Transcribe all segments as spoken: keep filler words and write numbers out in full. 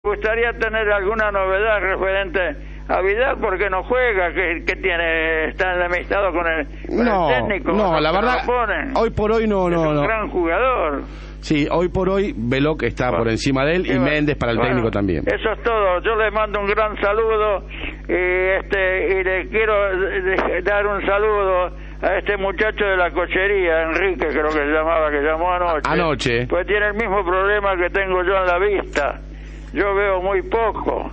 gustaría tener alguna novedad referente a Vidal, porque no juega, que, que tiene, está enemistado con el, con no, el técnico. No, la verdad, hoy por hoy no, es no, un no. gran jugador. Sí, hoy por hoy Veloc está bueno, por encima de él y bueno, Méndez para el bueno, técnico también. Eso es todo. Yo le mando un gran saludo y este y le quiero dar un saludo a este muchacho de la cochería, Enrique, creo que se llamaba, que llamó anoche. Anoche. Pues tiene el mismo problema que tengo yo en la vista. Yo veo muy poco.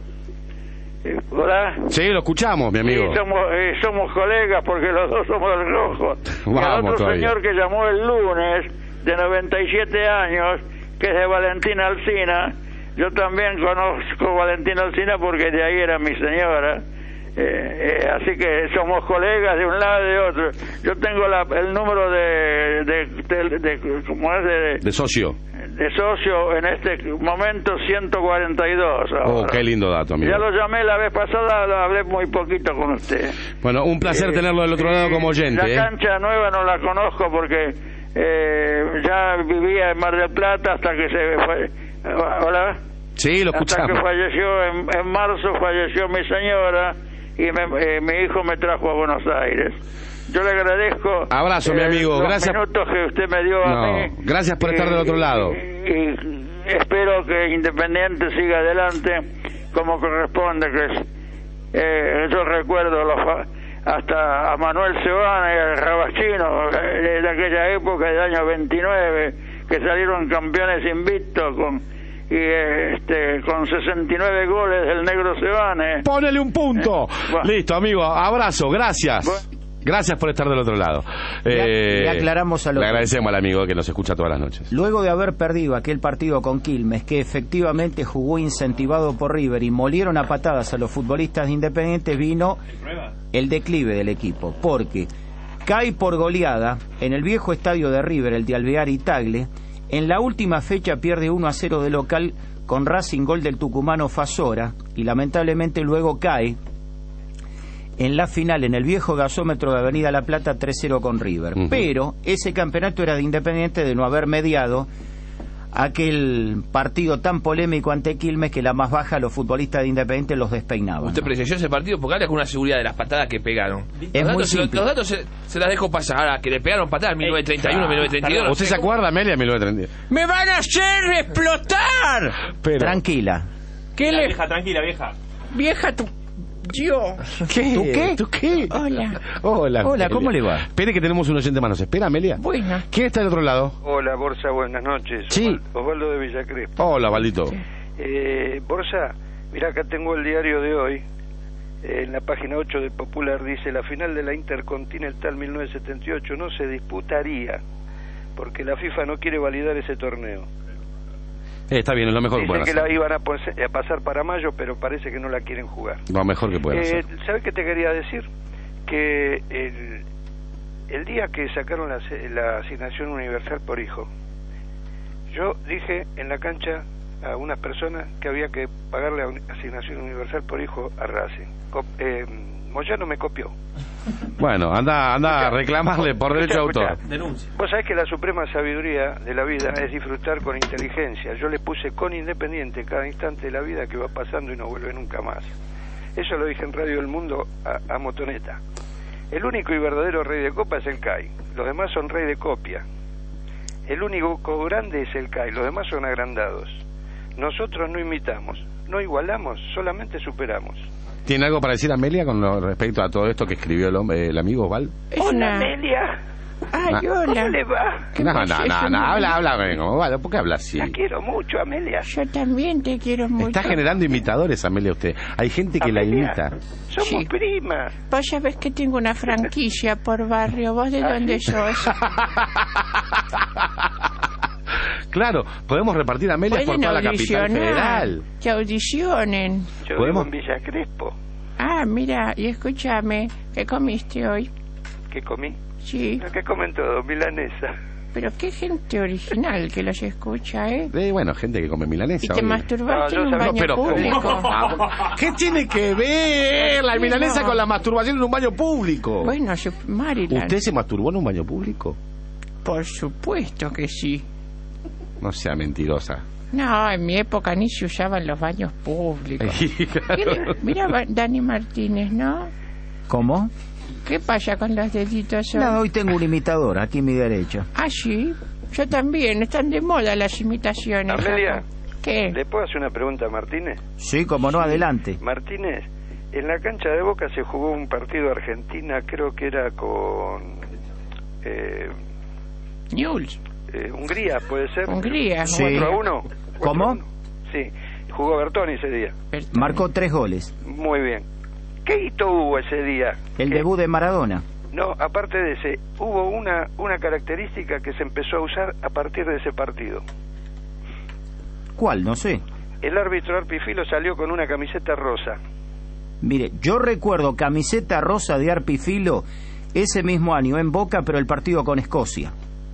¿Hola? Sí, lo escuchamos, mi amigo. Sí, somos, eh, somos colegas porque los dos somos del rojo. Vamos, y el otro todavía. señor que llamó el lunes, de noventa y siete años, que es de Valentín Alsina, yo también conozco a Valentín Alsina porque de ahí era mi señora. Eh, eh, así que somos colegas de un lado y de otro. Yo tengo la, el número de de, de, de, de ¿cómo es? De, de socio. De socio en este momento ciento cuarenta y dos. Ahora. Oh, qué lindo dato, amigo. Ya lo llamé la vez pasada, lo hablé muy poquito con usted. Bueno, un placer eh, tenerlo del otro lado como oyente. La eh. cancha nueva no la conozco porque eh, ya vivía en Mar del Plata hasta que se fue. ¿Hola? Sí, lo escuchamos. Hasta que falleció, en, en marzo falleció mi señora y me, eh, mi hijo me trajo a Buenos Aires. Yo le agradezco. Abrazo, eh, mi amigo. Los Gracias. minutos que usted me dio no, a mí. Gracias por estar del otro lado. Y, y espero que Independiente siga adelante como corresponde. Que es, eh, yo recuerdo los, hasta a Manuel Sebana y a Rabachino de, de aquella época, del año veintinueve, que salieron campeones invictos con y este con sesenta y nueve goles del negro Sebane. Ponele un punto. Eh, bueno. Listo, amigo. Abrazo. Gracias. Bueno. Gracias por estar del otro lado. Eh, le aclaramos a lo Le agradecemos al amigo que nos escucha todas las noches. Luego de haber perdido aquel partido con Quilmes, que efectivamente jugó incentivado por River y molieron a patadas a los futbolistas de Independiente, vino el declive del equipo, porque cae por goleada en el viejo estadio de River, el de Alvear y Tagle. En la última fecha pierde uno a cero de local con Racing, gol del tucumano Fasora, y lamentablemente luego cae en la final, en el viejo gasómetro de Avenida La Plata, tres cero con River. Uh-huh. Pero ese campeonato era de Independiente de no haber mediado aquel partido tan polémico ante Quilmes que la más baja los futbolistas de Independiente los despeinaban. ¿Usted presenció ese partido? Porque habla con una seguridad de las patadas que pegaron. Es los muy datos, simple. Los datos se, se las dejo pasar. Ahora, que le pegaron patadas en mil novecientos treinta y uno, mil novecientos treinta y dos. ¿Usted se acuerda, Amelia, de mil novecientos treinta y dos? ¡Me van a hacer explotar! Pero... Tranquila. ¿Qué la le... vieja, tranquila, vieja. Vieja, tu... Yo. ¿Qué? ¿Tú qué? ¿Tú qué? Hola. Hola, Hola, ¿cómo le va? Espere que tenemos un oyente más. ¿Nos espera, Amelia? Bueno. ¿Quién está del otro lado? Hola, Borsa, buenas noches. Sí. Osvaldo de Villa Crespo. Hola, Valdito. Eh, Borsa, mira, acá tengo el diario de hoy. Eh, en la página ocho del Popular dice: la final de la Intercontinental mil novecientos setenta y ocho no se disputaría porque la FIFA no quiere validar ese torneo. Eh, está bien, es lo mejor Dice que pueden que hacer. la iban a, a pasar para mayo, pero parece que no la quieren jugar. Lo mejor que pueden eh, hacer. ¿Sabes qué te quería decir? Que el, el día que sacaron la, la asignación universal por hijo, yo dije en la cancha a unas personas que había que pagarle la asignación universal por hijo a Racing. Co eh, Moyano me copió. Bueno, anda, anda a reclamarle por derecho de autor. Denuncia. Vos sabés que la suprema sabiduría de la vida es disfrutar con inteligencia. Yo le puse con Independiente cada instante de la vida que va pasando y no vuelve nunca más. Eso lo dije en Radio del Mundo a, a Motoneta. El único y verdadero rey de copa es el C A I. Los demás son rey de copia. El único grande es el C A I. Los demás son agrandados. Nosotros no imitamos, no igualamos, solamente superamos. ¿Tiene algo para decir Amelia con lo, respecto a todo esto que escribió el, hombre, el amigo Osvaldo? Hola, Amelia. Ay, Ah. hola. ¿Cómo le va? No, no, no, no, habla, habla, venga, Osvaldo, ¿por qué habla así? La quiero mucho, Amelia. Yo también te quiero mucho. Está generando imitadores, Amelia, usted. Hay gente que Amelia, la imita. Somos Sí. primas. Vos sabés que tengo una franquicia por barrio. ¿Vos de dónde sos? Claro, podemos repartir Amelia por Pueden toda la capital audicionar. federal. Que audicionen. Yo ¿Podemos? vivo en Villa Crespo. Ah, mira, y escúchame, ¿qué comiste hoy? ¿Qué comí? Sí, ¿Qué comen todos? Milanesa. pero qué gente original que los escucha, ¿eh? Eh, bueno, gente que come milanesa. Y te obvio. masturbaste No, yo en un sabía- baño pero, público. ¿qué tiene que ver la milanesa No. con la masturbación en un baño público? Bueno, su- Maryland. ¿Usted se masturbó en un baño público? Por supuesto que sí. No sea mentirosa. No, en mi época ni se usaban los baños públicos. Claro. Mira, Dani Martínez, ¿no? ¿Cómo? ¿Qué pasa con los deditos hoy? No, hoy tengo un imitador aquí a mi derecha. Ah, sí. Yo también. Están de moda las imitaciones. Amelia, ¿qué? ¿le puedo hacer una pregunta a Martínez? Sí, como no, adelante. Martínez, en la cancha de Boca se jugó un partido Argentina, creo que era con eh, Newell's. eh, Hungría, ¿puede ser? Hungría. Sí. cuatro a uno. ¿Cómo? Sí, jugó Bertoni ese día. Marcó tres goles. Muy bien. ¿Qué hito hubo ese día? El ¿Qué? debut de Maradona. No, aparte de ese, hubo una, una característica que se empezó a usar a partir de ese partido. ¿Cuál? No sé. El árbitro Arpifilo salió con una camiseta rosa. Mire, yo recuerdo camiseta rosa de Arpifilo ese mismo año en Boca, pero el partido con Escocia.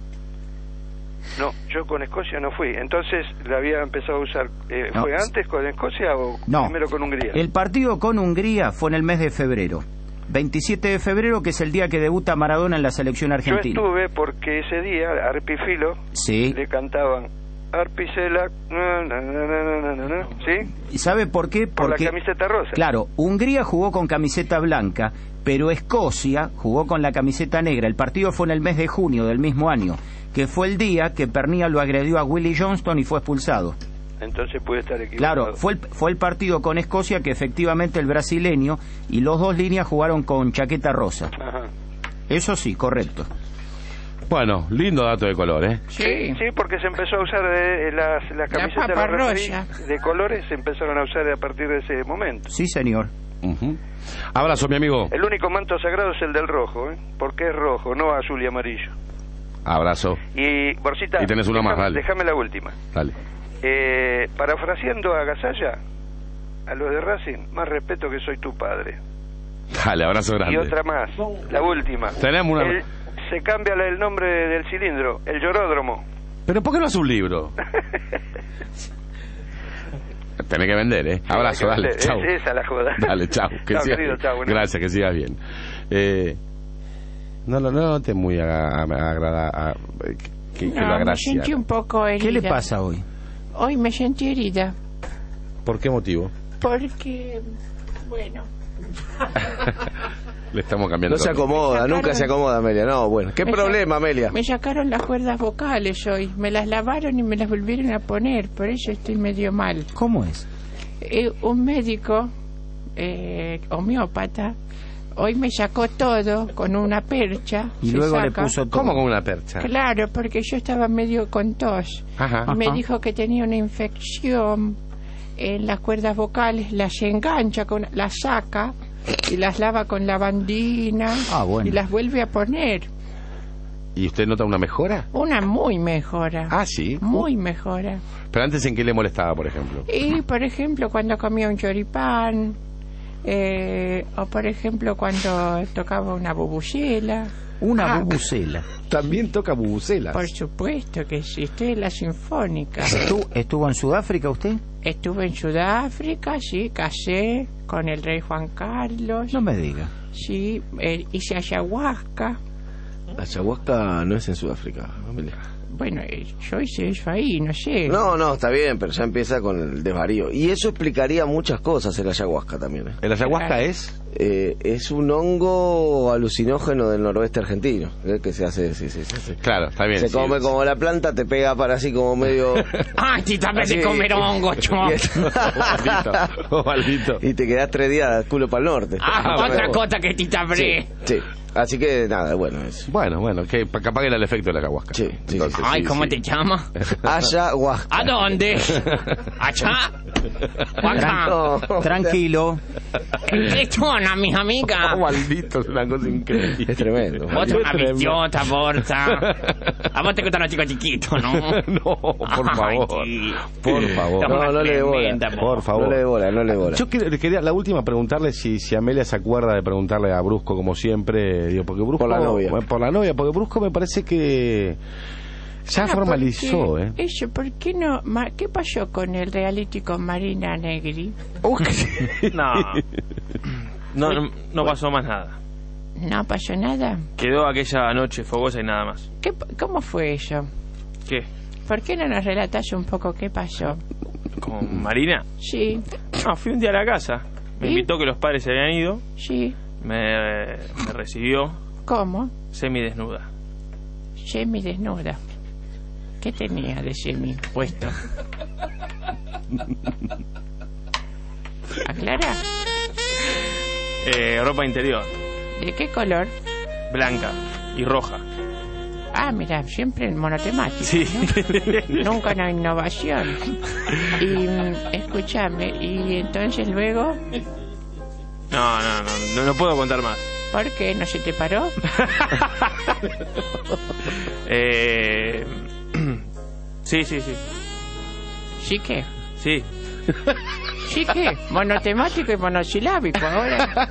No, yo con Escocia no fui. Entonces la había empezado a usar. Eh, No. ¿Fue antes con Escocia o No. primero con Hungría? El partido con Hungría fue en el mes de febrero. veintisiete de febrero, que es el día que debuta Maradona en la selección Yo argentina. estuve porque ese día a Arpifilo Sí. le cantaban Arpicela, na, na, na, na, na, na, na, ¿sí? ¿Y sabe por qué? Por Porque, la camiseta rosa. claro, Hungría jugó con camiseta blanca, pero Escocia jugó con la camiseta negra. El partido fue en el mes de junio del mismo año, que fue el día que Pernía lo agredió a Willie Johnston y fue expulsado. Entonces puede estar equivocado. Claro, fue el, fue el partido con Escocia que efectivamente el brasileño y los dos líneas jugaron con chaqueta rosa. Ajá. Eso sí, correcto. Bueno, lindo dato de color, ¿eh? Sí. Sí, porque se empezó a usar eh, las, las camisetas papa los referí rosa. de colores, se empezaron a usar a partir de ese momento. Sí, señor. Ujú. Abrazo, mi amigo. El único manto sagrado es el del rojo, ¿eh? Porque es rojo, no azul y amarillo. Abrazo. Y, Borcita, Y tenés una más, déjame, dale. déjame la última. Dale. Eh, parafraseando a Gasalla, a los de Racing, más respeto que soy tu padre. Dale, abrazo grande. Y otra más, la última. Tenemos una- El- se cambia el nombre del cilindro, el lloródromo. Pero ¿por qué no hace un libro? Tenés que vender, ¿eh? Abrazo, Hay que dale, vender. chau. Es esa la joda. Dale, chau. Que Chau, sigas querido, bien. chau, bueno. Gracias, que sigas bien. Eh, no, no, no, te muy agradable. Que, que No, lo me agracia. sentí un poco herida. ¿Qué le pasa hoy? Hoy me sentí herida. ¿Por qué motivo? Porque, bueno, Le estamos cambiando. No se todo. acomoda, Me nunca sacaron- se acomoda, Amelia. No, bueno. ¿Qué Me problema, sa- Amelia? me sacaron las cuerdas vocales hoy. Me las lavaron y me las volvieron a poner. Por eso estoy medio mal. ¿Cómo es? Eh, un médico, eh, homeópata, hoy me sacó todo con una percha. Y se luego le saca. puso todo. ¿Cómo con una percha? Claro, porque yo estaba medio con tos. Ajá. Y me Ajá. dijo que tenía una infección en las cuerdas vocales, las engancha, con, las saca y las lava con lavandina Ah, bueno. y las vuelve a poner. ¿Y usted nota una mejora? Una muy mejora. Ah, sí. Muy mejora. Pero antes, ¿en qué le molestaba, por ejemplo? Y, por ejemplo, cuando comía un choripán, eh, o, por ejemplo, cuando tocaba una bubucela. Una Ah, bubucela. También toca bubucelas. Por supuesto que sí, estoy en la Sinfónica. ¿Estuvo, ¿Estuvo en Sudáfrica usted? Estuve en Sudáfrica, sí, casé con el rey Juan Carlos. No me diga. Sí, eh, hice ayahuasca. La ayahuasca no es en Sudáfrica, Amelia. Bueno, eh, yo hice eso ahí, no sé. No, no, está bien, pero ya empieza con el desvarío. Y eso explicaría muchas cosas el ayahuasca también. ¿eh? ¿El ayahuasca Claro. es? Eh, es un hongo alucinógeno del noroeste argentino, ¿eh? que se hace, sí, sí, sí, sí. Claro, está bien. Se sí. come como la planta, te pega para así como medio... ¡Ay, si también Así- de comer hongo, cho! Maldito, oh, maldito. y te quedás tres días culo para el norte. Ah, Ah, otra bueno. cosa que te Sí, tabré. sí. Así que nada, bueno, eso. Bueno, bueno, que pa- capaz que era el efecto de la ayahuasca. Sí, sí, Entonces, Ay, sí, ¿cómo sí. te llamas? Ayahuasca. ¿A dónde? ¿Allá? ¿O acá? No. Tranquilo. En Crestona, mis amigas. Oh, maldito, es una cosa increíble. Es tremendo. Vos sos una Tremendo. bichota, Borta. A vos te gustan los chicos chiquitos, ¿no? No, por Ay, favor. sí. Por favor. No, no le dé bola. Tremenda, vos. Por favor. No le dé bola, no le dé bola. Yo que- le quería la última preguntarle si, si Amelia se acuerda de preguntarle a Brusco como siempre, digo, porque Brusco Por la novia. por la novia, porque Brusco me parece que ya Ah, formalizó, ¿por ¿eh? qué? Eso, ¿por qué no? Ma- ¿Qué pasó con el reality con Marina Negri? Uh, No. No, no, no pasó más nada. ¿No pasó nada? Quedó aquella noche fogosa y nada más. ¿Qué, ¿Cómo fue eso? ¿Qué? ¿por qué no nos relatás un poco qué pasó? ¿Con Marina? Sí. No, fui un día a la casa. Me ¿Y? invitó que los padres se habían ido. Sí. Me, me recibió ¿Cómo? semidesnuda. Semi desnuda. ¿Qué tenía de semi puesto? ¿Aclara? Eh, ropa interior, ¿De qué color? blanca y roja. Ah, mira, siempre en monotemático. Sí. ¿No? Nunca una innovación. Y mm, escúchame, y entonces luego, No, no, no, no, no puedo contar más. ¿por qué no se te paró? Eh, sí, sí, sí. ¿Sí qué? Sí. ¿Sí qué? Monotemático y monosilábico ahora.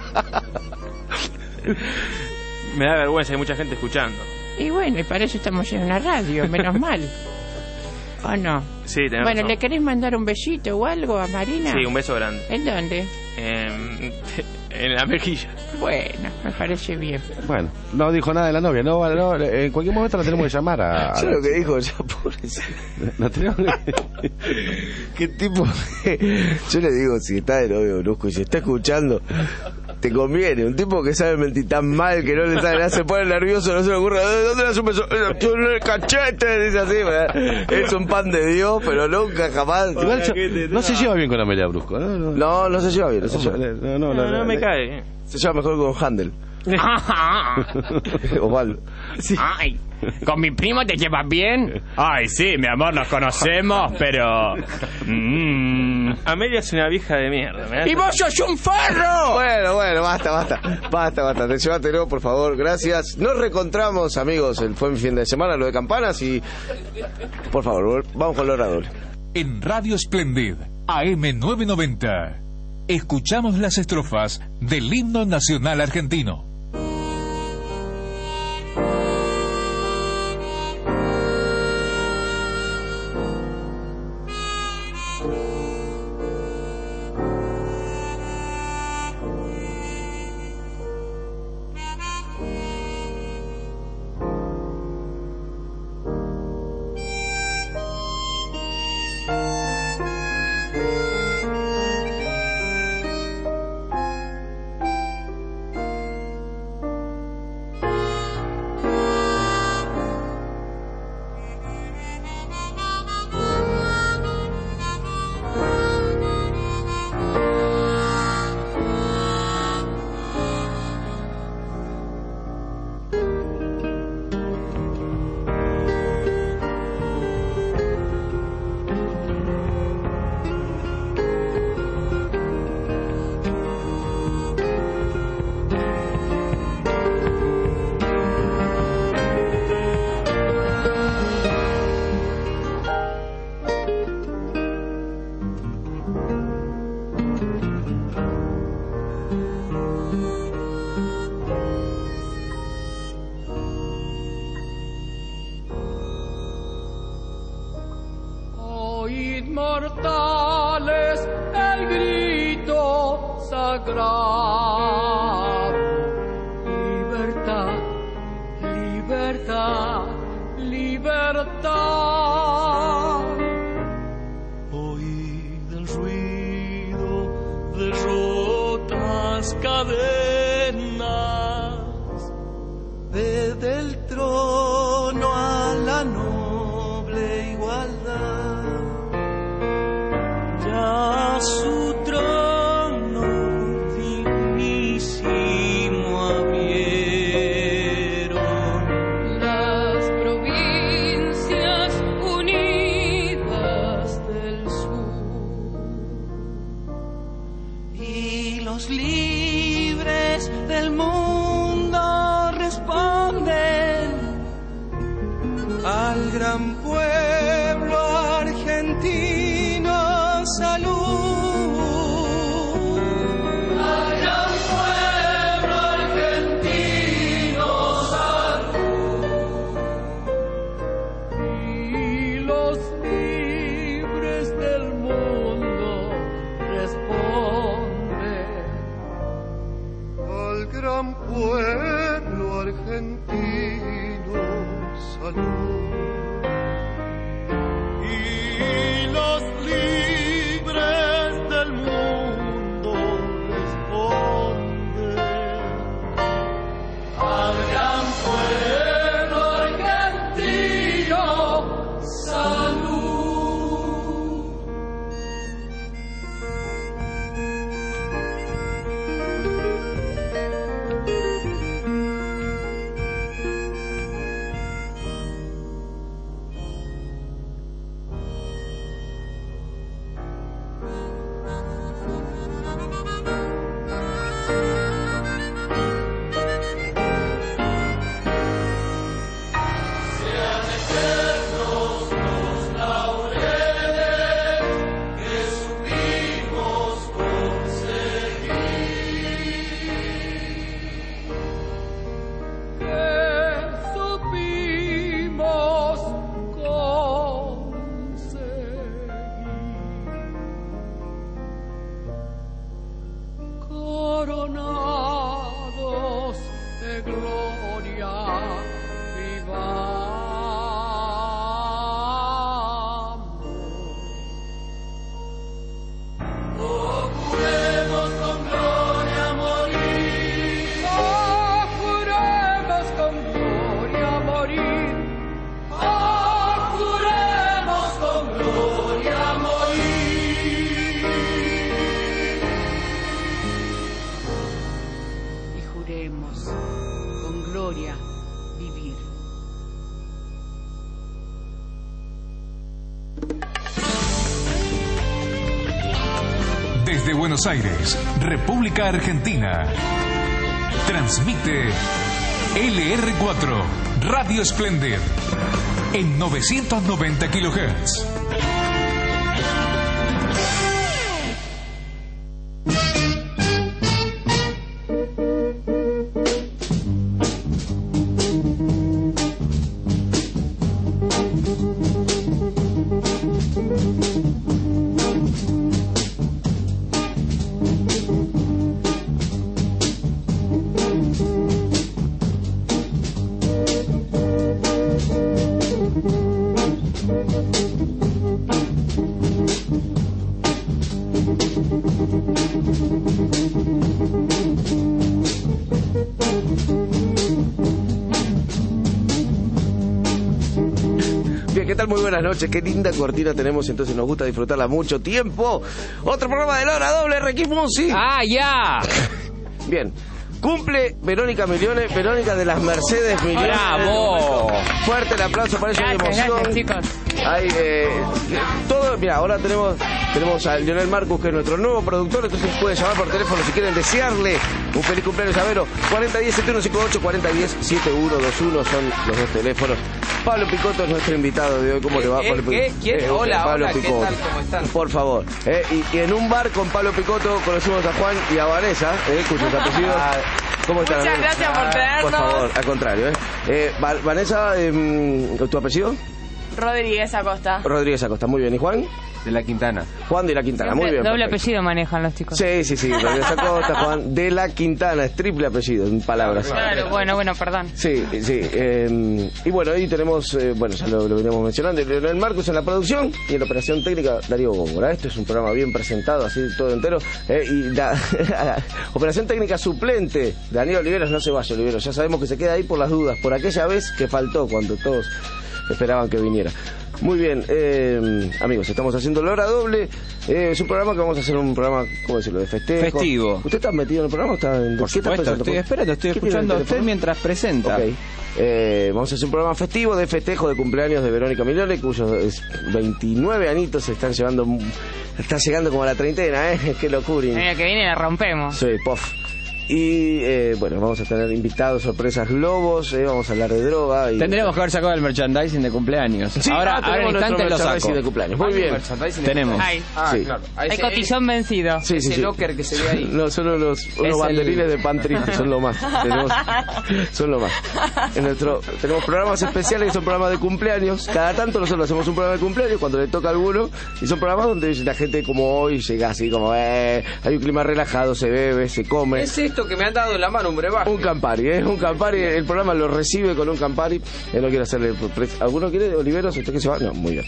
Me da vergüenza, hay mucha gente escuchando. Y bueno, y para eso estamos en una radio, menos mal. ¿O no? Sí, tenés Bueno, razón. ¿le querés mandar un besito o algo a Marina? Sí, un beso grande. ¿En dónde? En, en la mejilla. Bueno, me parece bien. Bueno, no dijo nada de la novia. No, no, en cualquier momento la tenemos que llamar a... a ¿Sabes lo que dijo? Ya, pobrecito. la tenemos que... ¿Qué tipo? Yo le digo, si está de novio brusco y si está escuchando, te conviene. Un tipo que sabe mentir tan mal que no le sale nada, se pone nervioso, no se le ocurre. ¿Dónde le hace un beso? En el cachete, dice así, ¿verdad? Es un pan de Dios, pero nunca, jamás. Igual yo- no se lleva bien con Amelia Brusco. No, no, No, no se lleva bien, no se lleva. no, no, No, no, no, no, me no. cae. Se lleva mejor con Handel. Osvaldo. Ay, ¿con mi primo te llevas bien? Ay, sí, mi amor, nos conocemos, pero... Mm. Amelia es una vieja de mierda. ¿me das? ¡Y vos sos un forro! Bueno, bueno, basta, basta, basta, basta, te llévatelo, por favor, gracias. Nos reencontramos, amigos, el fue mi fin de semana, lo de campanas y... Por favor, vamos con los doble. En Radio Splendid, A M novecientos noventa, escuchamos las estrofas del himno nacional argentino. Mortales, el grito sagrado. Libertad, libertad, libertad. Oíd el ruido de rotas cadenas. Ved el trono a la noble igualdad. A su trono dignísimo abrieron las provincias unidas del sur, y los libres del mundo responden al gran pueblo argentino. Salud al gran pueblo argentino, salud. Y los libres del mundo responden al gran pueblo argentino, salud. de gloria vivamos. Oh, juremos con gloria morir. Oh, juremos con gloria morir. Oh, juremos con gloria morir. Y juremos con gloria vivir. Desde Buenos Aires, República Argentina, transmite L R cuatro, Radio Splendid, en novecientos noventa kilohertz. ¿Qué tal? Muy buenas noches, qué linda cortina tenemos, entonces nos gusta disfrutarla mucho tiempo. Otro programa de la hora doble, Requis Musi. ¡Ah, ya! Bien, cumple Verónica Milione, Verónica de las Mercedes Milione. ¡Bravo! Fuerte el aplauso para esa emoción. Gracias, chicos. Hay, eh, todo, mira, ahora tenemos tenemos a Lionel Marcus, que es nuestro nuevo productor, entonces pueden llamar por teléfono si quieren desearle un feliz cumpleaños a Vero. cuarenta diez setenta y uno cincuenta y ocho, cuarenta diez setenta y uno veintiuno son los dos teléfonos. Pablo Picotto es nuestro invitado de hoy. ¿Cómo le va, ¿Eh, Pablo Picotto? ¿Qué? ¿Quién? Eh, hola, Pablo hola, Picotto. ¿qué tal? ¿Cómo están? Por favor. Eh, y, y en un bar con Pablo Picotto conocimos a Juan y a Vanessa, eh, cuyos apellidos... ¿Cómo están? Muchas gracias por tenernos. Por favor, al contrario. Eh. Eh, Va- Vanessa, eh, ¿tu apellido? Rodríguez Acosta. Rodríguez Acosta, muy bien. ¿Y Juan? De la Quintana. Juan de la Quintana, muy bien. Doble perfecto. apellido manejan los chicos. Sí, sí, sí, Rodríguez Acosta, Juan de la Quintana, es triple apellido, en palabras. Claro, bueno, bueno, perdón. Sí, sí. Eh, y bueno, ahí tenemos, eh, bueno, ya lo, lo veníamos mencionando, Leonel Marcos en la producción y en la operación técnica, Darío Góngora. Esto es un programa bien presentado, así todo entero. Eh, y la operación técnica suplente, Daniel Oliveros, no se vaya, Oliveros, ya sabemos que se queda ahí por las dudas, por aquella vez que faltó cuando todos esperaban que viniera. Muy bien, eh, amigos, estamos haciendo la hora doble. Eh, es un programa que vamos a hacer un programa, ¿cómo decirlo?, de festejo. Festivo. ¿Usted está metido en el programa o está en... Por ¿Qué está supuesto, pensando? estoy esperando, estoy ¿Qué tiene escuchando a el usted teléfono? mientras presenta. Ok. Eh, vamos a hacer un programa festivo de festejo de cumpleaños de Verónica Milione, cuyos es, veintinueve añitos se están llevando, está llegando como a la treintena, ¿eh? Qué locura. El año que viene la rompemos. Sí, pof. Y eh, bueno, vamos a tener invitados, sorpresas, globos, eh, vamos a hablar de droga. Y... Tendremos que haber sacado el merchandising de cumpleaños. Sí, ahora, ah, ahora en tenemos nuestro instante lo saco. merchandising de cumpleaños. Muy bien. Tenemos. Ay. Ah, Sí. claro. Ah, El ese- cotillón vencido. Sí, sí, ese sí. locker que se ve ahí. No, son unos, unos el- banderines de pan triste, son lo más. Tenemos, son lo más. En nuestro, tenemos programas especiales que son programas de cumpleaños. Cada tanto nosotros hacemos un programa de cumpleaños cuando le toca a alguno. Y son programas donde la gente como hoy llega así como, eh, hay un clima relajado, se bebe, se come. Es esto que me han dado en la mano, un brebaje. Un Campari, ¿eh? Un Campari, el programa lo recibe con un Campari. Él no quiere hacerle... pre- ¿Alguno quiere, Oliveros? ¿Usted que se va? No, muy bien.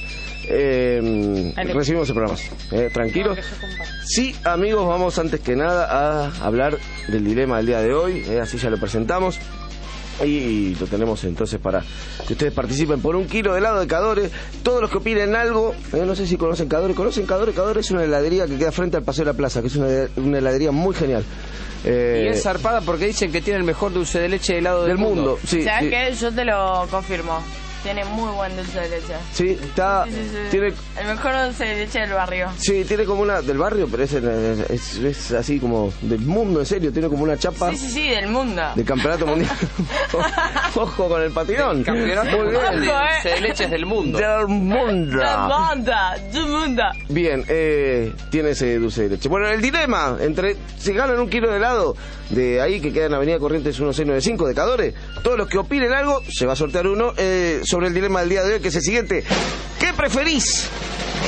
Eh, recibimos el programa. Eh, tranquilo. Sí, amigos, vamos antes que nada a hablar del dilema del día de hoy. Eh, así ya lo presentamos. Y lo tenemos entonces para que ustedes participen por un kilo de helado de Cadore. Todos los que opinen algo, eh, no sé si conocen Cadore. ¿Conocen Cadore? Cadore es una heladería que queda frente al Paseo de la Plaza, que es una, una heladería muy genial. Eh, Y es zarpada porque dicen que tiene el mejor dulce de leche de helado del, del mundo. Sí, ¿Sabes sí. qué? Yo te lo confirmo. Tiene muy buen dulce de leche. Sí, está, Sí, sí, sí. tiene, El mejor dulce de leche del barrio. sí, tiene como una del barrio, pero es, es, es así como del mundo, en serio, tiene como una chapa Sí, sí, sí, del mundo. del campeonato mundial. Ojo con el patinón. Campeonato Muy mundial bien. de Ojo, eh. dulce de leche del mundo. Del mundo. Del mundo, del mundo. Bien, eh, tiene ese dulce de leche. Bueno, el dilema entre si ganan un kilo de helado de ahí que queda en Avenida Corrientes dieciséis noventa y cinco de Cadore, todos los que opinen algo se va a sortear uno eh, sobre el dilema del día de hoy, que es el siguiente. ¿Qué preferís?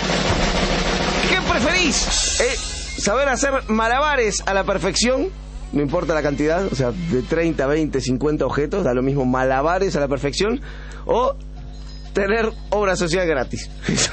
¿Qué preferís? Eh, ¿Saber hacer malabares a la perfección no importa la cantidad, o sea, de treinta, veinte, cincuenta objetos, da lo mismo, malabares a la perfección, o tener obra social gratis.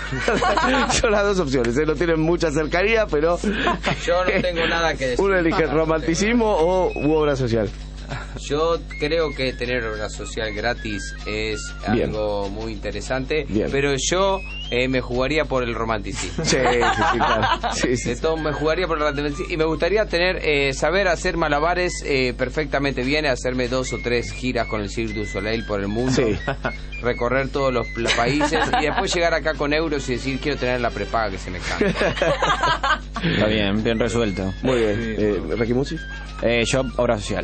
Son las dos opciones, ¿eh? No tienen mucha cercanía, pero yo no tengo nada que decir. Uno elige romanticismo o u obra social. Yo creo que tener obra social gratis es Bien. algo muy interesante, Bien. pero yo eh, me jugaría por el romanticismo. Sí, sí, sí, claro. Sí, sí. De todo, me jugaría por el romanticismo y me gustaría tener eh, saber hacer malabares eh, perfectamente bien, hacerme dos o tres giras con el Cirque du Soleil por el mundo, Sí. recorrer todos los, los países y después llegar acá con euros y decir quiero tener la prepaga que se me canta. Está bien, bien resuelto. Muy bien. Eh, ¿Ricky Musi? Eh, yo, obra social.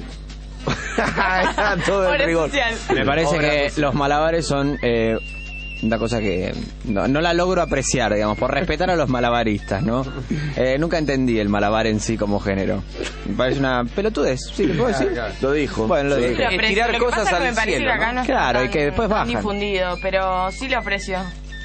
Todo el Obra rigor. social. Me parece Obra que social. los malabares son eh, una cosa que no, no la logro apreciar, digamos, por respetar a los malabaristas, ¿no? Eh, nunca entendí el malabar en sí como género. Me parece una pelotudez, ¿sí le puedo decir? Lo dijo. Bueno, lo Sí, dijo. lo aprecio. tirar Lo que cosas pasa es que al me parece cielo, que acá ¿no? no está Claro, y tan- que después tan bajan. difundido, pero sí lo aprecio.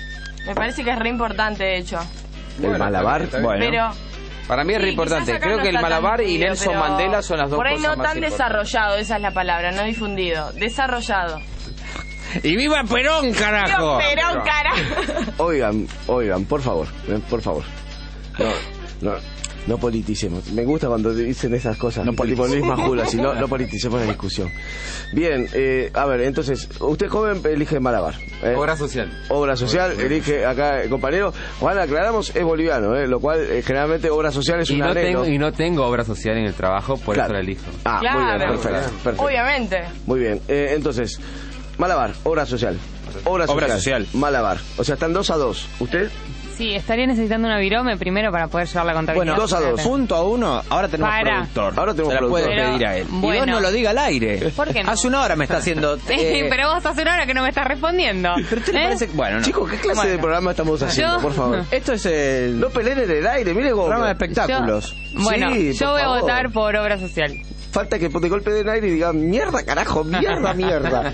Me parece que es re importante, de hecho. El malabar. Bueno. Pero Para mí es sí, re importante. quizás acá Creo no que el está tan malabar y difundido, Nelson pero Mandela son las dos por ahí cosas no más tan importantes. desarrollado, esa es la palabra, no difundido, desarrollado. ¡Y viva Perón, carajo! Dios, Perón, carajo. Oigan, oigan, por favor, eh, por favor. No, no, no politicemos. Me gusta cuando dicen esas cosas. No tipo Luis politicemos. Majula, si no, no politicemos la discusión. Bien, eh, a ver, entonces, usted joven elige malabar. ¿eh? Obra social. Obra social, elige acá el compañero. Juan, aclaramos, es boliviano, ¿eh? Lo cual eh, generalmente obra social es Y un no, anhelo. tengo, y no tengo obra social en el trabajo, por Claro. eso la elijo. Ah, muy bien, Claro. perfecto, perfecto. Obviamente. Muy bien, eh, entonces, malabar, obra social. Obra social. Obra social. Malabar. O sea, están dos a dos. ¿Usted? Sí, estaría necesitando una virome primero para poder llevar la contabilidad. Bueno, dos a dos. Punto a uno, ahora tenemos Para. productor. Ahora tenemos Se la puede productor. pedir a él. Pero, Y vos bueno. no lo diga al aire. ¿Por qué no? Hace una hora me está haciendo... eh, Pero vos hace una hora que no me estás respondiendo. ¿Pero usted le ¿Eh? parece que- Bueno, no. Chicos, ¿qué clase Bueno. de programa estamos haciendo, Yo- por favor? Esto es el No peleen en el aire, mire cómo... programa de espectáculos. Yo- bueno, Sí, yo por voy a favor. votar por obra social. Falta que te golpe en el aire y diga, mierda, carajo, mierda, mierda.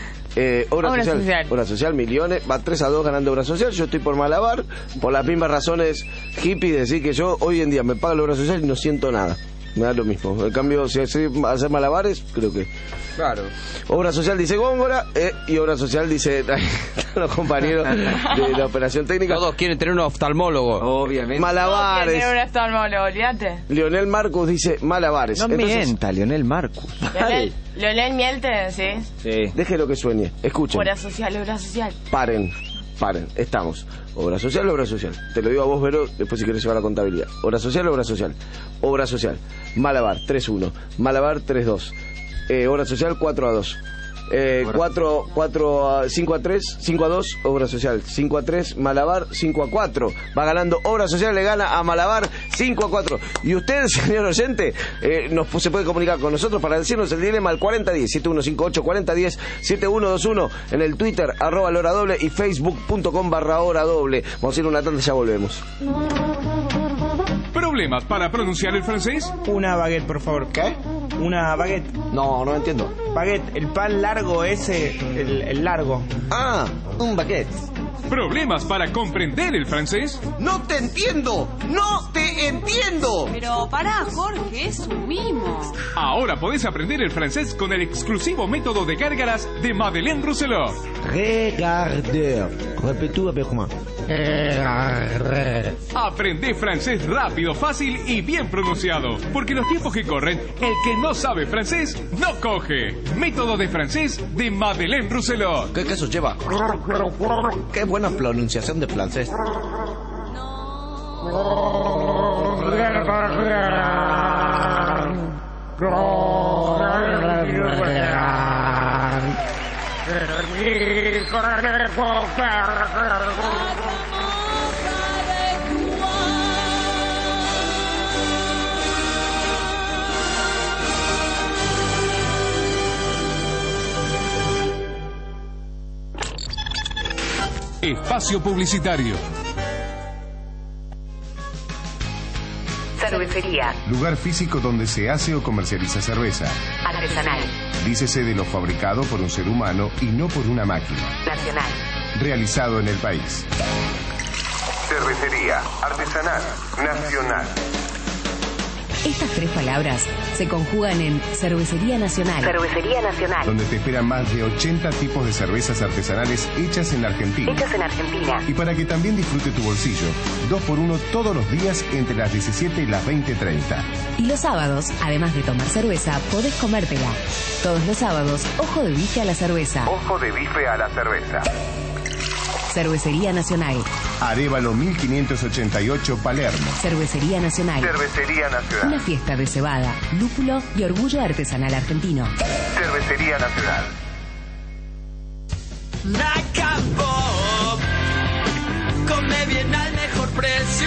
Eh, obra, Obra social. social. Obra social, millones. Va tres a dos ganando obra social. Yo estoy por malabar. Por las mismas razones hippie, decir que yo hoy en día me pago la obra social y no siento nada. Me da lo mismo. En cambio, si hace- hacer malabares, creo que... Claro. Obra social dice Góngora eh, y obra social dice los compañeros de la operación técnica. Todos quieren tener un oftalmólogo. Obviamente. Malabares. Tiene un oftalmólogo, olvídate. Leonel Marcos dice malabares. No Entonces, mienta, Leonel Marcus. Leonel, Leonel Mielte, ¿sí? Sí. déjelo que sueñe. Escuchen. Obra social, obra social. Paren. Paren. Estamos. Obra social, obra social. Te lo digo a vos, Vero, después si querés llevar la contabilidad. Obra social, obra social. Obra social. Malabar, tres uno. Malabar, tres dos. Eh, obra social, cuatro a dos. Eh, cuatro, cuatro a, cinco a tres, cinco a dos, obra social. cinco a tres, Malabar, cinco a cuatro. Va ganando obra social, le gana a Malabar cinco a cuatro. Y usted, señor oyente, eh, nos, se puede comunicar con nosotros para decirnos el dilema al cuarenta diez, siete uno cinco ocho, cuarenta diez, siete uno dos uno en el Twitter, arroba la hora doble y facebook.com barra hora doble. Vamos a ir una tanda y ya volvemos. ¿Problemas para pronunciar el francés? Una baguette, por favor. ¿Qué? Una baguette. No, no entiendo. Baguette, el pan largo ese, el, el largo. Ah, un baguette. ¿Problemas para comprender el francés? ¡No te entiendo! ¡No te entiendo! Pero pará, Jorge, es un mimo. Ahora podés aprender el francés con el exclusivo método de gárgaras de Madeleine Rousselot. Regardeur. Repetú avec moi. Aprende francés rápido, fácil y bien pronunciado. Porque los tiempos que corren, el que no sabe francés no coge. Método de francés de Madeleine Rousselot. ¿Qué queso lleva? Qué buena pronunciación de francés. Espacio publicitario. Cervecería Lugar físico donde se hace o comercializa cerveza. artesanal, Dícese de lo fabricado por un ser humano y no por una máquina. nacional. Realizado en el país. Cervecería artesanal nacional. Estas tres palabras se conjugan en Cervecería Nacional. Cervecería Nacional. Donde te esperan más de ochenta tipos de cervezas artesanales hechas en Argentina. Hechas en Argentina. Y para que también disfrute tu bolsillo, dos por uno todos los días entre las diecisiete y las veinte treinta. Y los sábados, además de tomar cerveza, podés comértela. Todos los sábados, ojo de bife a la cerveza. Ojo de bife a la cerveza. Cervecería Nacional. Arévalo mil quinientos ochenta y ocho, Palermo. Cervecería Nacional. Cervecería Nacional. Una fiesta de cebada, lúpulo y orgullo artesanal argentino. Cervecería Nacional. Naca Pop, come bien al mejor precio.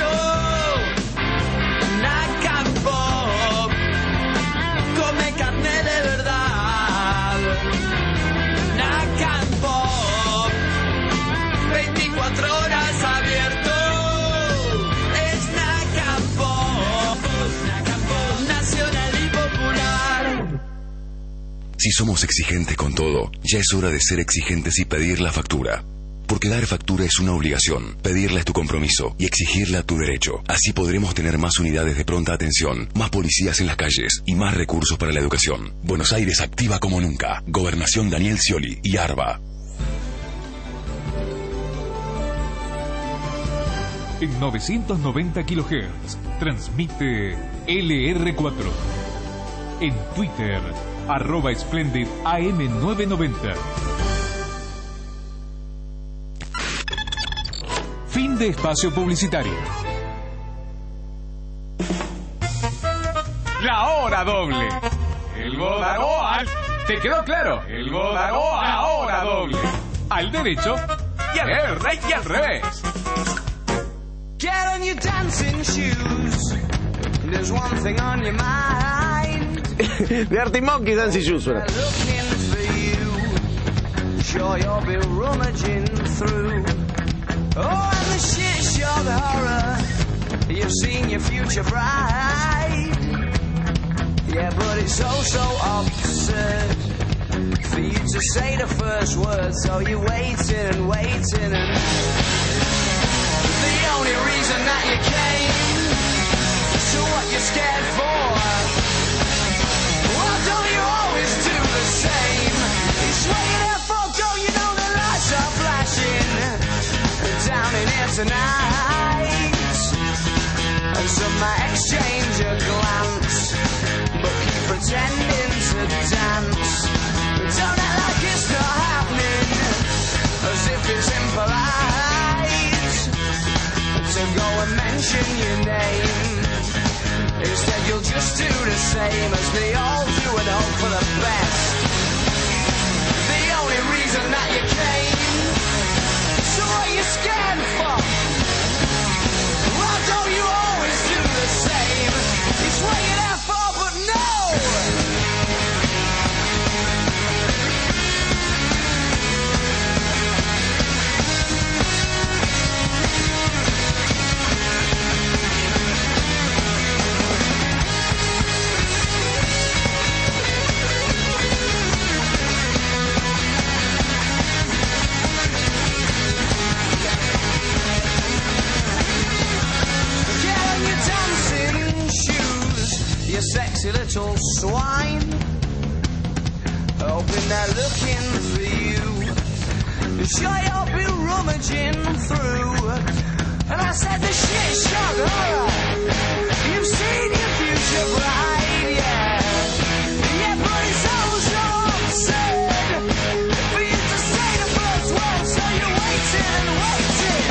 Naca Pop, come carne de verdad. Naca Pop, veinticuatro horas abierto. Es Naca Pop, Naca Pop, nacional y popular. Si somos exigentes con todo, ya es hora de ser exigentes y pedir la factura. Porque dar factura es una obligación, pedirla es tu compromiso y exigirla tu derecho. Así podremos tener más unidades de pronta atención, más policías en las calles y más recursos para la educación. Buenos Aires activa como nunca. Gobernación Daniel Scioli y ARBA. En novecientos noventa kilohertz transmite L R cuatro. En Twitter, arroba Splendid A M novecientos noventa. Fin de espacio publicitario. La hora doble. El Godaroa. ¿Te quedó claro? El Godaroa, la hora doble. Al derecho y al, y al revés. Get on your dancing shoes. There's one thing on your mind. The Arctic Monkeys Dancing Shoes. Suena. Looking for you. Sure you'll be rummaging through. Oh, and the shit show, the horror. You've seen your future bride. Yeah, but it's so, so absurd for you to say the first word. So you're waiting and waiting and the only reason that you came. So what you scared for? Well, don't you always do the same? It's what you're there for, don't you know the lights are flashing down in here tonight? And some might exchange a glance, but keep pretending to dance. Don't act like it's not happening, as if it's impolite to go and mention your name. Instead you'll just do the same as we all do and hope for the best. The only reason that you came. So what you scared for? Well, don't you always do the same? It's what you're there for, but no! You sexy little swine, hoping they're looking for you. Sure you'll be rummaging through. And I said the shit shock horror. You've seen your future bride, yeah. Yeah, but it's all so absurd for you to say the first word. So you're waiting and waiting.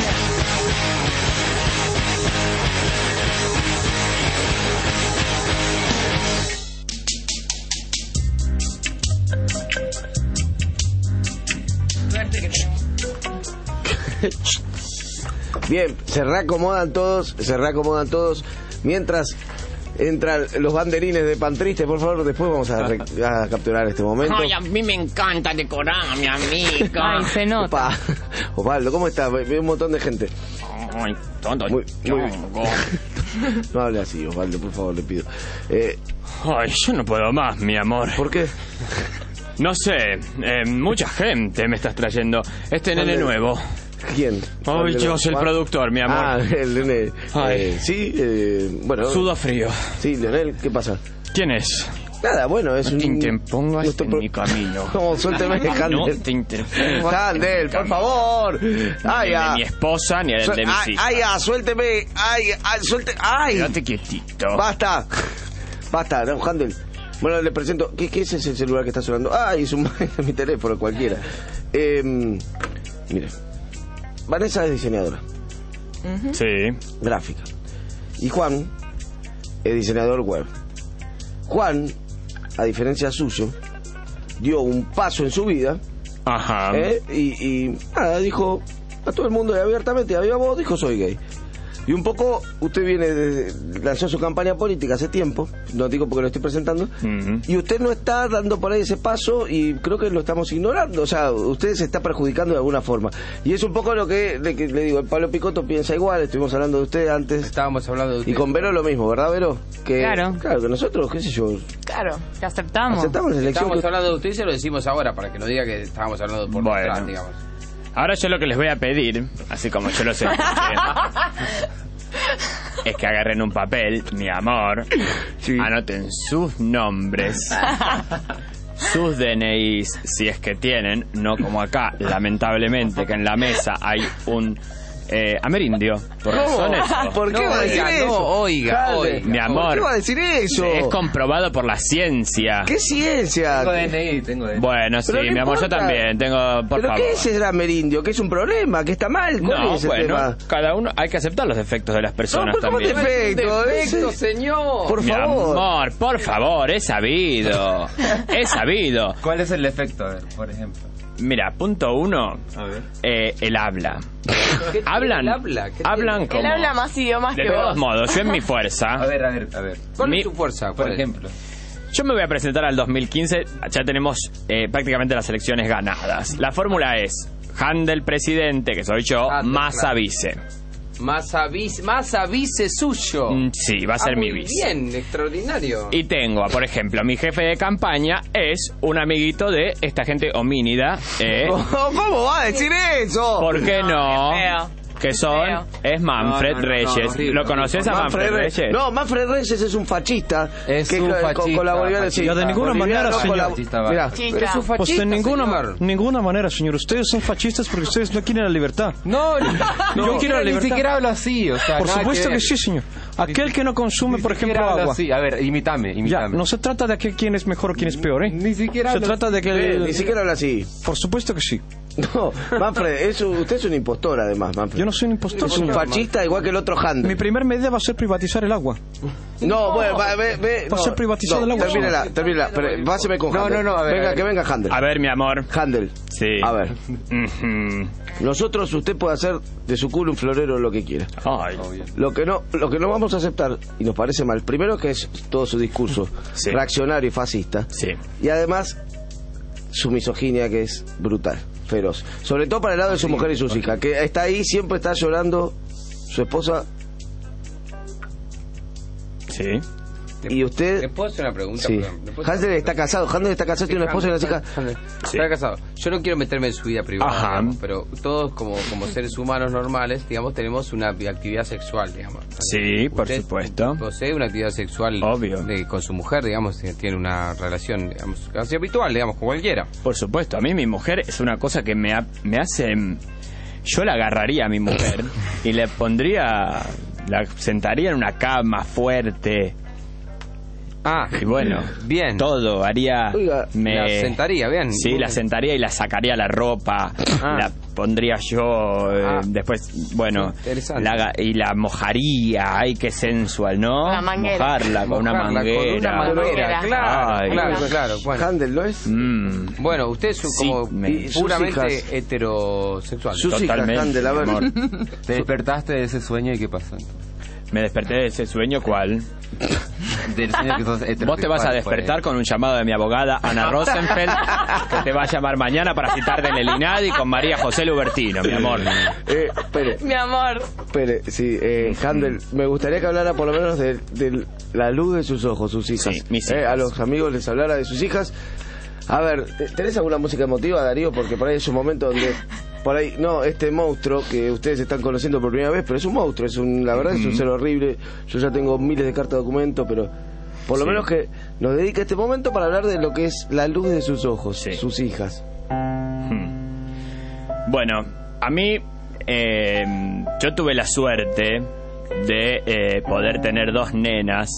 Bien, se reacomodan todos, se reacomodan todos. Mientras entran los banderines de Pan Triste, por favor, después vamos a, re- a capturar este momento. Ay, a mí me encanta decorar, mi amiga. Ay, se nota. Opa. Osvaldo, ¿cómo estás? Veo un montón de gente. Ay, todo Muy, muy chongo. No hable así, Osvaldo, por favor, le pido. Eh, Ay, yo no puedo más, mi amor. ¿Por qué? No sé, eh, mucha gente me estás trayendo. Este nene ¿Dónde? nuevo. ¿Quién? Hoy yo soy el productor, mi amor. Ah, el Leonel. Eh, sí, eh, bueno. Sudo frío. Sí, Leonel, ¿qué pasa? ¿Quién es? Nada, bueno, es no un... te interpongas nuestro en pro... mi camino. No, suélteme, Handel. No te interpongas. Handel, por favor. Ay, ni ah. de mi esposa, ni de, Su... de mis ay, hijos. Ay, ah, suélteme. Ay, ay, suelte. Ay. Quédate quietito. Basta. Basta, no, Handel. Bueno, le presento. ¿Qué, qué es ese celular que está sonando? Ay, es, un... es mi teléfono, cualquiera. Eh, mire. Vanessa es diseñadora. Uh-huh. Sí. Gráfica. Y Juan es diseñador web. Juan, a diferencia suyo, dio un paso en su vida. Ajá. ¿eh? Y, y nada, dijo a todo el mundo abiertamente, a viva voz, dijo soy gay. Y un poco, usted viene de, lanzó su campaña política hace tiempo, no digo porque lo estoy presentando, uh-huh. y usted no está dando por ahí ese paso y creo que lo estamos ignorando, o sea, usted se está perjudicando de alguna forma. Y es un poco lo que le, que, le digo, el Pablo Picotto piensa igual, estuvimos hablando de usted antes. Estábamos hablando de usted. Y con Vero lo mismo, ¿verdad, Vero? Que, claro. Claro, que nosotros, qué sé yo. Claro, que aceptamos. Aceptamos la elección. Estábamos que... hablando de usted y se lo decimos ahora, para que no diga que estábamos hablando por bueno. detrás, digamos. Ahora yo lo que les voy a pedir, así como yo lo sé, es que agarren un papel, mi amor, sí. Anoten sus nombres, sus D N Is, si es que tienen, no como acá, lamentablemente, que en la mesa hay un eh, amerindio, por razones. ¿Por qué no, va a decir oiga, eso? No, oiga, oiga. Mi amor. ¿Por qué va a decir eso? Es comprobado por la ciencia. ¿Qué ciencia? Tengo D N I, tengo D N I. Bueno, sí, no mi amor, importa. yo también tengo, por ¿Pero favor. qué es el amerindio? ¿Que es un problema? ¿Que está mal? ¿Cuál No, es el bueno, tema? cada uno, hay que aceptar los defectos de las personas no, ¿cómo también. defecto? Defecto, señor. Por mi favor. amor, por favor, es sabido. Es sabido. ¿Cuál es el defecto, a ver, por ejemplo? Mira, punto uno, a ver. Eh, el habla. ¿Qué Hablan, él habla? ¿Qué hablan tiene? como... Él habla más idiomas de que todos vos. modos, yo en mi fuerza... A ver, a ver, a ver. ¿Cuál mi, es su fuerza? Por ¿Cuál ejemplo. Yo me voy a presentar al dos mil quince, ya tenemos eh, prácticamente las elecciones ganadas. La fórmula es Handel presidente, que soy yo, Ah, Massa claro. vice. Massa vice, Massa vice suyo. Mm, Sí, va a ser ah, mi muy vice. Bien, extraordinario. Y tengo, por ejemplo, mi jefe de campaña es un amiguito de esta gente homínida. Eh. ¿Cómo va a decir eso? ¿Por qué no? Qué feo. Que son, Feo. es Manfred No, no, no, Reyes. no, horrible, ¿Lo conoces a Manfred, Manfred Reyes? No, Manfred Reyes es un fascista. Es que un con- fascista, Con la boliviana, sí. fascista. De ninguna Boliviano manera, con la- señor. Fascista, va. Mira, Chica. Pero es un Pues fascista, de ninguna, señor. ninguna manera, señor. Ustedes son fascistas porque ustedes no quieren la libertad. No, no, Yo ni quiero la ni libertad. siquiera hablo así, o sea, Por nada supuesto que, ver. sí, señor. Aquel que no consume, Ni por siquiera ejemplo, hablo agua. así. A ver, imítame, Ya, imítame. no se trata de que quién es mejor o quién es peor, ¿eh? Ni siquiera Se hablo trata de que... eh, ni siquiera habla así. Por supuesto que sí. No, Manfred, es un- usted es un impostor además, Manfred. Yo no soy un impostor, Es un señor. fascista igual que el otro Handel. Mi primer medida va a ser privatizar el agua. No, bueno, va, ve, ve, Va a no, ser privatizado no, el agua. Termínela, termínela, pero páseme con No, Handel. no, no, a ver, Venga, a ver. que venga Handel. A ver, mi amor. Handel. Sí. A ver, Ujú. nosotros, usted puede hacer de su culo un florero lo que quiera. Ay. Lo que no, lo que no vamos a aceptar, y nos parece mal, primero que es todo su discurso Sí. reaccionario y fascista, Sí. y además su misoginia que es brutal, feroz. Sobre todo para el lado de su mujer y sus hijas, que está ahí, siempre está llorando su esposa, Sí. y usted... ¿Le puedo hacer una pregunta? Sí. Perdón, ¿le puedo hacer Handel una está pregunta? casado, Handel está casado, tiene una esposa y unas hijas. Handel, Sí. Está casado. Yo no quiero meterme en su vida privada, Ajá. digamos, pero todos como, como seres humanos normales, digamos, tenemos una actividad sexual, digamos. Sí, por Usted supuesto. Posee una actividad sexual Obvio. de- con su mujer, digamos, tiene una relación, digamos, casi habitual, digamos, con cualquiera. Por supuesto, a mí mi mujer es una cosa que me, ha- me hace... Yo la agarraría a mi mujer y le pondría... La sentaría en una cama fuerte. Ah, Y bueno, bien. todo, haría... Oiga, me, la sentaría, bien. Sí, Muy la bien. sentaría y la sacaría la ropa, Ah. la pondría yo, eh, Ah. después, bueno, Interesante. la, haga- y la mojaría, ay, qué sensual, ¿no? Con la manguera. Mojarla con una Mojarla manguera. Con una manguera, claro, Ay. claro, claro. Bueno, Handel, ¿no es? Mm. bueno usted es un- Sí, como me- y sus puramente hijas. heterosexual. Sus Totalmente, hijas, Handel, a ver. mi amor. Te despertaste de ese sueño y ¿qué pasó entonces? Me desperté de ese sueño, ¿cuál? Del sueño que sos heterosexual. Vos te vas a fue. despertar con un llamado de mi abogada Ana Rosenfeld, que te va a llamar mañana para citarte en el INADI con María José Lubertino, mi amor. Eh, espere, Mi amor. espere, sí, eh, Handel, me gustaría que hablara por lo menos de, de la luz de sus ojos, sus hijas. Sí, mis Eh, hijas. a los amigos les hablara de sus hijas. A ver, ¿tenés alguna música emotiva, Darío? Porque por ahí es un momento donde por ahí, no, este monstruo que ustedes están conociendo por primera vez, pero es un monstruo, es un, la verdad es un ser horrible. Yo ya tengo miles de cartas de documento, pero por lo Sí. menos que nos dedique este momento para hablar de lo que es la luz de sus ojos, Sí. sus hijas. Bueno, a mí eh, yo tuve la suerte de eh, poder tener dos nenas.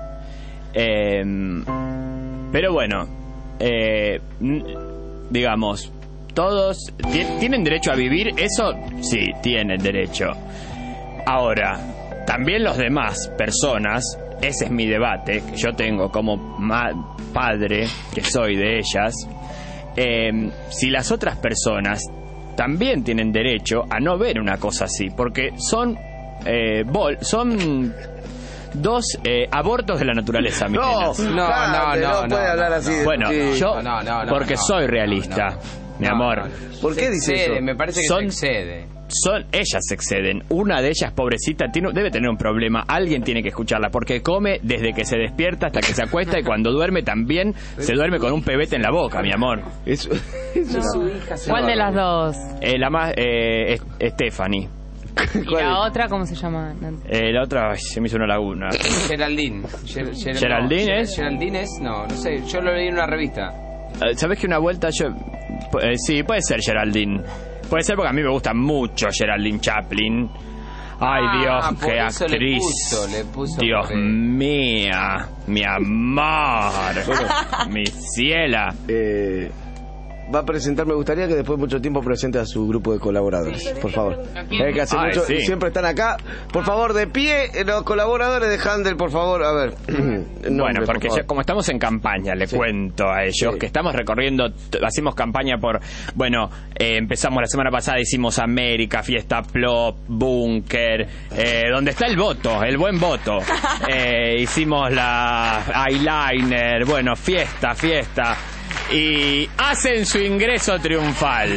Eh, pero bueno, eh, n- digamos, todos ti- tienen derecho a vivir, eso sí, tienen derecho. Ahora, también los demás personas, ese es mi debate que yo tengo como ma- padre que soy de ellas. Eh, si las otras personas también tienen derecho a no ver una cosa así, porque son eh, bol- son dos eh, abortos de la naturaleza, mis No, nenas. No, no, no, no puede no, hablar no, así. no. Bueno, Sí. yo No, no, no, porque no, soy no, realista, no. mi No, amor. no. ¿Por qué Se dice excede, eso? Me parece que Son- se excede. Son ellas se exceden. Una de ellas, pobrecita, tiene, debe tener un problema. Alguien tiene que escucharla porque come desde que se despierta hasta que se acuesta y cuando duerme también se duerme con un pebete en la boca, mi amor. Eso, ¿Cuál de las dos? Eh, la más eh, es- Stephanie. ¿Y la otra cómo se llama? No. Eh, la otra ay, se me hizo una laguna. Geraldine. Ger- Ger- ¿Geraldine no, es? Geraldine es, no, no sé, yo lo leí en una revista. Eh, ¿Sabes que una vuelta yo eh, sí, puede ser Geraldine. Puede ser porque a mí me gusta mucho Geraldine Chaplin. Ay, Ah, Dios, por qué eso le actriz. puso, le puso Dios por- mía, mi amor, mi ciela. Eh, va a presentar, me gustaría que después de mucho tiempo presente a su grupo de colaboradores, por favor. Eh, que hace Ay, mucho- sí. siempre están acá. Por favor, de pie, eh, los colaboradores de Handel, por favor, a ver. Bueno, Nombre, porque por ya- favor. como estamos en campaña, le Sí. cuento a ellos Sí. que estamos recorriendo, t- hacemos campaña por, bueno, eh, empezamos la semana pasada, hicimos América, Fiesta Plop, Búnker, eh, donde está el voto, el buen voto. Eh, hicimos la eyeliner, bueno, fiesta, fiesta. Y hacen su ingreso triunfal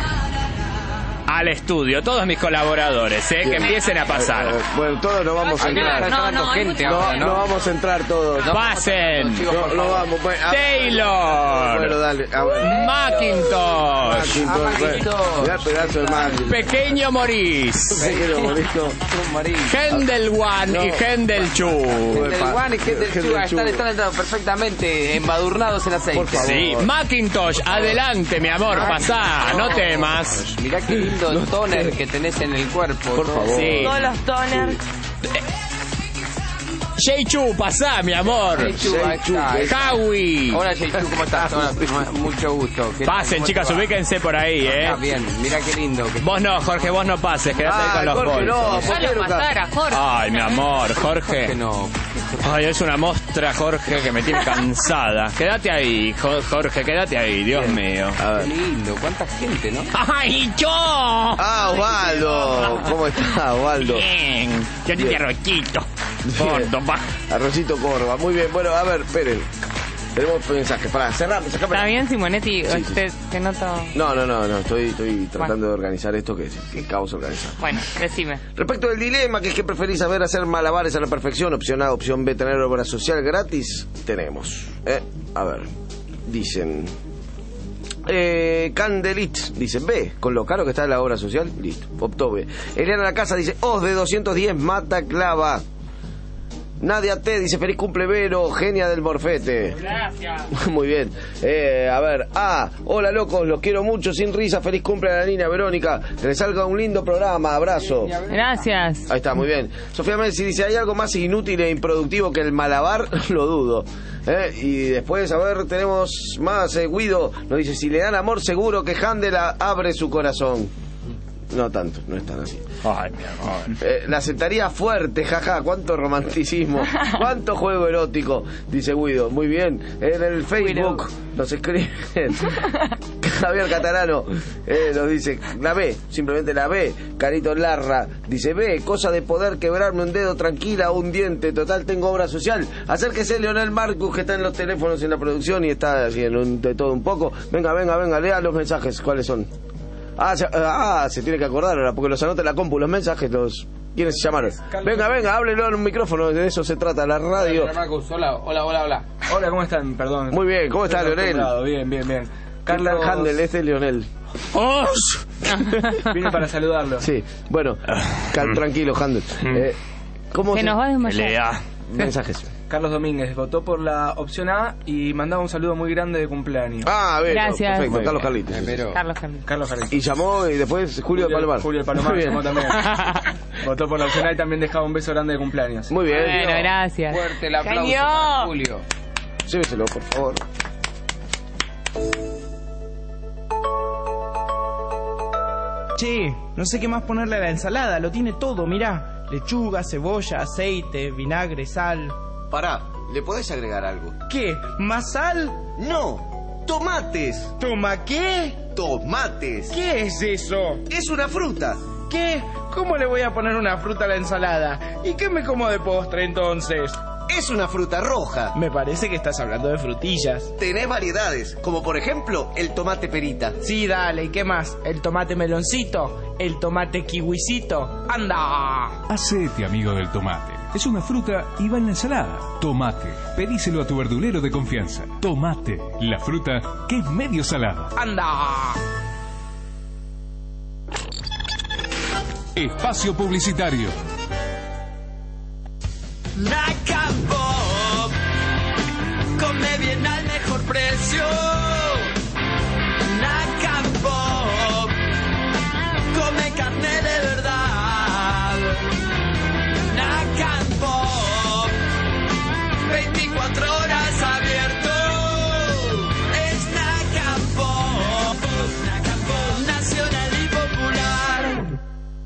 al estudio, todos mis colaboradores, eh, que Bien. empiecen a pasar. Eh, bueno, todos no vamos a Acá entrar. está No, entrando no, hay gente mucha- ahora, No, ¿no? no vamos a entrar todos. Pasen. chicos, por No, no favor. vamos. Bueno, a- Taylor. Bueno, dale. A ver. Macintosh. Macintosh, bueno. Mirá el pedazo de Macintosh. Pequeño Morís. Pequeño bonito. Hendel One No. y Hendel Chu. Del One y Hendel Chu Hendel están, Chu. están entrando perfectamente embadurnados en aceite. Por favor. Sí, Macintosh, adelante, mi amor, pasá, no temas. Mirá qué lindo el toner que tenés en el cuerpo. Por ¿no? favor. Sí. Todos los toners. Jay Chu, pasá, mi amor. Jay Chu, ahí está, ahí está. Howie. Hola Jay Chu, ¿cómo estás? Hola, mucho gusto. ¿Qué tal? Pasen, ¿Cómo chicas, te va? ubíquense por ahí, eh. Ah, bien, mira qué lindo. que- Vos no, Jorge, vos no pases, quedate ahí Ah, con los Jorge, no, bolsos. ¿por qué Déjalo nunca? pasar a Jorge. Ay, mi amor, Que Jorge. no. Ay, es una mostra, Jorge, que me tiene cansada. Quédate ahí, Jo- Jorge, quédate ahí, Dios mío. Qué lindo, cuánta gente, ¿no? ¡Ay, yo! Ah, Osvaldo. ¿Cómo está, Osvaldo? Bien, yo te Bien. arrochito. Bien. Gordo, pa. Arrocito Córdoba. Muy bien. Bueno, a ver, esperen. Tenemos mensajes. Pará, cerramos. Sacame. ¿Está bien, Simonetti? Sí, sí. Usted, te noto... No, no, no, no. Estoy, estoy tratando de organizar esto que es, que es caos organizado. Bueno, decime. Respecto del dilema, que es que preferís saber hacer malabares a la perfección, opción A, opción B, tener obra social gratis, tenemos. Eh, a ver, dicen... Eh, Candelit dice B, con lo caro que está la obra social, listo, optó B. Eliana La Casa dice Os de doscientos diez, mata clava. Nadia T dice feliz cumple Vero, genia del morfete. Gracias. Muy bien. Eh, a ver, A, hola locos, los quiero mucho, sin risa, feliz cumple a la niña Verónica, que le salga un lindo programa, abrazo. Gracias. Ahí está, muy bien. Sofía Messi dice, ¿hay algo más inútil e improductivo que el malabar? Lo dudo. ¿Eh? Y después, a ver, tenemos más. Eh, Guido nos dice, si le dan amor, seguro que Handel abre su corazón. No tanto, no es tan así. Ay, mi amor. Eh, la aceptaría fuerte, jaja, cuánto romanticismo, cuánto juego erótico, dice Guido. Muy bien, en el Facebook nos escriben. Javier Catalano eh, nos dice, la B, simplemente la B. Carito Larra dice, B, cosa de poder quebrarme un dedo tranquila o un diente, total tengo obra social. Acérquese Leonel Marcus, que está en los teléfonos en la producción y está haciendo un, de todo un poco. Venga, venga, venga, lea los mensajes, ¿cuáles son? Ah, se, ah, se tiene que acordar ahora, porque los anota en la compu, los mensajes, los... ¿Quiénes se llamaron? Venga, venga, háblelo en un micrófono, de eso se trata, la radio. Hola, Marcus, hola, hola, hola, hola. Hola, ¿cómo están? Perdón. Muy bien, ¿cómo está, Estoy Leonel? acostumbrado, Bien, bien, bien. Carlos Carlos Handel, este es Leonel. ¡Oh! Vine para saludarlo. Sí, bueno, cal- tranquilo, Handel. Eh, ¿Cómo Que se- nos va a desmayar. Lea. Mensajes. Carlos Domínguez votó por la opción A y mandaba un saludo muy grande de cumpleaños. Ah, bien, Gracias. perfecto, Muy Carlos bien. Carlitos. Pero- Carlos Carlitos. Carlos Carlitos. Y llamó y después Julio, de Palomar. Julio de Palomar Muy bien. llamó también. Votó por la opción A y también dejaba un beso grande de cumpleaños. Muy bien. Bueno, gracias. Fuerte el aplauso Genio. para Julio. Lléveselo, por favor. Che, no sé qué más ponerle a la ensalada, lo tiene todo, mirá. Lechuga, cebolla, aceite, vinagre, sal. Pará, ¿le podés agregar algo? ¿Qué? ¿Más sal? No, tomates. ¿Toma qué? Tomates. ¿Qué es eso? Es una fruta. ¿Qué? ¿Cómo le voy a poner una fruta a la ensalada? ¿Y qué me como de postre entonces? Es una fruta roja. Me parece que estás hablando de frutillas. Tenés variedades, como por ejemplo el tomate perita. Sí, dale, ¿y qué más? ¿El tomate meloncito? ¿El tomate kiwisito? ¡Anda! Hacete amigo del tomate. Es una fruta y va en la ensalada. Tomate. Pedíselo a tu verdulero de confianza. Tomate. La fruta que es medio salada. ¡Anda! Espacio publicitario. Naca Pop, come bien al mejor precio. Naca Pop, come carne de verdad. Naca Pop, veinticuatro horas abierto. Es Naca Pop, Naca Pop, nacional y popular.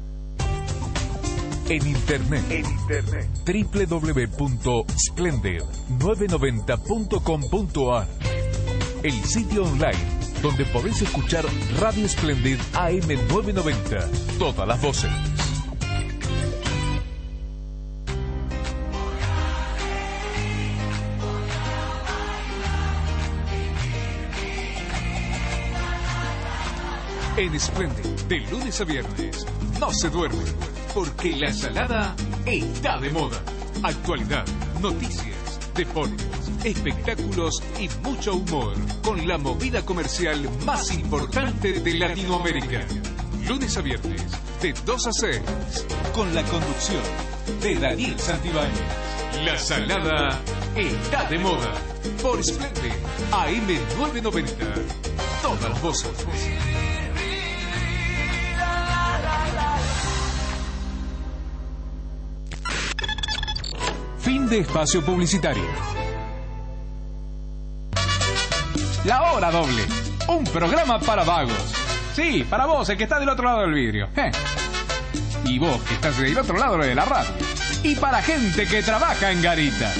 En internet. En internet. doble u doble u doble u punto splendid nueve noventa punto com punto a r. El sitio online donde podés escuchar Radio Splendid A M novecientos noventa. Todas las voces. En Splendid, de lunes a viernes, no se duerme, porque la ensalada está de moda. Actualidad, noticias, deportes, espectáculos y mucho humor, con la movida comercial más importante de Latinoamérica. Lunes a viernes, de dos a seis, con la conducción de Daniel Santibáñez. La salada está de moda, por Splendid, A M novecientos noventa. Todas las voces. Fin de espacio publicitario. La hora doble. Un programa para vagos. Sí, para vos, el que está del otro lado del vidrio. Eh. Y vos, que estás del otro lado de la radio. Y para gente que trabaja en garita.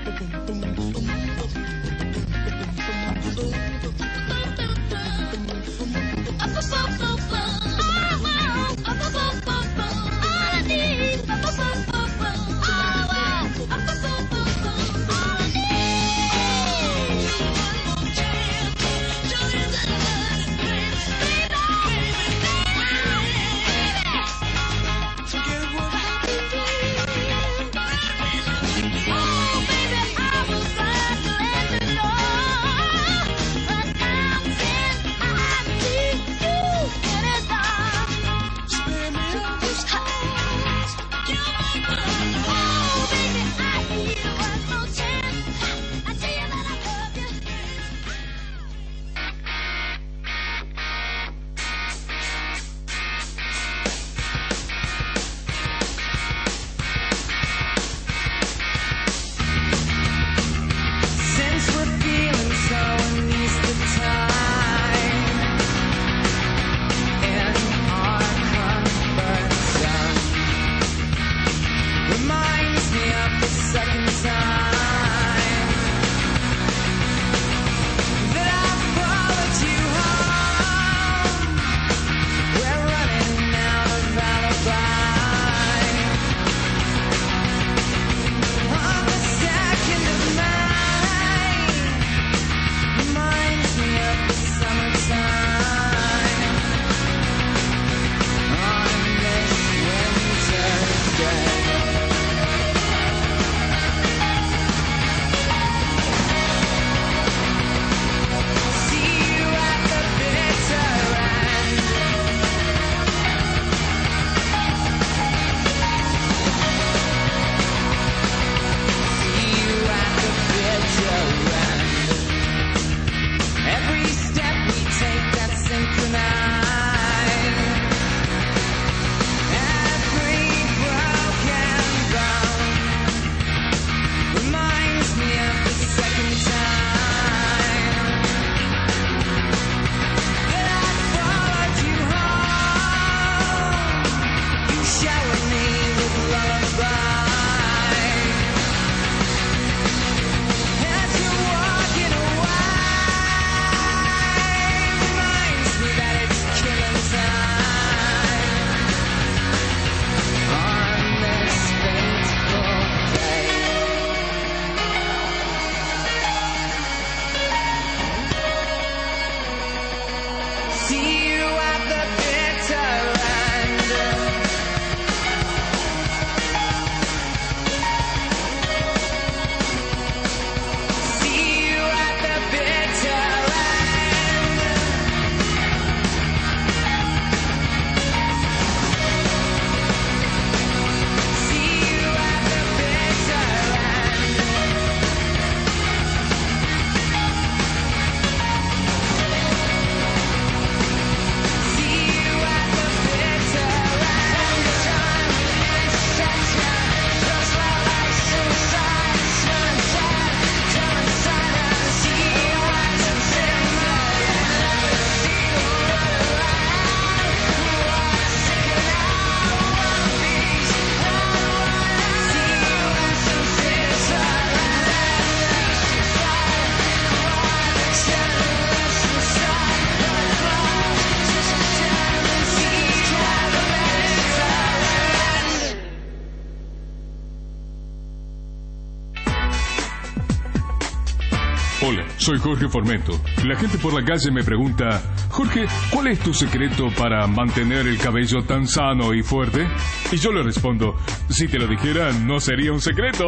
Hola, soy Jorge Formento. La gente por la calle me pregunta, Jorge, ¿cuál es tu secreto para mantener el cabello tan sano y fuerte? Y yo le respondo, si te lo dijera, no sería un secreto.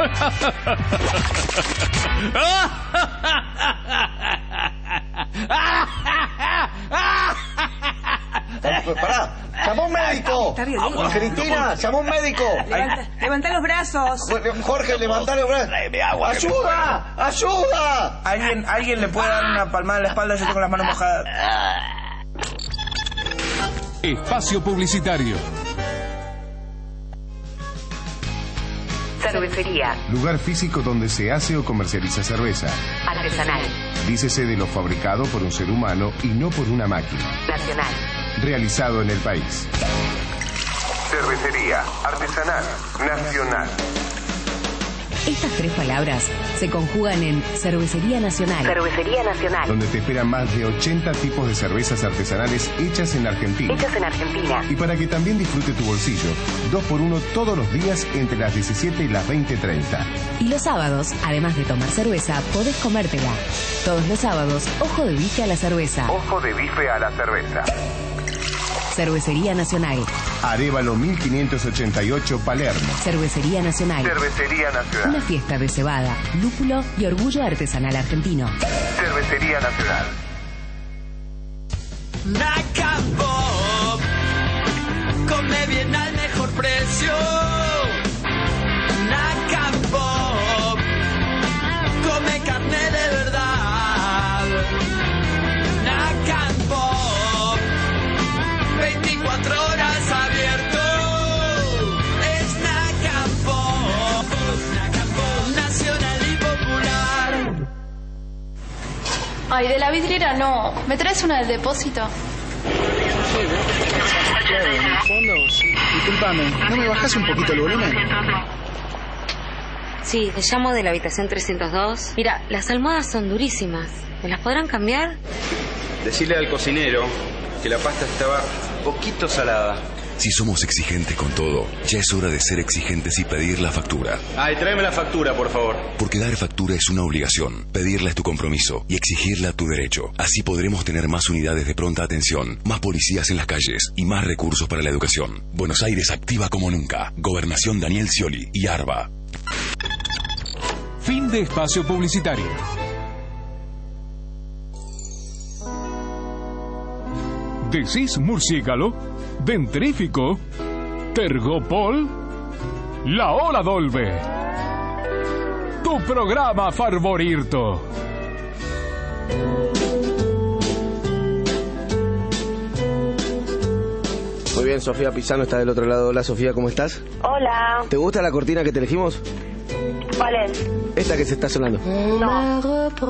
Pará, ¡llama un médico! Está bien, Diego. Cristina, llama un médico. Levanta, levanta los brazos. Jorge, levanta los brazos. ¡Ayuda! ¡Ayuda! ¿Alguien, alguien le puede dar una palmada en la espalda? Yo tengo las manos mojadas. Espacio publicitario. Cervecería. Lugar físico donde se hace o comercializa cerveza. Artesanal. Dícese de lo fabricado por un ser humano y no por una máquina. Nacional. Realizado en el país. Cervecería artesanal nacional. Estas tres palabras se conjugan en Cervecería Nacional. Cervecería Nacional. Donde te esperan más de ochenta tipos de cervezas artesanales hechas en Argentina. Hechas en Argentina. Y para que también disfrute tu bolsillo, dos por uno todos los días entre las diecisiete y las veinte treinta. Y los sábados, además de tomar cerveza, podés comértela. Todos los sábados, ojo de bife a la cerveza. Ojo de bife a la cerveza. Cervecería Nacional. Arévalo mil quinientos ochenta y ocho, Palermo. Cervecería Nacional. Cervecería Nacional. Una fiesta de cebada, lúpulo y orgullo artesanal argentino. Cervecería Nacional. Naca Pop, come bien al mejor precio. Naca Pop, come carne de verdad. Naca Pop, veinticuatro horas abierto. Es Naca Pop, Naca Pop, nacional y popular. Ay, de la vidriera no. ¿Me traes una del depósito? Claro, en el fondo, sí. Disculpame, ¿no me bajás un poquito el volumen? Sí, te llamo de la habitación trescientos dos. Mira, las almohadas son durísimas. ¿Me las podrán cambiar? Decirle al cocinero que la pasta estaba poquito salada. Si somos exigentes con todo, ya es hora de ser exigentes y pedir la factura. Ay, tráeme la factura, por favor. Porque dar factura es una obligación, pedirla es tu compromiso y exigirla tu derecho. Así podremos tener más unidades de pronta atención, más policías en las calles y más recursos para la educación. Buenos Aires activa como nunca. Gobernación Daniel Scioli y ARBA. Fin de espacio publicitario. ¿Decís murciélago? ¿Dentrífico? ¿Tergopol? La Ola Dolbe. Tu programa favorito. Muy bien, Sofía Pisano está del otro lado. Hola, Sofía, ¿cómo estás? Hola. ¿Te gusta la cortina que te elegimos? ¿Cuál es? Esta que se está sonando. No.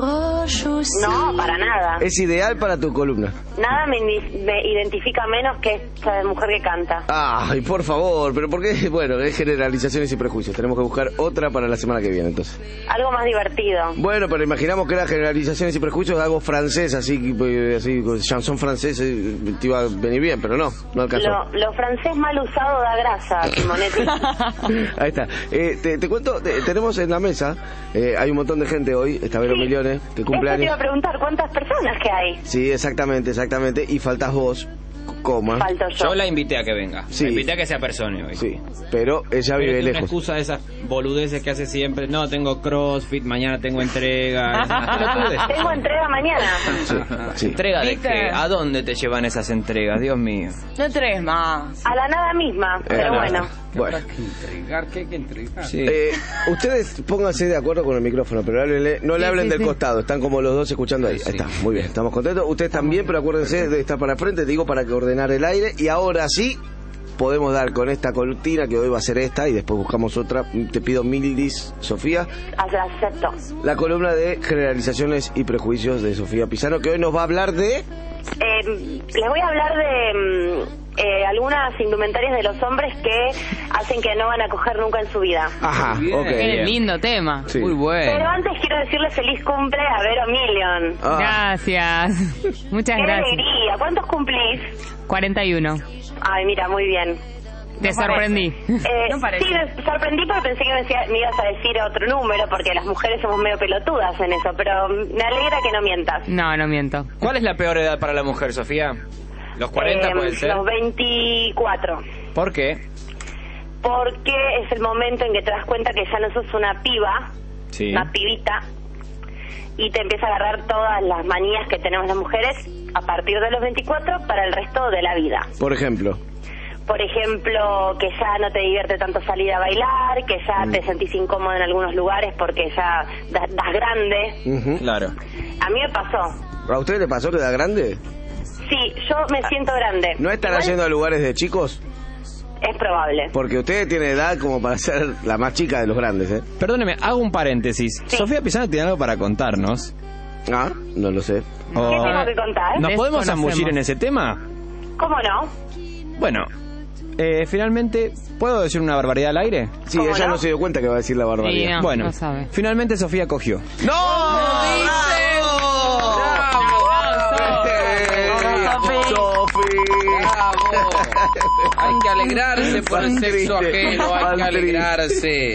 No, para nada. Es ideal para tu columna. Nada me, me identifica menos que esta mujer que canta. Ay, por favor, pero ¿por qué? Bueno, es generalizaciones y prejuicios. Tenemos que buscar otra para la semana que viene, entonces. Algo más divertido. Bueno, pero imaginamos que era generalizaciones y prejuicios de algo francés, así, así chanson francés, eh, te iba a venir bien, pero no, no alcanzó. Lo, lo francés mal usado da grasa, Simonetti. Ahí está. Eh, te, te cuento, te, tenemos en la mesa, eh, hay un montón de gente hoy, está Vero Sí. Millones, que cumple Eso te iba años. a preguntar, ¿cuántas personas que hay? Sí, exactamente, exactamente. Y faltas vos, coma. Falto yo. Yo la invité a que venga. Sí. La invité a que se apersone hoy. Sí, pero ella Pero vive tiene una lejos. excusa de esas boludeces que hace siempre. No, tengo CrossFit, mañana tengo entrega. Tengo entrega mañana. Sí. ¿Entrega de ¿Viste? qué? ¿A dónde te llevan esas entregas? Dios mío. No entregues más. A la nada misma, pero nada. bueno. Bueno. ¿Entregar? ¿Qué hay que entregar? Eh, ustedes pónganse de acuerdo con el micrófono, pero háblenle- no le Sí, hablen sí, del sí. costado, están como los dos escuchando ahí. Ahí está, muy bien, estamos contentos. Ustedes también, pero acuérdense de estar para frente, te digo, para que ordenar el aire. Y ahora sí, podemos dar con esta cortina, que hoy va a ser esta, y después buscamos otra. Te pido mil dis, Sofía. Acepto. La columna de generalizaciones y prejuicios de Sofía Pisano, que hoy nos va a hablar de... Eh, les voy a hablar de mm, eh, algunas indumentarias de los hombres que hacen que no van a coger nunca en su vida. Ajá, ok. Qué lindo tema. Sí. Muy bueno. Pero antes quiero decirle feliz cumple a Vero Million. Ah. Gracias. Muchas ¡Qué gracias. alegría! ¿Cuántos cumplís? cuarenta y uno. Ay, mira, muy bien. Te sorprendí. Eh, No parece. sí, me sorprendí porque pensé que me, decía- me ibas a decir otro número, porque las mujeres somos medio pelotudas en eso, pero me alegra que no mientas. No, no miento. ¿Cuál es la peor edad para la mujer, Sofía? ¿Los cuarenta Eh, puede ser? Los veinticuatro. ¿Por qué? Porque es el momento en que te das cuenta que ya no sos una piba, Sí. una pibita, y te empieza a agarrar todas las manías que tenemos las mujeres a partir de los veinticuatro para el resto de la vida. Por ejemplo. Por ejemplo, que ya no te divierte tanto salir a bailar, que ya Mm. te sentís incómodo en algunos lugares porque ya das, das grande. Ujú. Claro. A mí me pasó. ¿A usted le pasó que da grande? Sí, yo me siento grande. ¿No están Igual yendo a lugares de chicos? Es probable. Porque usted tiene edad como para ser la más chica de los grandes, ¿eh? Perdóneme, hago un paréntesis. Sofía Pisano tiene algo para contarnos. Ah, no lo sé. ¿Qué tengo que contar? ¿Nos podemos Desconocemos. zambullir en ese tema? ¿Cómo no? Bueno, Eh, finalmente, ¿puedo decir una barbaridad al aire? Sí, ella no? no se dio cuenta que va a decir la barbaridad. Sí, no, bueno, no sabe. finalmente Sofía cogió. ¡No! Hay que alegrarse por el sexo ajeno, hay que alegrarse.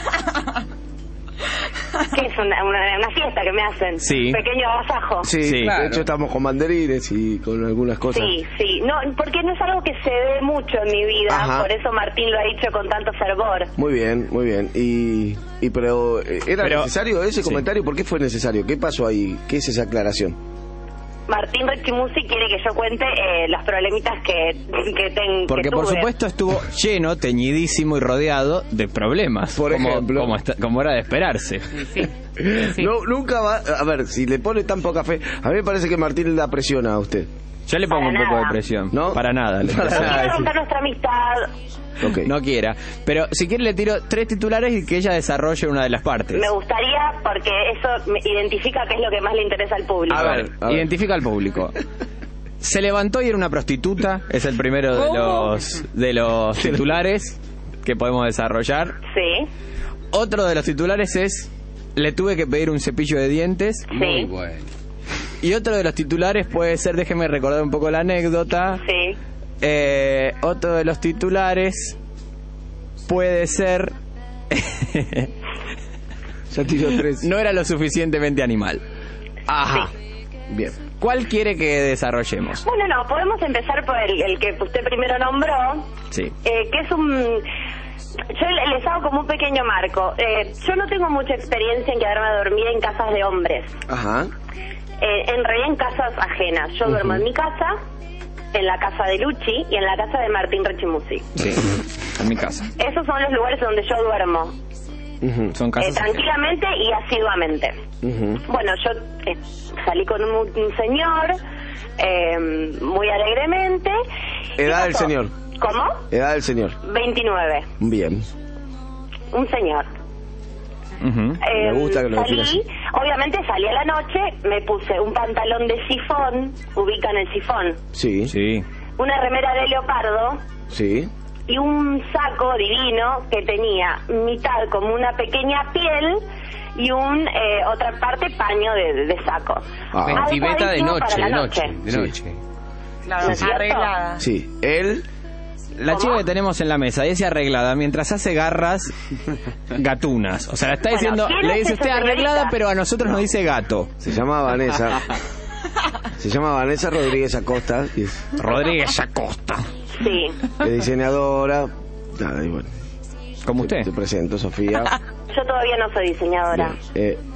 ¿Qué es una, una, una fiesta que me hacen? Sí. Un pequeño agasajo. Sí, sí, claro. De hecho estamos con banderines y con algunas cosas. Sí, sí. No, porque no es algo que se ve mucho en mi vida, Ajá. por eso Martín lo ha dicho con tanto fervor. Muy bien, muy bien. Y, y pero, ¿era Pero- necesario ese sí. comentario? ¿Por qué fue necesario? ¿Qué pasó ahí? ¿Qué es esa aclaración? Martín Rechimusi quiere que yo cuente eh, las problemitas que, que, ten, Porque que por tuve. supuesto estuvo lleno, teñidísimo y rodeado de problemas. Por como, ejemplo. Como, esta- como era de esperarse. No, nunca va... A ver, si le pone tan poca fe... A mí me parece que Martín la presiona a usted. Yo le pongo Para un poco nada. de presión. ¿No? Para nada. le- Para No nada. quiero romper nuestra amistad. Ok. No quiera. Pero si quiere le tiro tres titulares y que ella desarrolle una de las partes. Me gustaría porque eso me identifica qué es lo que más le interesa al público. A ver, a ver. identifica al público. Se levantó y era una prostituta. Es el primero de los, de los titulares que podemos desarrollar. Sí, Otro de los titulares es: le tuve que pedir un cepillo de dientes. sí, Bueno. Y otro de los titulares puede ser, déjeme recordar un poco la anécdota. sí. Eh, otro de los titulares puede ser Ya tiró tres. no era lo suficientemente animal. Ajá. Bien. ¿Cuál quiere que desarrollemos? Bueno, no, podemos empezar por el, el que usted primero nombró, Sí. eh, que es un... Yo le- les hago como un pequeño marco. Eh, yo no tengo mucha experiencia en quedarme a dormir en casas de hombres. Ajá. Eh, en realidad en casas ajenas. Yo duermo en mi casa, en la casa de Luchi y en la casa de Martín Rechimusi. Sí. En mi casa. Esos son los lugares donde yo duermo. Ujú. Son Eh, casas. tranquilamente y asiduamente. Ujú. Bueno, yo eh, salí con un, un señor eh, muy alegremente. ¿Qué Edad del pasó? señor. ¿Cómo? Edad del señor. veintinueve. Bien. Un señor. Ujú. Eh, Me gusta que lo salí, defina así. obviamente salí a la noche, me puse un pantalón de sifón, ubican el sifón, Sí. Sí. una remera de leopardo Sí. y un saco divino que tenía mitad como una pequeña piel y un eh, otra parte paño de, de saco. Ah. Vestimenta de Adecuadísimo noche, para de la noche, de Sí. noche. Claro, ¿No es cierto? arreglada. Sí. Él... La ¿Cómo? chica que tenemos en la mesa dice arreglada mientras hace garras gatunas. O sea, la está Bueno, diciendo, ¿quién le es dice esa usted arreglada, señorita? pero a nosotros nos dice gato. Se llama Vanessa. Se llama Vanessa Rodríguez Acosta. Y es, Rodríguez Acosta. Sí. es diseñadora. Nada, y bueno. Como Te, usted. te presento, Sofía. Yo todavía no soy diseñadora. Bien, eh,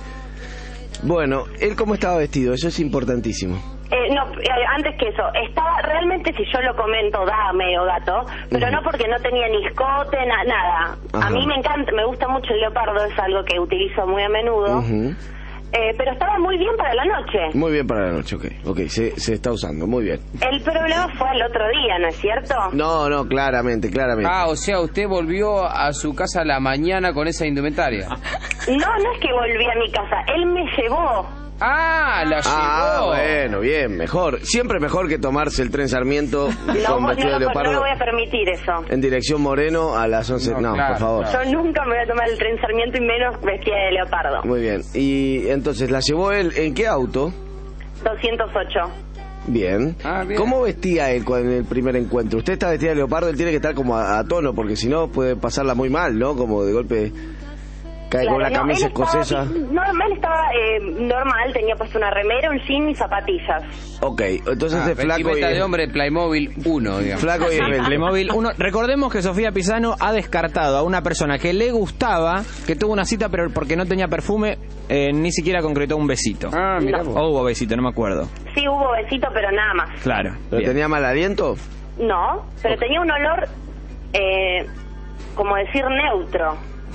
bueno, él cómo estaba vestido, eso es importantísimo. Eh, no, eh, antes que eso, estaba realmente, si yo lo comento, da medio gato, pero Ujú. no porque no tenía ni escote, na- nada. Ajá. A mí me encanta, me gusta mucho el leopardo, es algo que utilizo muy a menudo, Ujú. eh, pero estaba muy bien para la noche. Muy bien para la noche, ok. Ok, se, se está usando, muy bien. El problema fue el otro día, ¿no es cierto? No, no, claramente, claramente. Ah, o sea, usted volvió a su casa a la mañana con esa indumentaria. No, no es que volví a mi casa, él me llevó. Ah, la Ah, llevó. bueno, bien, mejor. Siempre mejor que tomarse el tren Sarmiento No, con no, vestido no, de no leopardo lo voy a permitir eso. en dirección Moreno a las once. No, No, claro, por favor. claro. Yo nunca me voy a tomar el tren Sarmiento y menos vestida de leopardo. Muy bien. Y entonces, ¿la llevó él en qué auto? doscientos ocho. Bien. Ah, bien. ¿Cómo vestía él con el primer encuentro? Usted está vestida de leopardo, él tiene que estar como a, a tono, porque si no puede pasarla muy mal, ¿no? Como de golpe cae con la no, camisa él estaba- escocesa. No, él estaba eh, normal, tenía puesto una remera, un jean y zapatillas. Ok, entonces Ah, es flaco y... vestimenta de hombre Playmobil uno, digamos. Flaco y esbelto. Playmobil uno. Recordemos que Sofía Pisano ha descartado a una persona que le gustaba, que tuvo una cita, pero porque no tenía perfume, eh, ni siquiera concretó un besito. Ah, mira vos. O hubo besito, no me acuerdo. Sí, hubo besito, pero nada más. Claro. ¿Pero bien. tenía mal aliento? No, pero tenía un olor, eh, como decir, neutro.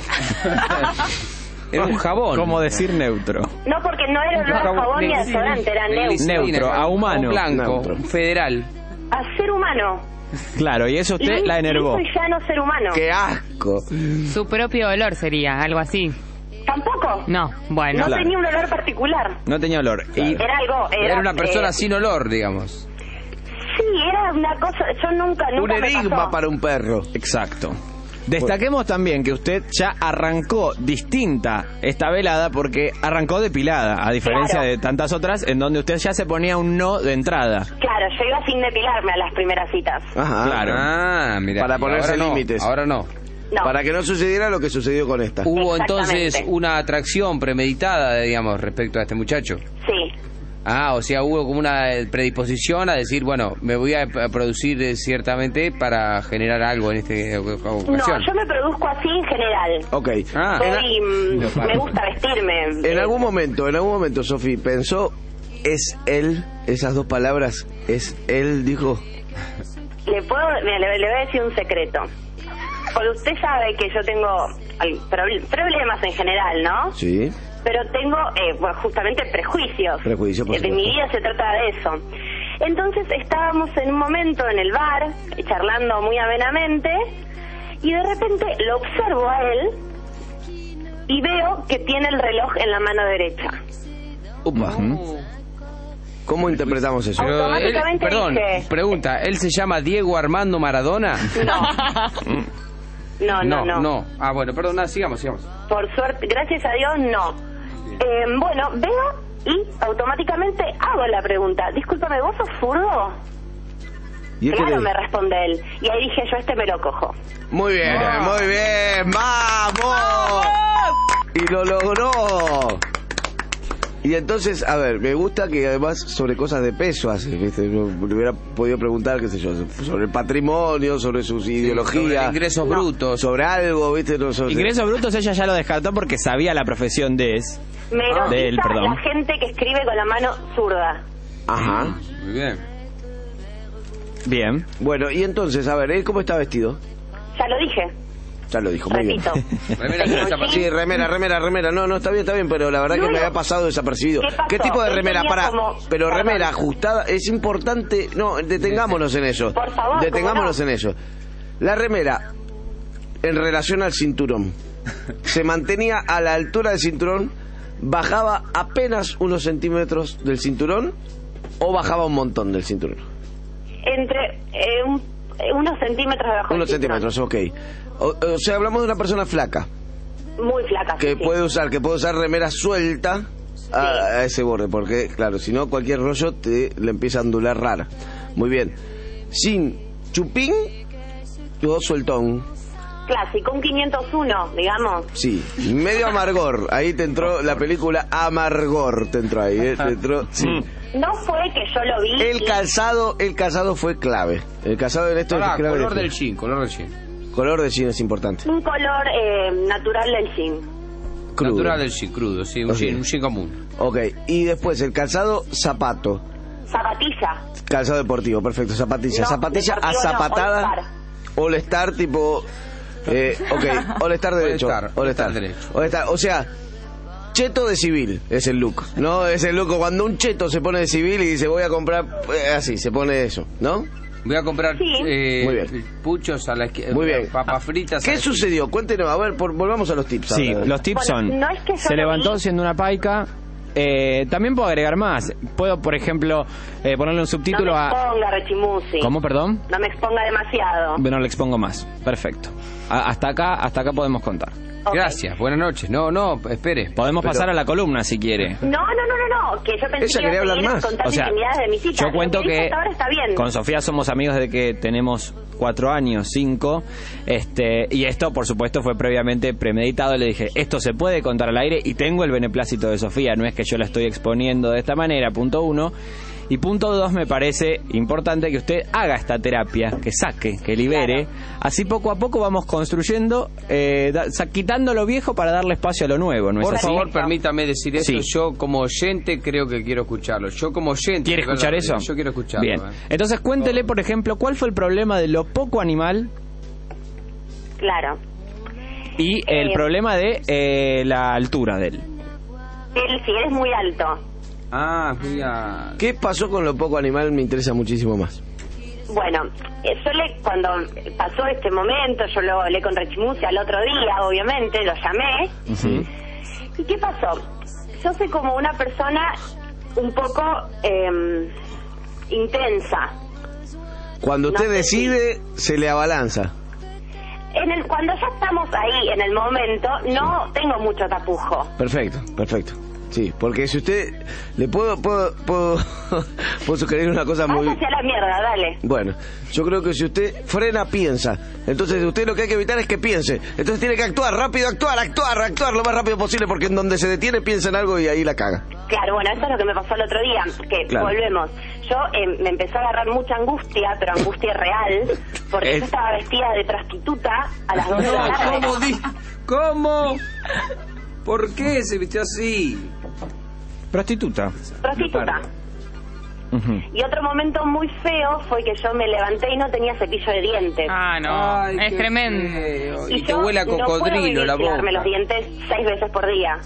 Era un jabón. Como decir neutro. No, porque no era olor a jabón ni a desodorante, era neutro. Neutro, a humano. Un blanco, Neutro. un federal. A ser humano. Claro, y eso usted Y la enervó. Eso ya no ser humano. ¡Qué asco! Su propio olor sería, algo así. Tampoco. No, bueno. No Claro. tenía un olor particular. No tenía olor. Y Era algo... Era, Era una persona eh, sin olor, digamos. Sí, era una cosa, yo nunca, nunca Un me enigma pasó. para un perro. Exacto. Destaquemos también que usted ya arrancó distinta esta velada porque arrancó depilada, a diferencia Claro. de tantas otras en donde usted ya se ponía un no de entrada. Claro, yo iba sin depilarme a las primeras citas. Ajá. Claro. Ah, mira. Para y ponerse ahora no, límites. Ahora no. No. Para que no sucediera lo que sucedió con esta. Hubo Exactamente. entonces una atracción premeditada, digamos, respecto a este muchacho. Sí. Ah, o sea, hubo como una predisposición a decir, bueno, me voy a a producir eh, ciertamente para generar algo en esta ocasión. No, yo me produzco así en general. Ok. Ah. Soy, mm, me gusta vestirme. En algún momento, en algún momento, Sofi, pensó, ¿es él? Esas dos palabras, ¿es él? Dijo. Le puedo, mira, le, le voy a decir un secreto. Porque usted sabe que yo tengo al- prob- problemas en general, ¿no? Sí. Pero tengo, eh, bueno, justamente prejuicios. Prejuicio, por Eh, de mi supuesto. vida se trata de eso. Entonces estábamos en un momento en el bar, eh, charlando muy amenamente, y de repente lo observo a él y veo que tiene el reloj en la mano derecha. Upa. ¿Cómo interpretamos eso? Pero él- Automáticamente perdón, dije- pregunta, ¿él se llama Diego Armando Maradona? No, no, no. no. Ah, bueno, perdón, nada, sigamos, sigamos. Por suerte, gracias a Dios, no. Eh, bueno, veo y automáticamente hago la pregunta. Discúlpame, ¿vos sos zurdo? ¿Y él qué Claro, le me dijo? responde él. Y ahí dije, yo este me lo cojo. Muy bien, muy bien, ¡vamos! Y lo logró. Y entonces, a ver, me gusta que además sobre cosas de peso hace, ¿viste? No, le hubiera podido preguntar, qué sé yo, sobre el patrimonio, sobre sus ideologías. sobre ingresos brutos. Sobre algo, ¿viste? No, sobre- Ingresos brutos ella ya lo descartó porque sabía la profesión de es. Me Ah. de él, erotiza perdón. la gente que escribe con la mano zurda. Ajá. Muy bien. Bien. Bueno, y entonces, a ver, ¿él cómo está vestido? Ya lo dije. Ya lo dijo, muy Repito. bien. Remera que no está pasando. Sí, remera, remera, remera. No, no, está bien, está bien, pero la verdad que Luego, me había pasado desapercibido. ¿qué pasó? ¿Qué tipo de Él remera? tenía Para, como- pero Perdón. remera ajustada, es importante. No, detengámonos en eso. Por favor, Detengámonos ¿cómo no? en eso. La remera, en relación al cinturón, se mantenía a la altura del cinturón, bajaba apenas unos centímetros del cinturón o bajaba un montón del cinturón. Entre eh, un- eh, unos centímetros debajo Unos del cinturón. centímetros, ok. O, o sea, hablamos de una persona flaca. Muy flaca. Que sí, sí. puede usar, que puede usar remera suelta a, a ese borde, porque claro, si no cualquier rollo te le empieza a ondular rara. Muy bien. Sin chupín o sueltón. Clásico, un quinientos uno, digamos. Sí, medio amargor. Ahí te entró la película Amargor, te entró ahí, ¿eh? Te entró, sí. No fue que yo lo vi. El y- calzado, el calzado fue clave. El calzado en esto Pará, es clave. color de- del jean, color del jean. Color de jean es importante. Un color eh, natural del jean. Crudo. Natural del jean, crudo, sí, un Ok. jean, un jean común. Ok, y después el calzado zapato. Zapatilla. Calzado deportivo, perfecto. Zapatilla. No, Zapatilla deportivo no, azapatada. All-Star. All Star tipo. Eh, ok, All Star derecho. All-Star, All Star. All-Star derecho. All Star, o sea, cheto de civil es el look. ¿No? Es el look cuando un cheto se pone de civil y dice voy a comprar. eh, así, se pone eso, ¿no? Voy a comprar Sí. eh, Muy bien. puchos a la izquierda, Muy bien. papas fritas. a ¿Qué la sucedió? Cuéntenos, a ver, por- volvamos a los tips. Sí, ahora. los tips Bueno, son, no es que yo se lo levantó vi. siendo una paica. Eh, también puedo agregar más. Puedo, por ejemplo, eh, ponerle un No subtítulo me a... exponga, Rechimusi. ¿Cómo, perdón? No me exponga demasiado. No le expongo más. Perfecto. A- hasta acá, hasta acá podemos contar. Ok. Gracias, buenas noches. No, no, espere. Podemos Pero- pasar a la columna si quiere. No, no, no, no, no. Que yo pensé Ella que quería iba a hablar seguir más. contando O sea, intimidades de mi cita. yo cuento Lo que, que dice hasta ahora está bien. con Sofía somos amigos desde que tenemos cuatro años, cinco, este, y esto por supuesto fue previamente premeditado. Le dije, esto se puede contar al aire y tengo el beneplácito de Sofía, no es que yo la estoy exponiendo de esta manera, punto uno. Y punto dos, me parece importante que usted haga esta terapia, que saque, que libere. Así poco a poco vamos construyendo, eh, da- sa- quitando lo viejo para darle espacio a lo nuevo, ¿no es Por así? favor, permítame decir eso. Sí. Yo como oyente creo que quiero escucharlo. Yo como oyente... ¿Quiere de verdad, escuchar eso? Yo quiero escucharlo. Bien. eh. Entonces cuéntele, por ejemplo, cuál fue el problema de lo poco animal Claro. y el Eh, problema de eh, la altura de él. Él, si eres muy alto. Ah, mira. ¿Qué pasó con lo poco animal? Me interesa muchísimo más. Bueno, eh, yo le, cuando pasó este momento, yo lo hablé con Rechimusi al otro día, obviamente, lo llamé. ¿Y qué pasó? Yo soy como una persona un poco eh, intensa. Cuando usted No sé decide, se le abalanza. En el, cuando ya estamos ahí, en el momento, no tengo mucho tapujo. Perfecto, perfecto. Sí, porque si usted... Le puedo... Puedo, puedo, puedo sugerir una cosa muy... Vaya hacia la mierda, dale. Bueno, yo creo que si usted frena, piensa. Entonces usted lo que hay que evitar es que piense. Entonces tiene que actuar, rápido actuar, actuar, actuar lo más rápido posible, porque en donde se detiene piensa en algo y ahí la caga. Claro, bueno, eso es lo que me pasó el otro día, que Claro. volvemos. Yo eh, me empezó a agarrar mucha angustia, pero angustia real, porque Es- yo estaba vestida de prostituta a las dos de la tarde. ¿Cómo? di- ¿Cómo? ¿Por qué se vistió así? Prostituta. Prostituta. Y otro momento muy feo fue que yo me levanté y no tenía cepillo de dientes. Ah, no. Ay, es qué tremendo. feo. Y, Y te yo huele a no puedo cocodrilo vivir la sin lavarme los boca. dientes seis veces por día.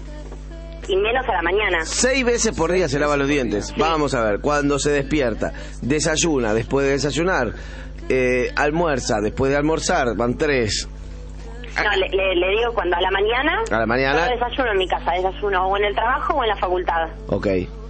Y menos a la mañana. Seis veces por día se lava los dientes. Vamos a ver, cuando se despierta, desayuna, después de desayunar, eh, almuerza, después de almorzar, van tres. No, le, le- le digo cuando a la mañana. A la mañana. Yo desayuno en mi casa, desayuno o en el trabajo o en la facultad. Ok,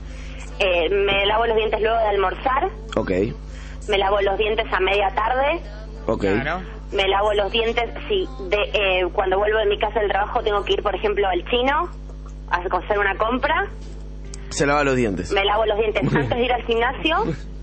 Eh, me lavo los dientes luego de almorzar. ok, Me lavo los dientes a media tarde. ok. Me lavo los dientes, sí, de, eh, cuando vuelvo de mi casa del trabajo tengo que ir, por ejemplo, al chino a hacer una compra. Se lava los dientes. Me lavo los dientes antes de ir al gimnasio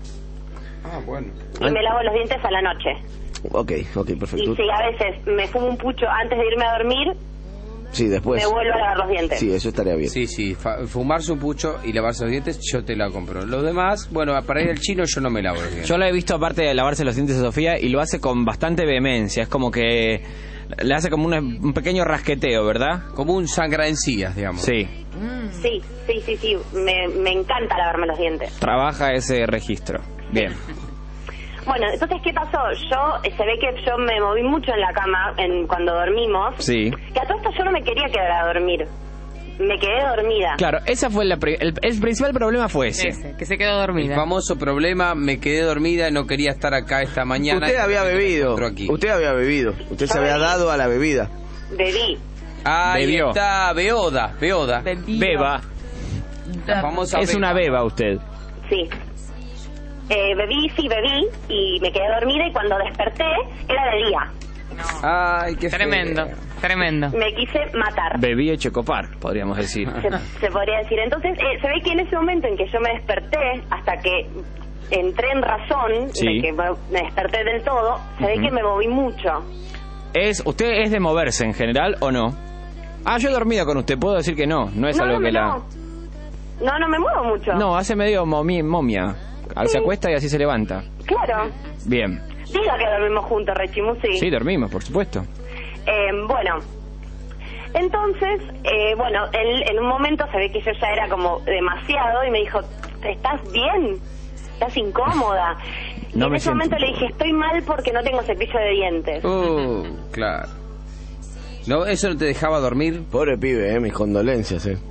Ah, bueno. y me lavo los dientes a la noche. Ok, ok, perfecto. Y si a veces me fumo un pucho antes de irme a dormir, Sí, después. me vuelvo a lavar los dientes. Sí, eso estaría bien. Sí, sí, fa- fumarse un pucho y lavarse los dientes, yo te la compro. Los demás, bueno, para ir al chino yo no me lavo los dientes. Yo lo he visto aparte de lavarse los dientes a Sofía y lo hace con bastante vehemencia. Es como que le hace como una- un pequeño rasqueteo, ¿verdad? Como un sangraencillas, digamos. Sí, Sí, sí, sí, sí. Me, me encanta lavarme los dientes. trabaja ese registro. Bien. Bueno, entonces, ¿qué pasó? Yo, eh, se ve que yo me moví mucho en la cama en, cuando dormimos. Sí. Que a todo esto yo no me quería quedar a dormir. Me quedé dormida. Claro, esa fue la pri- el, el principal problema fue ese. Ese, que se quedó dormida. El famoso problema, me quedé dormida y no quería estar acá esta mañana. Usted y había me bebido. encuentro aquí. Usted había bebido. Usted se había dado a la bebida. Bebí. Ahí Bebió. está, Beoda, Beoda. Beba. La famosa Es una beba usted. Sí. Eh, bebí, sí, bebí. Y me quedé dormida y cuando desperté era de día. Ay, qué Tremendo, feo. tremendo. Me quise matar. Bebí y checopar, podríamos decir. Se, se podría decir. Entonces, eh, se ve que en ese momento en que yo me desperté, hasta que entré en razón, Sí. de que me me desperté del todo, se ve Ujú. que me moví mucho. Es, ¿Usted es de moverse en general o no? Ah, yo he dormido con usted, puedo decir que no, no es no, algo no, que no. la... No, no me muevo mucho. No, hace medio momi- momia. Al- Se acuesta y así se levanta. Claro. Bien. Diga que dormimos juntos, Rechimusi. Sí, dormimos, por supuesto. Eh, bueno, entonces, eh, bueno, él en un momento se ve que yo ya era como demasiado y me dijo, ¿estás bien? ¿Estás incómoda? Y No en me ese siento momento le dije, estoy mal porque no tengo cepillo de dientes. Uh, claro. No, eso no te dejaba dormir. Pobre pibe, eh, mis condolencias, eh.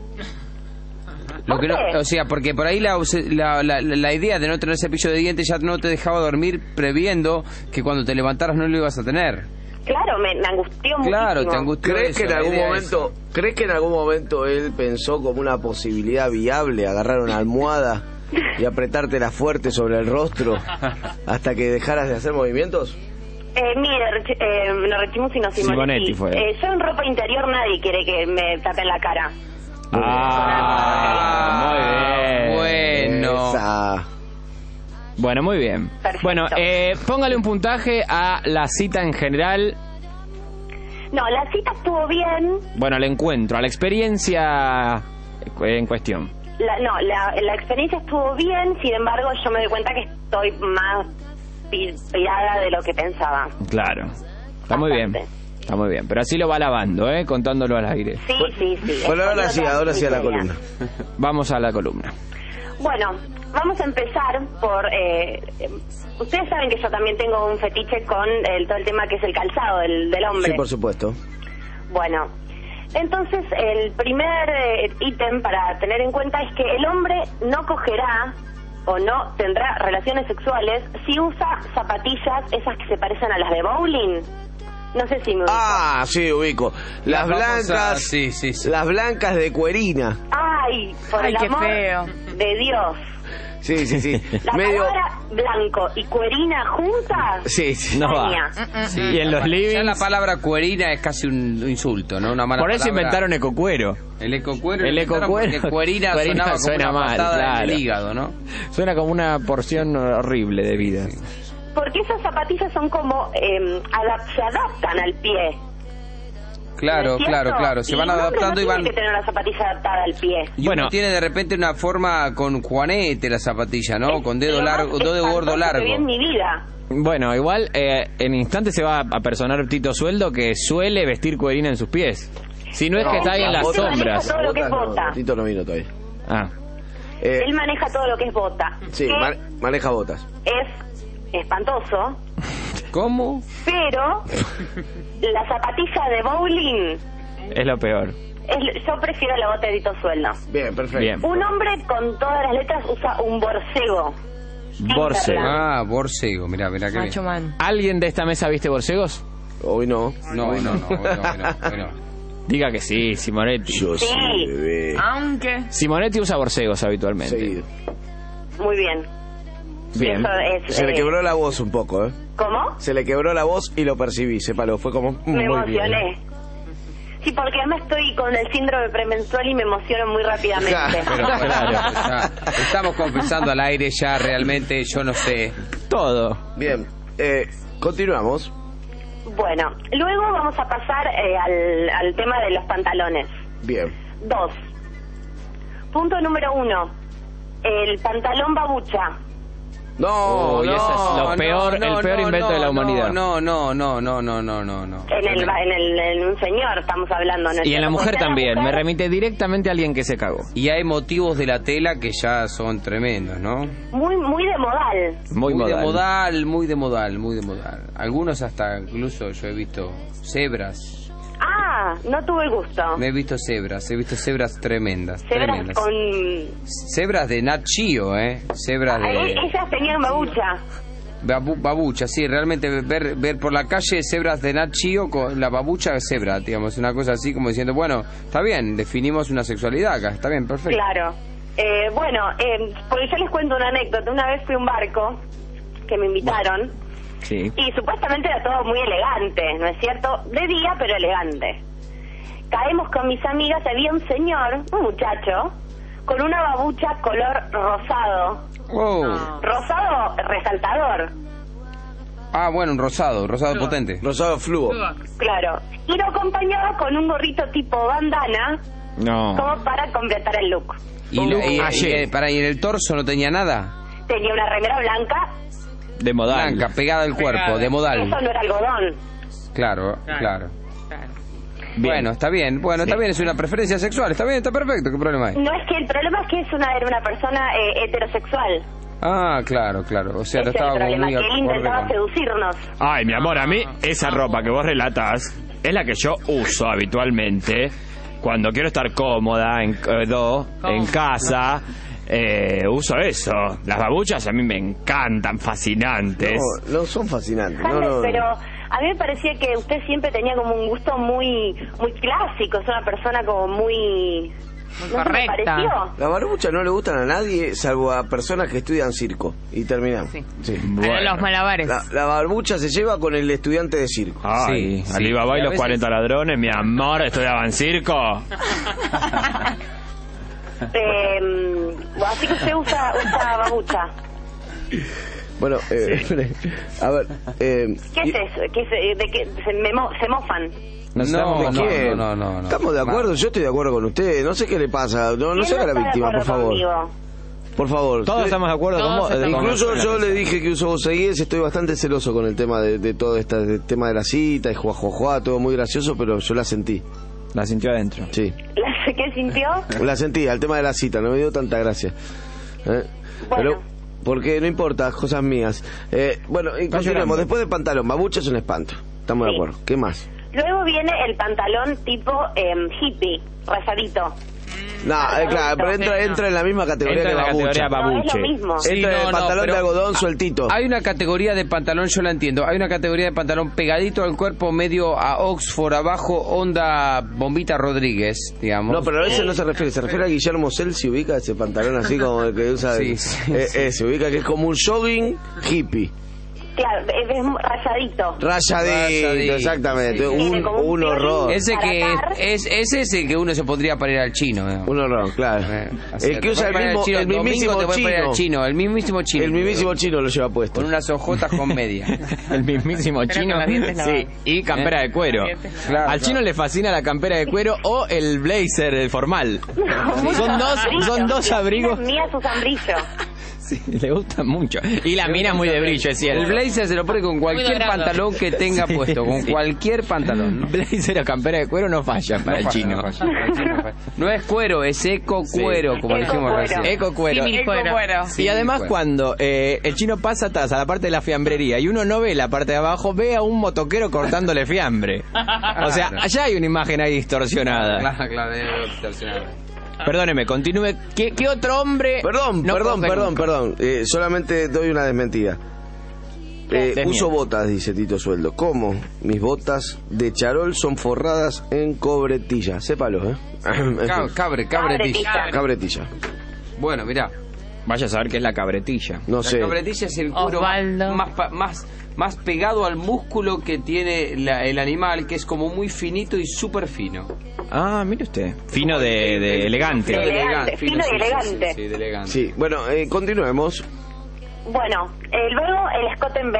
Lo que no, qué? o sea, porque por ahí la, la, la, la idea de no tener cepillo de dientes ya no te dejaba dormir previendo que cuando te levantaras no lo ibas a tener. Claro, me, me angustió Claro, muchísimo. te angustió ¿Crees eso, que en la algún idea momento, crees que en algún momento él pensó como una posibilidad viable agarrar una almohada y apretártela fuerte sobre el rostro hasta que dejaras de hacer movimientos? Eh, mire, Rechi- eh, no Rechimusi, no Simonetti. Simonetti fue. Eh, yo en ropa interior nadie quiere que me tapen la cara. Ah, muy bien. Bueno. Esa. Bueno, muy bien. Perfecto. Bueno, eh, póngale un puntaje a la cita en general. No, la cita estuvo bien. Bueno, al encuentro, a la experiencia en cuestión. La, no, la, la experiencia estuvo bien, sin embargo yo me doy cuenta que estoy más pi- pirada de lo que pensaba. Claro. Está muy bien. Bastante. Está muy bien. Pero así lo va lavando, ¿eh? Contándolo al aire. Sí, sí, sí. Bueno, ahora Es sí, otra ahora sí a la miseria. columna. Vamos a la columna. Bueno, vamos a empezar por... Eh, eh, ustedes saben que yo también tengo un fetiche con el, todo el tema que es el calzado del, del hombre. Sí, por supuesto. Bueno, entonces el primer eh, ítem para tener en cuenta es que el hombre no cogerá o no tendrá relaciones sexuales si usa zapatillas esas que se parecen a las de bowling. No sé si me ubico. Ah, sí, ubico. Las La famosa- blancas, sí, sí, sí. las blancas de cuerina. Ay, por Ay, el qué amor feo. de Dios. Sí, sí, sí. La Medio... palabra blanco y cuerina juntas. Sí, sí. No va. daña. Sí, Y en los livings... Ya la palabra cuerina es casi un insulto, ¿no? Una mala Por eso palabra. inventaron ecocuero. El ecocuero. El lo inventaron ecocuero. porque cuerina, Cuerina sonaba como suena una mal, patada en el claro. hígado, ¿no? Suena como una porción horrible de vida. Porque esas zapatillas son como eh, adap- se adaptan al pie. Claro, ¿No es claro, cierto? claro. Se Y van un hombre adaptando no y van... tiene que tener una zapatilla adaptada al pie. Y uno tiene de repente una forma con juanete la zapatilla, ¿no? Con dedo Lo más largo, dedo espantoso gordo que largo. vi en mi vida. Bueno, igual eh, en instante se va a personar Tito Sueldo, que suele vestir cuerina en sus pies. Si no es que está ahí en las Tito maneja sombras. todo lo que es No, bota. Tito no vino todavía. Ah. Eh, Él maneja todo lo que es bota. sí, que ma- maneja botas. es espantoso, ¿Cómo? pero la zapatilla de bowling, Es lo peor. es, yo prefiero la bota de Tito Sueldo. Bien, perfecto. Bien. Un hombre con todas las letras usa un borcego. Borcego. Ah, borcego, mirá, mirá qué Macho bien. man. ¿Alguien de esta mesa viste borcegos? Hoy no. No, no, no, no, no, no, no. Diga que sí, Simonetti. Yo sí, Sí. bebé. Aunque. Simonetti usa borcegos habitualmente. Seguido. Muy bien. Bien. Eso es, Se le eh, quebró la voz un poco, ¿eh? ¿Cómo? Se le quebró la voz y lo percibí, sépalo. Fue como... Me muy emocioné. bien. Sí, porque además estoy con el síndrome premenstrual y me emociono muy rápidamente. Pero, bueno, ya estamos confesando al aire ya realmente, yo no sé. Todo. Bien, eh, continuamos. Bueno, luego vamos a pasar eh, al, al tema de los pantalones. Bien. Dos. Punto número uno. El pantalón babucha. No, Oh, y no, ese es lo no, peor, no, el peor no, invento no, de la humanidad. No, no, no, no, no, no, no, no. En el, en el en un señor estamos hablando, ¿no? Y en la mujer Porque la también. Me mujer- remite directamente a alguien que se cagó. Y hay motivos de la tela que ya son tremendos, ¿no? Muy, muy de modal. Muy, de modal. modal, muy de modal, muy de modal. Algunos hasta incluso yo he visto cebras. Ah, no tuve el gusto. Me he visto cebras, he visto cebras tremendas, Cebras tremendas. con... Cebras de Nat Geo, ¿eh? Cebras Ah, de... ellas tenían babucha. Babu- babucha, sí, realmente ver ver por la calle cebras de Nat Geo con la babucha cebra, digamos, una cosa así como diciendo, bueno, está bien, definimos una sexualidad acá, está bien, perfecto. Claro. Eh, bueno, eh, porque yo les cuento una anécdota. Una vez fui a un barco que me invitaron Sí. y supuestamente era todo muy elegante, ¿no es cierto? De día, pero elegante. Caemos con mis amigas, había un señor, un muchacho, con una babucha color rosado. Oh. Rosado resaltador, Ah, bueno, un rosado, un rosado potente. Rosado fluo. claro. Y lo acompañaba con un gorrito tipo bandana, No. como para completar el look. Y, la- y- y- Ayer. y- para, y en el torso no tenía nada. Tenía una remera blanca, De modal. Blanca, pegada al cuerpo, Pegada. de modal. eso no era algodón. Claro, Claro. claro. Claro. Bien. Bueno, está bien, bueno, está Sí. bien, es una preferencia sexual, está bien, está perfecto, ¿qué problema hay? No es que el problema es que es una, era una persona eh, heterosexual. Ah, claro, claro, o sea, Ese lo es el estaba como problema, muy que él acorde intentaba con- seducirnos. Ay, mi amor, a mí esa ropa que vos relatás es la que yo uso habitualmente cuando quiero estar cómoda, en, eh, do, en casa. Eh, uso eso. Las babuchas a mí me encantan, fascinantes. No, no son fascinantes. No, James, no, no. pero a mí me parecía que usted siempre tenía como un gusto muy muy clásico, es una persona como muy... ¿no se me correcta. pareció? Las barbuchas no le gustan a nadie, salvo a personas que estudian circo. Y terminamos. Sí. Sí. Pero los malabares. La, la barbucha se lleva con el estudiante de circo. Ay, Sí, sí. Alibaba y Y a los veces- cuarenta ladrones, mi amor, estudiaban circo. Eh, así que usted usa, usa babucha. Bueno, eh, espere. A ver. Eh, ¿Qué es eso? ¿Qué es, eh, ¿De qué se, me mo- se mofan? Nos No, estamos- no, ¿qué? no, no, no, no. Estamos de acuerdo, yo estoy de acuerdo con usted. No sé qué le pasa. No, no ¿Quién se haga la está de víctima, por acuerdo favor. conmigo? Por favor. Todos Eh, estamos de acuerdo con Todos vos. eh, estamos- con- Incluso con la yo mesa. le dije que uso vos seguís, estoy bastante celoso con el tema de, de todo este de tema de la cita y juajuajua, todo muy gracioso, pero yo la sentí. La sintió adentro. Sí, ¿Qué sintió? la sentí, al tema de la cita, no me dio tanta gracia. ¿Eh? Pero, porque no importa, cosas mías. Eh, bueno, y Está continuemos. llorando. Después de pantalón, babucha es un espanto. Estamos de Sí. acuerdo. ¿Qué más? Luego viene el pantalón tipo eh, hippie, rasadito. No, eh, claro, pero entra, entra en la misma categoría Entra que en la babucha. categoría babuche. No, es lo mismo. Sí, Entra no, el no, pantalón pero de algodón sueltito. Hay una categoría de pantalón, yo la entiendo. Hay una categoría de pantalón pegadito al cuerpo, medio a Oxford, abajo, onda Bombita Rodríguez, digamos. No, pero a veces no se refiere, se refiere a Guillermo Cell, se ubica ese pantalón así como el que usa. Sí, el- sí, eh, sí. eh, se ubica que es como un jogging hippie. Claro, es, es rayadito. Rayadito, Rayadito. exactamente. Sí. Un, Tiene como un un horror. piolín. Ese que Para atar. es, es ese que uno se podría para ir al chino. digamos. Un horror, claro. Eh, así el que te usa puedes el poner mismo, chino, el mismísimo domingo te puedes poner chino. al chino. El mismísimo chino. El mismísimo chino lo lleva puesto. Con unas ojotas con media. El mismísimo Pero chino. con los dientes Sí, lavados. y campera de cuero. Claro, Al chino claro. le fascina la campera de cuero o el blazer, el formal. Son dos, son dos abrigos. Mía usan brillo. Sí, le gustan mucho. Y la mina es muy de brillo, es cierto. El blazer se lo pone con cualquier dorado. pantalón que tenga Sí, puesto, con sí. cualquier pantalón. ¿no? Blazer o campera de cuero no falla para No el falla, chino. no falla, para el chino no falla. No es cuero, es eco cuero, como Eco dijimos cuero. recién. Eco cuero. Símil cuero. Bueno. Y además cuero. cuando eh, el chino pasa atrás a la parte de la fiambrería y uno no ve la parte de abajo, ve a un motoquero cortándole fiambre. O sea, allá hay una imagen ahí distorsionada. Claro, claro, es distorsionado. Perdóneme, continúe. ¿Qué, qué otro hombre? Perdón, no perdón, corta perdón, nunca? perdón. Eh, solamente doy una desmentida. Eh, Desmiente. uso botas, dice Tito Sueldo. ¿Cómo? Mis botas de charol son forradas en cobretilla. Sépalo, ¿eh? Ca- Cabre, cabretilla. Cabretilla. Bueno, mirá. Vaya a saber qué es la cabretilla. No La sé. cabretilla es el cuero Osvaldo. más, pa- más, más pegado al músculo que tiene la- el animal, que es como muy finito y súper fino. Ah, mire usted. Fino de, de elegante. De elegante, fino y sí, sí, elegante. Sí, sí, de elegante. Sí, bueno, eh, continuemos. Bueno, eh, luego el escote en B.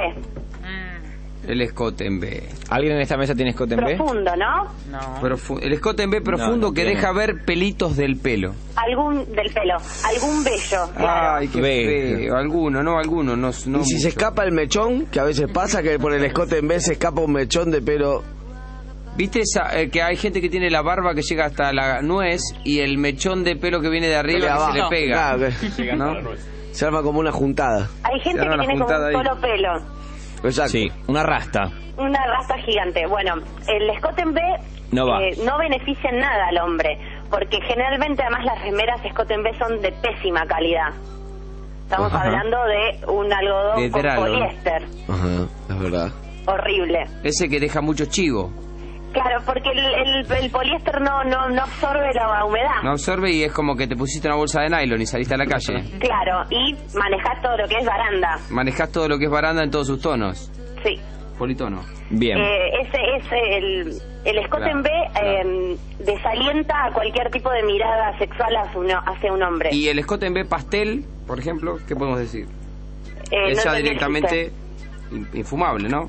El escote en B. ¿Alguien en esta mesa tiene escote en B? Profundo, ¿no? No. Profu- el escote en B profundo No, no que tiene. deja ver pelitos del pelo. Algún del pelo. Algún vello. Claro. Ay, qué Ve. feo. Alguno, no, alguno, no, no y si mucho. se escapa el mechón, que a veces pasa que por el escote en vez se escapa un mechón de pelo. ¿Viste esa, eh, que hay gente que tiene la barba que llega hasta la nuez y el mechón de pelo que viene de arriba de que abajo. se le pega? Claro, que- ¿no? se arma como una juntada. Hay gente Se arma que la tiene como juntada un ahí. solo pelo. Exacto. Sí, una rasta. Una raza gigante. Bueno, el escote en B No va. eh, no beneficia en nada al hombre, porque generalmente además las remeras escote en B son de pésima calidad. Estamos Ajá. hablando de un algodón De con dralo, ¿no? poliéster. Ajá, es verdad. Horrible. Ese que deja mucho chivo. Claro, porque el, el, el poliéster no, no, no absorbe la humedad. No absorbe y es como que te pusiste una bolsa de nylon y saliste a la calle. Claro, y manejar todo lo que es baranda. Manejás todo lo que es baranda en todos sus tonos. Sí. Politono. Bien. Eh, ese es el, el escote Claro, en B eh, desalienta a cualquier tipo de mirada sexual hacia un, hacia un hombre. Y el escote en B pastel, por ejemplo, ¿qué podemos decir? Eh, es no ya entendí el directamente in- infumable, ¿no?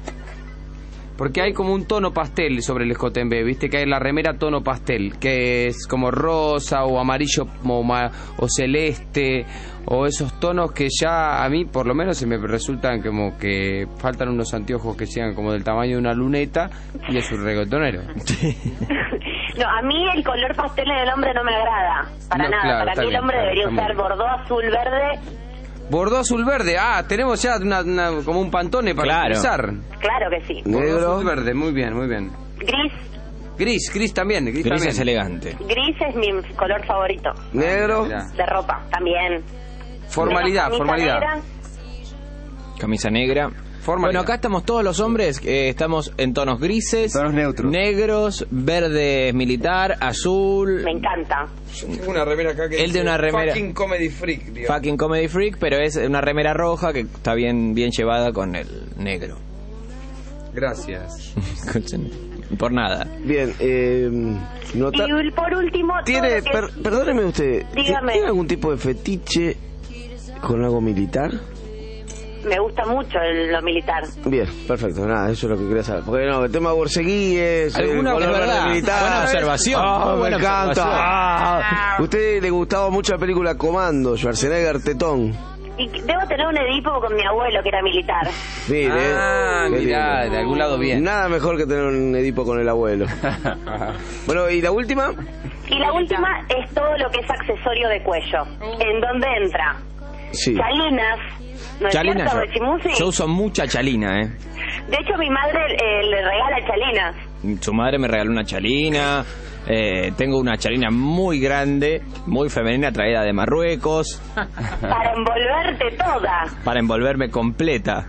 Porque hay como un tono pastel sobre el escote en B, viste que hay la remera tono pastel, que es como rosa o amarillo o, ma- o celeste, o esos tonos que ya a mí por lo menos se me resultan como que faltan unos anteojos que sean como del tamaño de una luneta y es un reggaetonero. No, a mí el color pastel en el hombre no me agrada, para No, nada. claro, para está mí el bien, hombre claro, debería está muy usar bien. bordó, azul, verde. Bordó azul verde, ah, tenemos ya una, una- como un pantone para Claro. utilizar. Claro que sí. Bordó Negro. azul verde, muy bien, muy bien. Gris, Gris, gris también, gris, Gris también. es elegante. gris es mi color favorito. Negro. Mirá. De ropa, también. Formalidad, Menos camisa formalidad. negra. Camisa negra. Formalidad. Bueno, acá estamos todos los hombres, eh, estamos en tonos grises, Tonos neutros. negros, verde militar, azul. Me encanta. Tengo una remera acá que Él de dice una remera- Fucking comedy freak, digamos. Fucking comedy freak, pero es una remera roja que está bien bien llevada con el negro. Gracias. Por nada. Bien, eh, nota- Y por último, todo ¿Tiene, lo que- per- perdóneme usted, Dígame. ¿tiene algún tipo de fetiche con algo militar? me gusta mucho el- lo militar. Bien, perfecto, nada, eso es lo que quería saber. Porque no, el tema de borseguíes, Alguna- el color es verdad, verde militar. buena observación, Ah, muy me buena encanta. observación. Ah, usted le gustaba mucho la película Comando, Schwarzenegger Tetón. Y debo tener un Edipo con mi abuelo que era militar. Mire, Ah, qué mirá, lindo. de algún lado bien. Nada mejor que tener un Edipo con el abuelo. Bueno, ¿y la última? Y la última es todo lo que es accesorio de cuello. ¿En dónde entra? Sí. Chalinas. ¿No es Chalina, cierto, yo, Bechimusi? yo uso mucha chalina, ¿eh? De hecho, mi madre eh, le regala chalinas. su madre me regaló una chalina. Eh, tengo una chalina muy grande, muy femenina, traída de Marruecos. Para envolverte toda. Para envolverme completa.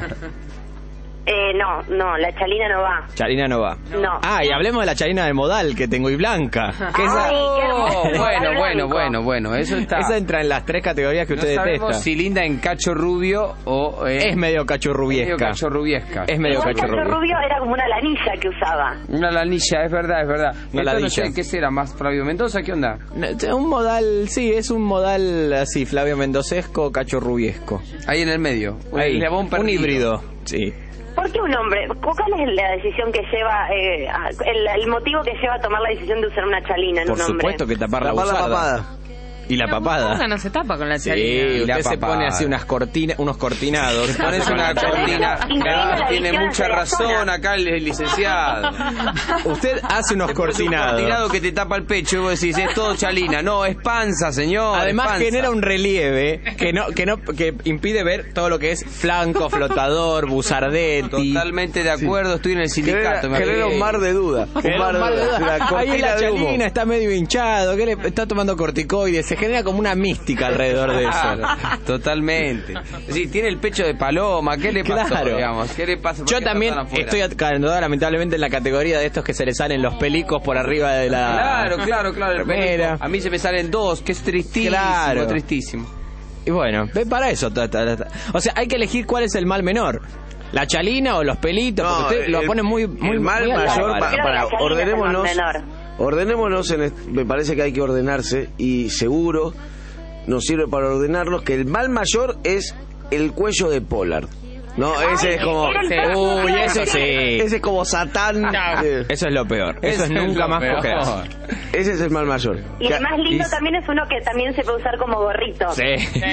Eh, no, no, la chalina no va. Chalina no va. No. Ah, y hablemos de la chalina de modal que tengo y blanca. Que esa... Ay, qué hermoso. Oh, bueno, Modal bueno, blanco. bueno, bueno, eso está. Esa entra en las tres categorías que No usted sabemos detesta. si linda en cacho rubio o... eh, Es medio cachorrubiesca. medio cachorrubiesca. Es medio Igual cachorrubiesca. Cacho Rubio era como una lanilla que usaba. Una lanilla, es verdad, es verdad. Una Esto no ladilla. sé, ¿qué será? ¿Más Flavio Mendoza? ¿Qué onda? No, Un modal, sí, es un modal así, Flavio Mendocesco, cachorrubiesco. Ahí en el medio. Ahí, Le va un un perdido. híbrido, sí. ¿Por qué un hombre? ¿Cuál es la decisión que lleva, eh, a- el, el motivo que lleva a tomar la decisión de usar una chalina en Por un hombre? supuesto que tapar la Tapar la buzarda. papada. Y la papada. Esa no se tapa con la Sí, chalina. usted la se papada. pone así unas cortinas, unos cortinados. Pones una cortina. Inclina Claro, la tiene visión mucha hacia la razón zona. acá el, el licenciado. Usted hace unos Te pones un cortinados. cortinado que te tapa el pecho y vos decís, es todo chalina. No, es panza, señor. Además es panza. genera un relieve que no que no que impide ver todo lo que es flanco, flotador, buzardetti. Totalmente de acuerdo, estoy en el sindicato. Genera, me genera un acuerdo. mar de duda. Un Genera mar un mar de duda. La Ahí cortina la de humo. chalina está medio hinchado, que le está tomando corticoides, se genera como una mística alrededor de eso. Claro, totalmente. Sí, tiene el pecho de paloma, ¿qué le pasó, Claro. digamos? ¿Qué le pasa? ¿Por Yo qué está también tan afuera? estoy acá, lamentablemente en la categoría de estos que se le salen los pelicos por arriba de la Claro, claro, claro. el remera. pelico. A mí se me salen dos, que es tristísimo, Claro. tristísimo. Y bueno, ve para eso. ta, ta, ta. O sea, hay que elegir cuál es el mal menor. La chalina o los pelitos, No, porque usted lo el- pone muy, muy el mal muy a la mayor vara. pa- Creo que para la chalina ordenémonos es el más menor. ordenémonos en est- me parece que hay que ordenarse y seguro nos sirve para ordenarnos que el mal mayor es el cuello de Pollard. No, ese Ay, es como era el Sí. próximo Uy, que iba a eso decir. sí. ese es como Satán. eh, Eso es lo peor. Eso es Ese es nunca lo más peor. coger. ese es el mal mayor. Y Que- el más lindo y- también es uno que también se puede usar como gorrito. Sí.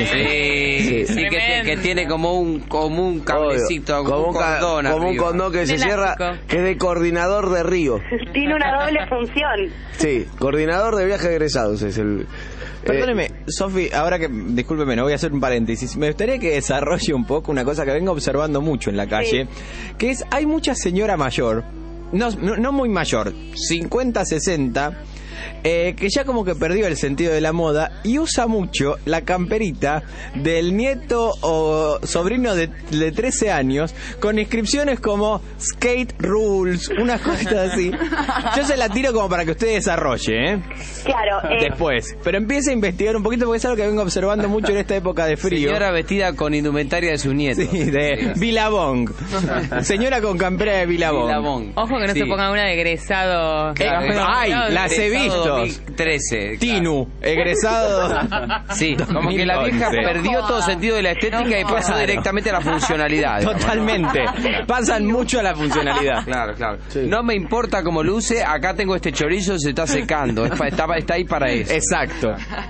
Sí, sí, que, te- que tiene como un como un cablecito, Obvio, como un ca- cordón como un arriba. condón que se Elástico. cierra, que es de coordinador de río. Tiene una doble función. Sí, coordinador de viajes egresados es el. Perdóneme, Sofi, ahora que, discúlpeme, no voy a hacer un paréntesis. Me gustaría que desarrolle un poco una cosa que vengo observando mucho en la calle, que es, hay mucha señora mayor, no, no, no muy mayor, cincuenta, sesenta, eh, que ya como que perdió el sentido de la moda y usa mucho la camperita del nieto o sobrino de, de trece años con inscripciones como Skate Rules, unas cosas así. Yo se la tiro como para que usted desarrolle, ¿eh? Claro. Eh, Después, pero empiece a investigar un poquito porque es algo que vengo observando mucho en esta época de frío. Señora vestida con indumentaria de sus nietos. Sí, de Billabong. Señora con campera de Billabong. Billabong. Ojo que no Sí. se ponga una de egresado. Claro. Ay, las he visto. dos mil trece. Tinu, egresado. Sí, como que la vieja dos mil once. perdió todo sentido de la estética y pasó Claro. directamente a la funcionalidad. digamos, ¿no? Totalmente. Pasan mucho a la funcionalidad. Claro, claro. No me importa cómo luce, acá tengo este chorizo, se está secando. Es pa- está, está ahí para eso. Exacto.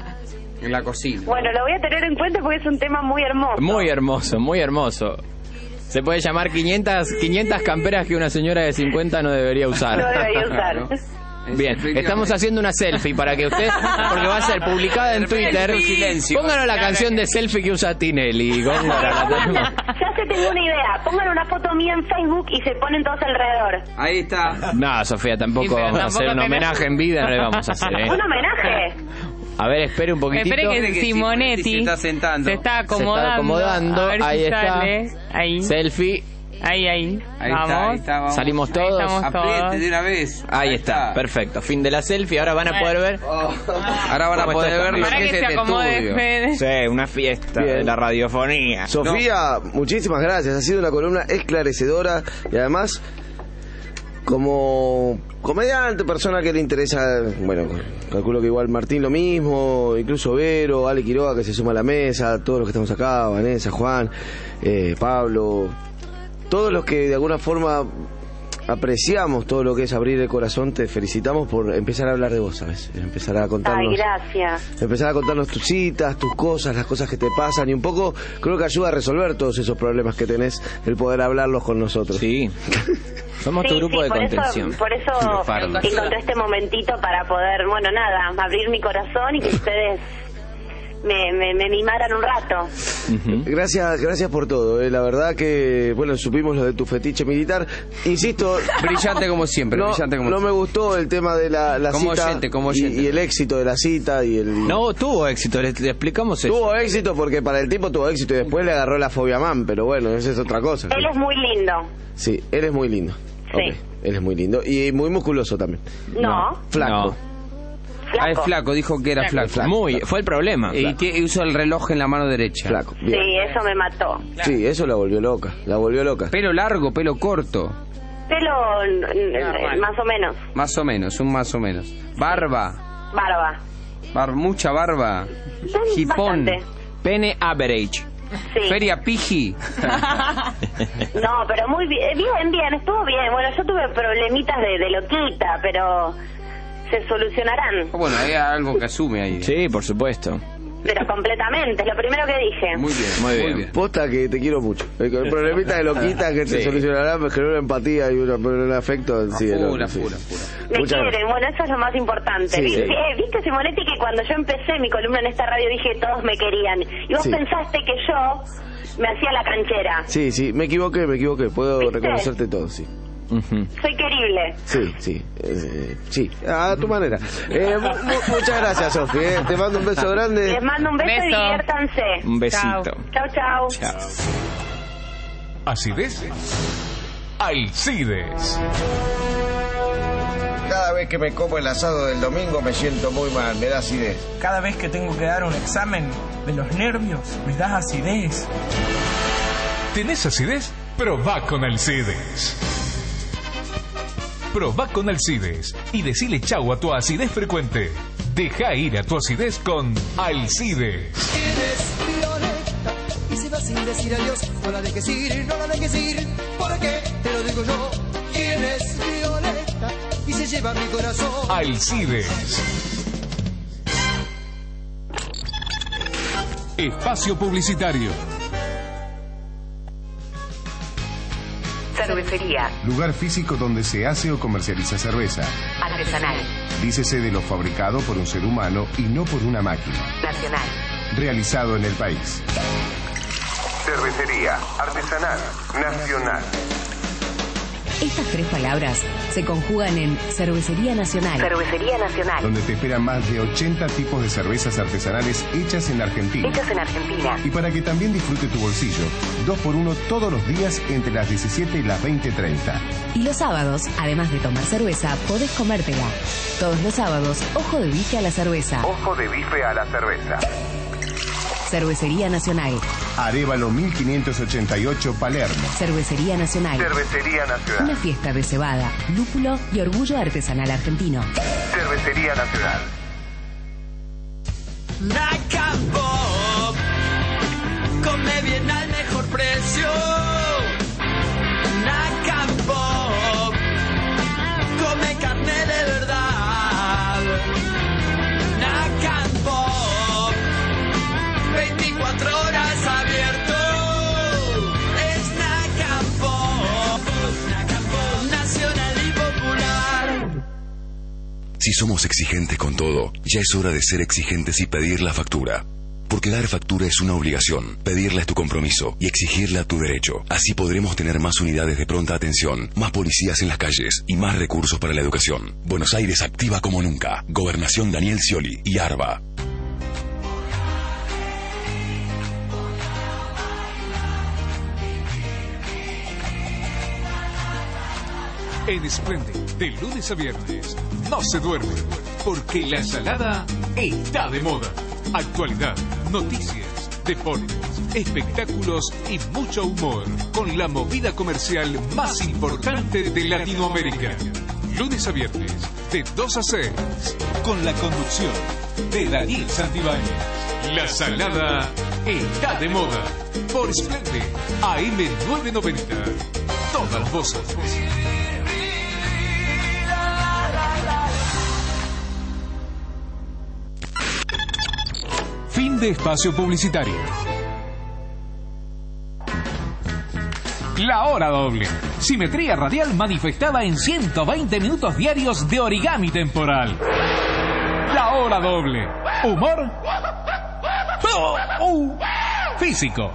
En la cocina. Bueno, lo voy a tener en cuenta porque es un tema muy hermoso. Muy hermoso, muy hermoso. Se puede llamar quinientas, quinientas camperas que una señora de cincuenta no debería usar. No debería usar. Bien, estamos haciendo una selfie para que usted, porque va a ser publicada en Twitter. Silencio. Pónganos la canción de selfie que usa Tinelli. Góngora, la tenemos. Ya se tengo una idea. Pongan una foto mía en Facebook y se ponen todos alrededor. Ahí está. No, Sofía, tampoco Sí, pero vamos a tampoco hacer un tenés- homenaje en vida, no le vamos a hacer, ¿eh? ¿Un homenaje? A ver, espere un poquitito. Espere que que Simonetti Simonetti se está sentando. se está Se está acomodando. acomodando. A ver si Ahí está. sale. Ahí. Selfie. Ahí, ahí. Ahí vamos. está, ahí está, vamos. Salimos Ahí todos. estamos Apriete todos. de una vez. Ahí está, perfecto. Fin de la selfie. Ahora van a poder ver. Ahora van a ¿Cómo poder está ver lo esta Para que que es se este acomode, estudio. Fede. Sí, una fiesta Bien. de la radiofonía. Sofía, muchísimas gracias. Ha sido una columna esclarecedora y además, como comediante, persona que le interesa, bueno, calculo que igual Martín lo mismo, incluso Vero, Ale Quiroga que se suma a la mesa, todos los que estamos acá, Vanessa, Juan, eh, Pablo, todos los que de alguna forma apreciamos todo lo que es abrir el corazón, te felicitamos por empezar a hablar de vos, ¿sabes? Empezar a contarnos. Ay, gracias. Empezar a contarnos tus citas, tus cosas, las cosas que te pasan y un poco creo que ayuda a resolver todos esos problemas que tenés, el poder hablarlos con nosotros. Sí. Somos tu Sí, grupo sí, de por contención. Eso, por eso Los fardos. encontré este momentito para poder, bueno, nada, abrir mi corazón y que ustedes me, me, me mimaran un rato. Ujú. Gracias, gracias por todo. eh. La verdad que, bueno, supimos lo de tu fetiche militar. Insisto, Brillante como siempre, no, brillante como no me siempre. gustó el tema de la, la Como cita oyente, como y- oyente. Y, el éxito de la cita y el. No, tuvo éxito, le, le explicamos eso. Tuvo éxito porque para el tipo tuvo éxito y después le agarró la fobia man, pero bueno, esa es otra cosa. Él es muy lindo. Sí, él es muy lindo. Sí. Ok, él es muy lindo y muy musculoso también. No. Flaco. Ah, es flaco, dijo que era flaco. Flaco. Muy, fue el problema. Y tie- usa el reloj en la mano derecha. Flaco. Sí, eso me mató. Sí, eso la volvió loca, la volvió loca. Pelo largo, pelo corto. Pelo, n- n- más o menos. Más o menos, un más o menos. Barba. Barba. Bar- mucha barba. Jipón. Bastante. Pene average. Sí. Feria piji. No, pero muy bien, bien, bien, estuvo bien. Bueno, yo tuve problemitas de, de loquita, pero se solucionarán. Bueno, hay algo que asume ahí. Sí, por supuesto. Pero completamente, es lo primero que dije. Muy bien, Muy bien. Posta que te quiero mucho. El el problemita de loquita que se Sí. solucionará, me generó una empatía y una- un afecto. Sí, Pura, enorme, sí. pura, pura. Me Muchas quieren, bueno, eso es lo más importante. Sí, Vi- sí. eh, Viste, Simonetti, que cuando yo empecé mi columna en esta radio dije todos me querían. Y vos Sí. pensaste que yo me hacía la canchera. Sí, sí, me equivoqué, me equivoqué. Puedo ¿Viste? reconocerte todo, sí. Ujú. Soy querible. Sí, sí, eh, sí, a tu manera. Eh, mu- mu- muchas gracias, Sofi. eh. Te mando un beso grande. Les mando un beso, y Beso. diviértanse. Un besito. Chau, chau. Chao. Acidez. Alcides. Cada vez que me como el asado del domingo me siento muy mal, me da acidez. Cada vez que tengo que dar un examen de los nervios, me das acidez. ¿Tenés acidez? Probá con Alcides. Probá con Alcides y decile chau a tu acidez frecuente. Deja ir a tu acidez con Alcides. Tienes Violeta y se va sin decir adiós. No la dejes ir, no la dejes ir, porque te lo digo yo. Tienes Violeta y se lleva mi corazón. Alcides. Espacio publicitario. Cervecería Lugar físico donde se hace o comercializa cerveza. artesanal, Dícese de lo fabricado por un ser humano y no por una máquina. nacional. Realizado en el país. Cervecería artesanal nacional. Estas tres palabras se conjugan en Cervecería Nacional. Cervecería Nacional. Donde te esperan más de ochenta tipos de cervezas artesanales hechas en Argentina. Hechas en Argentina. Y para que también disfrute tu bolsillo, dos por uno todos los días entre las diecisiete y las veinte treinta. Y los sábados, además de tomar cerveza, podés comértela. Todos los sábados, ojo de bife a la cerveza. Ojo de bife a la cerveza. Cervecería Nacional. Arévalo mil quinientos ochenta y ocho, Palermo. Cervecería Nacional. Cervecería Nacional. Una fiesta de cebada, lúpulo y orgullo artesanal argentino. Cervecería Nacional. Nacambo, come bien al mejor precio. Nacambo, come carne de verdad. Nacambo, veinticuatro horas abierto. Es Nacambo, Nacambo, nacional y popular. Si somos exigentes con todo, ya es hora de ser exigentes y pedir la factura. Porque dar factura es una obligación, pedirla es tu compromiso y exigirla tu derecho. Así podremos tener más unidades de pronta atención, más policías en las calles y más recursos para la educación. Buenos Aires activa como nunca. Gobernación Daniel Scioli y ARBA. En Splendid, de lunes a viernes, no se duerme, porque la salada está de moda. Actualidad, noticias, deportes, espectáculos y mucho humor, con la movida comercial más importante de Latinoamérica. Lunes a viernes, de dos a seis, con la conducción de Daniel Santibáñez. La salada está de moda, por Splendid, A M novecientos noventa. Todas las voces. Fin de espacio publicitario. La hora doble. Simetría radial manifestada en ciento veinte minutos diarios de origami temporal. La hora doble. Humor. Oh, uh, físico.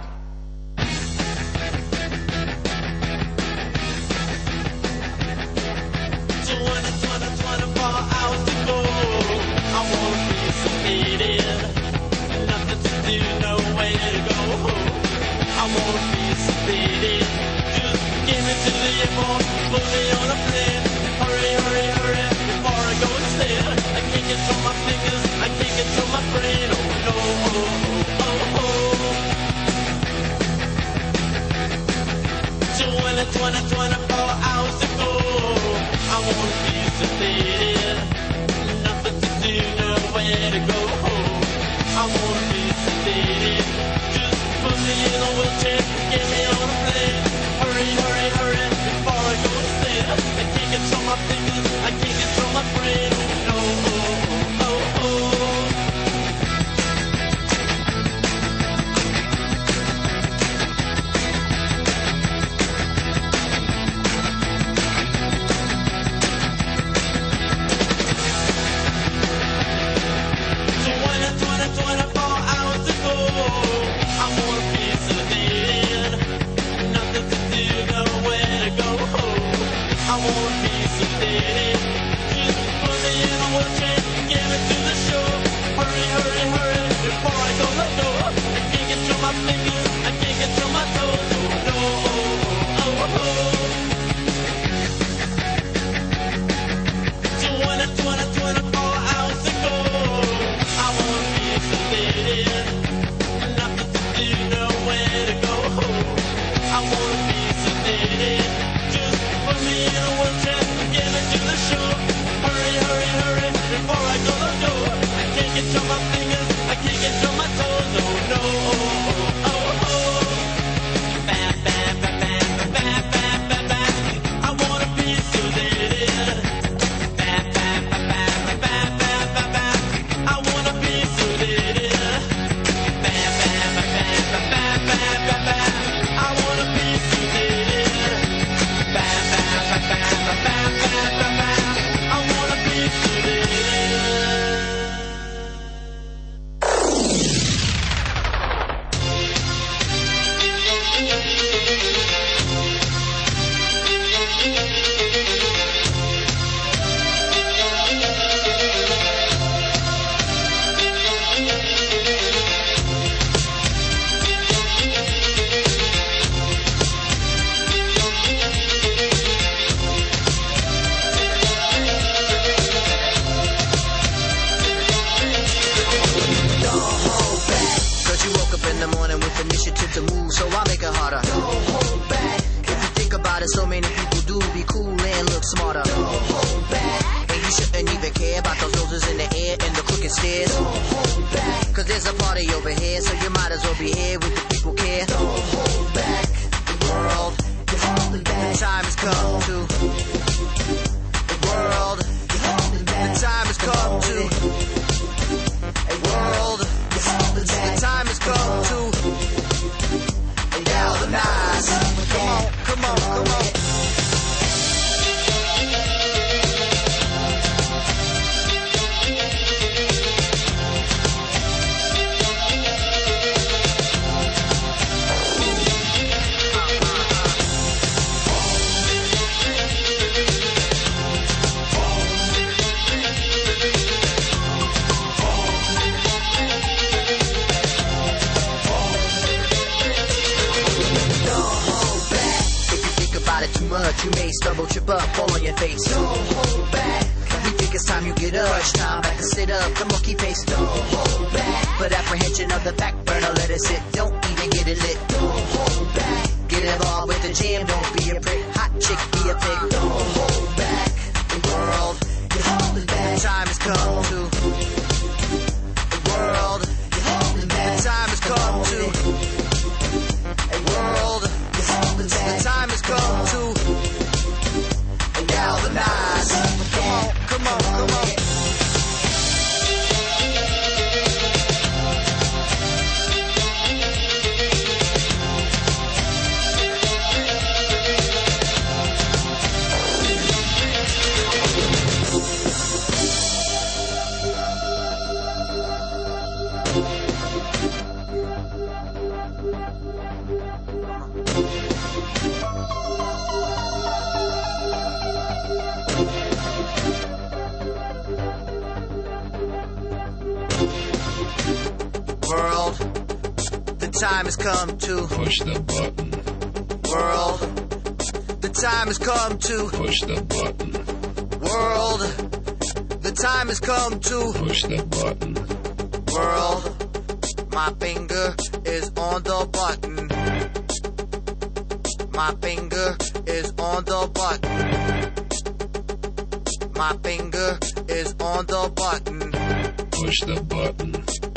twenty, twenty-four hours to go. I wanna be sedated. Nothing to do, nowhere to go. I wanna be sedated. Just put me in a wheelchair, get me on a plane. Hurry, hurry, hurry, before I go to sleep. I can't control my fingers, I can't control my brain. No, oh, oh, oh. World, the time has come to push the button. World, the time has come to push the button. World, the time has come to push the button. World, my finger is on the button. My finger is on the button. My finger is on the button. Push the button.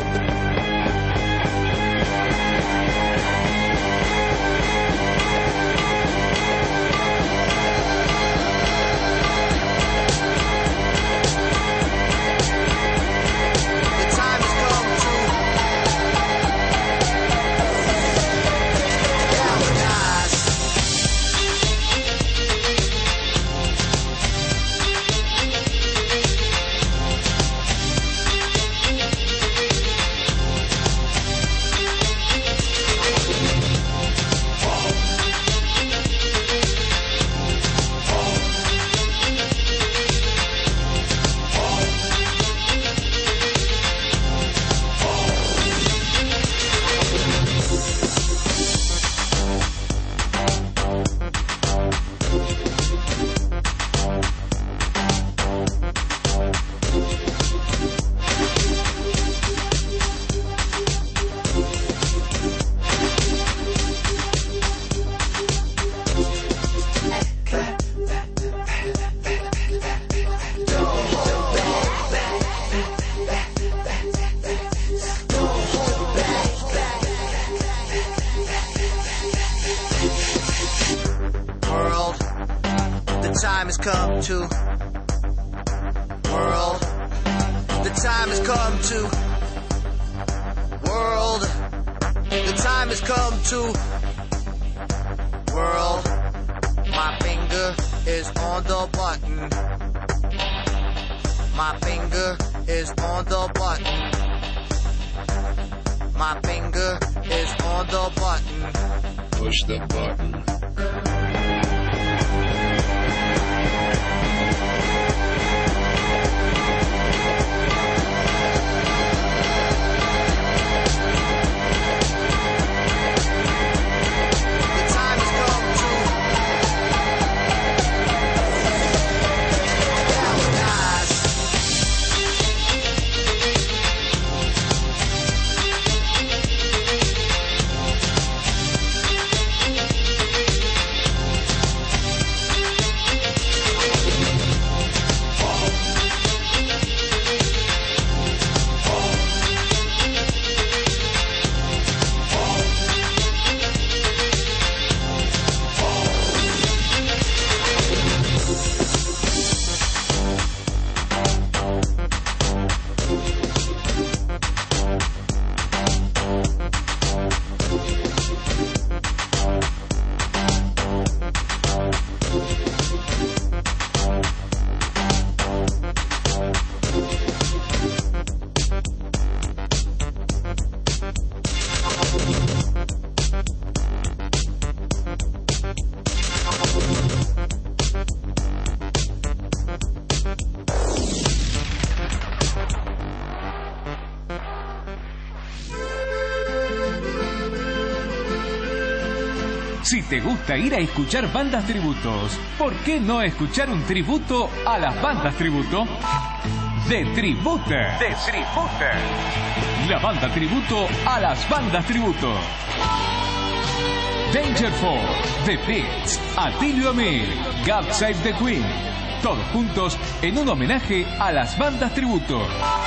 time has come to. World, the time has come to. World, the time has come to. World, my finger is on the button. My finger is on the button. My finger is on the button. Push the button. Si te gusta ir a escuchar bandas tributos, ¿por qué no escuchar un tributo a las bandas tributo? The Tributer. The Tributer. La banda tributo a las bandas tributo. Dangerful, The Beats, Atilio Amil, God Save the Queen. Todos juntos en un homenaje a las bandas tributo.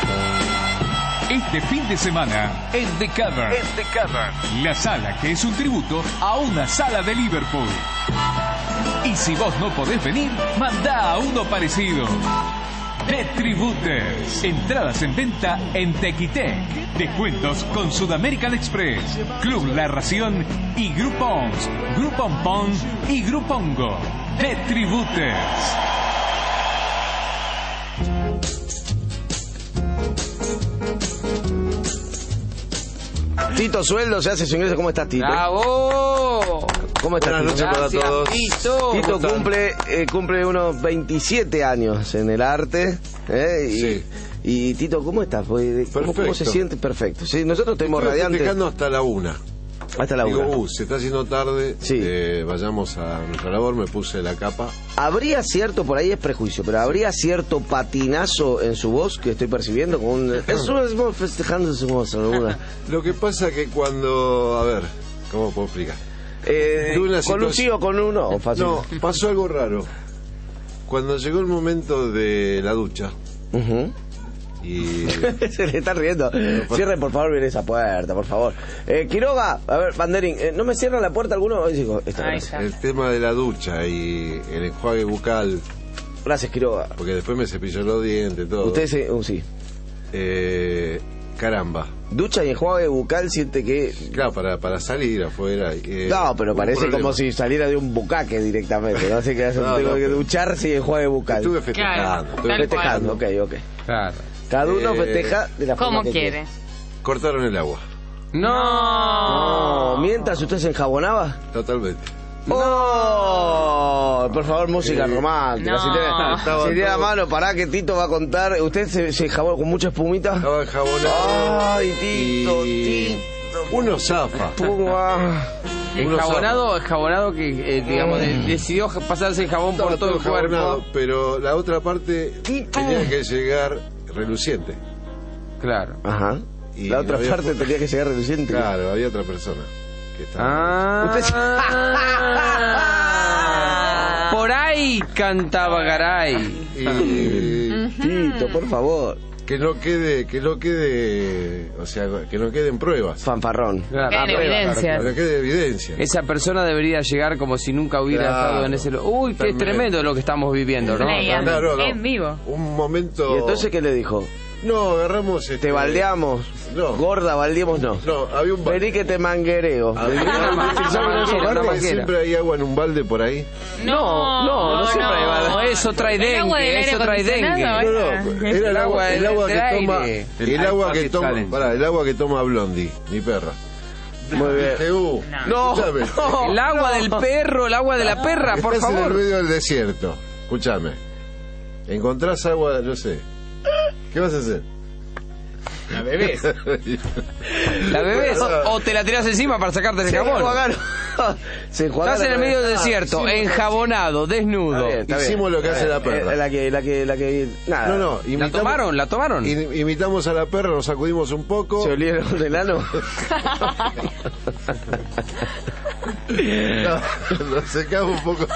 Este fin de semana en The Cavern. En The Cavern. La sala que es un tributo a una sala de Liverpool. Y si vos no podés venir, mandá a uno parecido. The Tributers. Entradas en venta en Tequitec. Descuentos con Sudamerican Express, Club La Ración y Groupons, Groupon Pon y Grupongo. The Tributers. Tito Sueldo se hace su ingreso. ¿Cómo estás, Tito? ¡Bravo! ¿Cómo estás? Buenas noches para todos. Tito, Tito cumple, eh, cumple unos veintisiete años en el arte, ¿eh? Y, sí. Y Tito, ¿cómo estás? Pues, ¿Cómo, ¿Cómo se siente? Perfecto. Sí, nosotros estuvimos Estoy radiantes. festejando hasta la una. Hasta la Digo, una. uh, se está haciendo tarde, Sí. eh, vayamos a nuestra labor, me puse la capa. Habría cierto, por ahí es prejuicio, pero habría cierto patinazo en su voz que estoy percibiendo con un... Eso es como festejando su voz, alguna. Lo que pasa que cuando, a ver, ¿cómo puedo explicar? Eh, Tuve una ¿Con un sí situación- o con uno? ¿O fácil? No, pasó algo raro. Cuando llegó el momento de la ducha, Ujú. y Se le está riendo. Cierren, por favor, bien esa puerta, por favor. Eh, Quiroga, a ver, Banderín, eh, ¿no me cierra la puerta alguno? Ay, chico, esta, Ahí gracias. está. el tema de la ducha y el enjuague bucal, Gracias, Quiroga. porque después me cepilló los dientes, todo. Usted se... uh, sí. Eh, caramba. Ducha y enjuague bucal siente que... Claro, para, para salir afuera. eh, No, pero un parece problema. como si saliera de un bucaque directamente. No sé qué hace. No, Tengo no, que pero- ducharse y enjuague bucal. Estuve festejando. Claro, estuve tal Festejando, ok, ok. Claro. Cada uno Eh, festeja de la forma ¿Cómo que quiere? Cortaron el agua, No. No, mientras usted se enjabonaba. totalmente. ¡Oh! Por favor, música No. romántica. Si No. tiene, Estaba si tiene la todo- mano, pará que Tito va a contar. ¿Usted se, se enjabonó con mucha espumita? Estaba enjabonado. Ay, Tito, y Tito. Uno zafa. Puma. Uno Enjabonado, enjabonado que, eh, digamos, de- decidió pasarse el jabón Estaba por todo el todo enjabonado, cuerpo. pero la otra parte tenía que llegar reluciente. Claro. Ajá. Y La otra no había parte forma. tenía que llegar reluciente. Claro, había otra persona que estaba. Ah. Usted- Por ahí cantaba Garay. Y Tito, por favor. que no quede, que no quede, o sea, que no queden pruebas. Fanfarrón. Claro. Queden evidencias. Que no quede evidencia. Esa persona debería llegar como si nunca hubiera Claro. estado en ese... lu- Uy, qué También. tremendo lo que estamos viviendo, ¿no? Leia, Claro, no. en vivo. Un momento. ¿Y entonces qué le dijo? No, agarramos. Este... ¿Te baldeamos? No. Gorda, baldeemos no. No, había un balde. Vení que te manguereo. Había- ¿Utilizaban esos Una baldes? manguera. Siempre hay agua en un balde por ahí. No, no, no siempre hay balde. No, eso trae El agua del dengue, aire eso trae dengue. acondicionado, No, ¿eh? no, era el agua, el agua que del toma, aire. el agua que toma, Challenge. pará, el agua que toma Blondie, mi perra. Muy bien. Dije, uh, No, escúchame. El agua del perro, el agua de la perra, por Estás en el favor. medio del desierto. Escúchame. Encontrás agua, no sé. ¿Qué vas a hacer? La bebés. La bebés o, o te la tirás encima para sacarte el Se jabón. enjuagaron. Se enjuagaron. Estás en el medio del Ah, desierto, sí, enjabonado, desnudo. Está bien, está bien. Hicimos lo que hace la perra. Eh, La que, la que, la que, nada. No, no, ¿La imitamos, tomaron? ¿La tomaron? i- imitamos a la perra, nos sacudimos un poco. ¿Se olieron del ano? No, nos secamos un poco.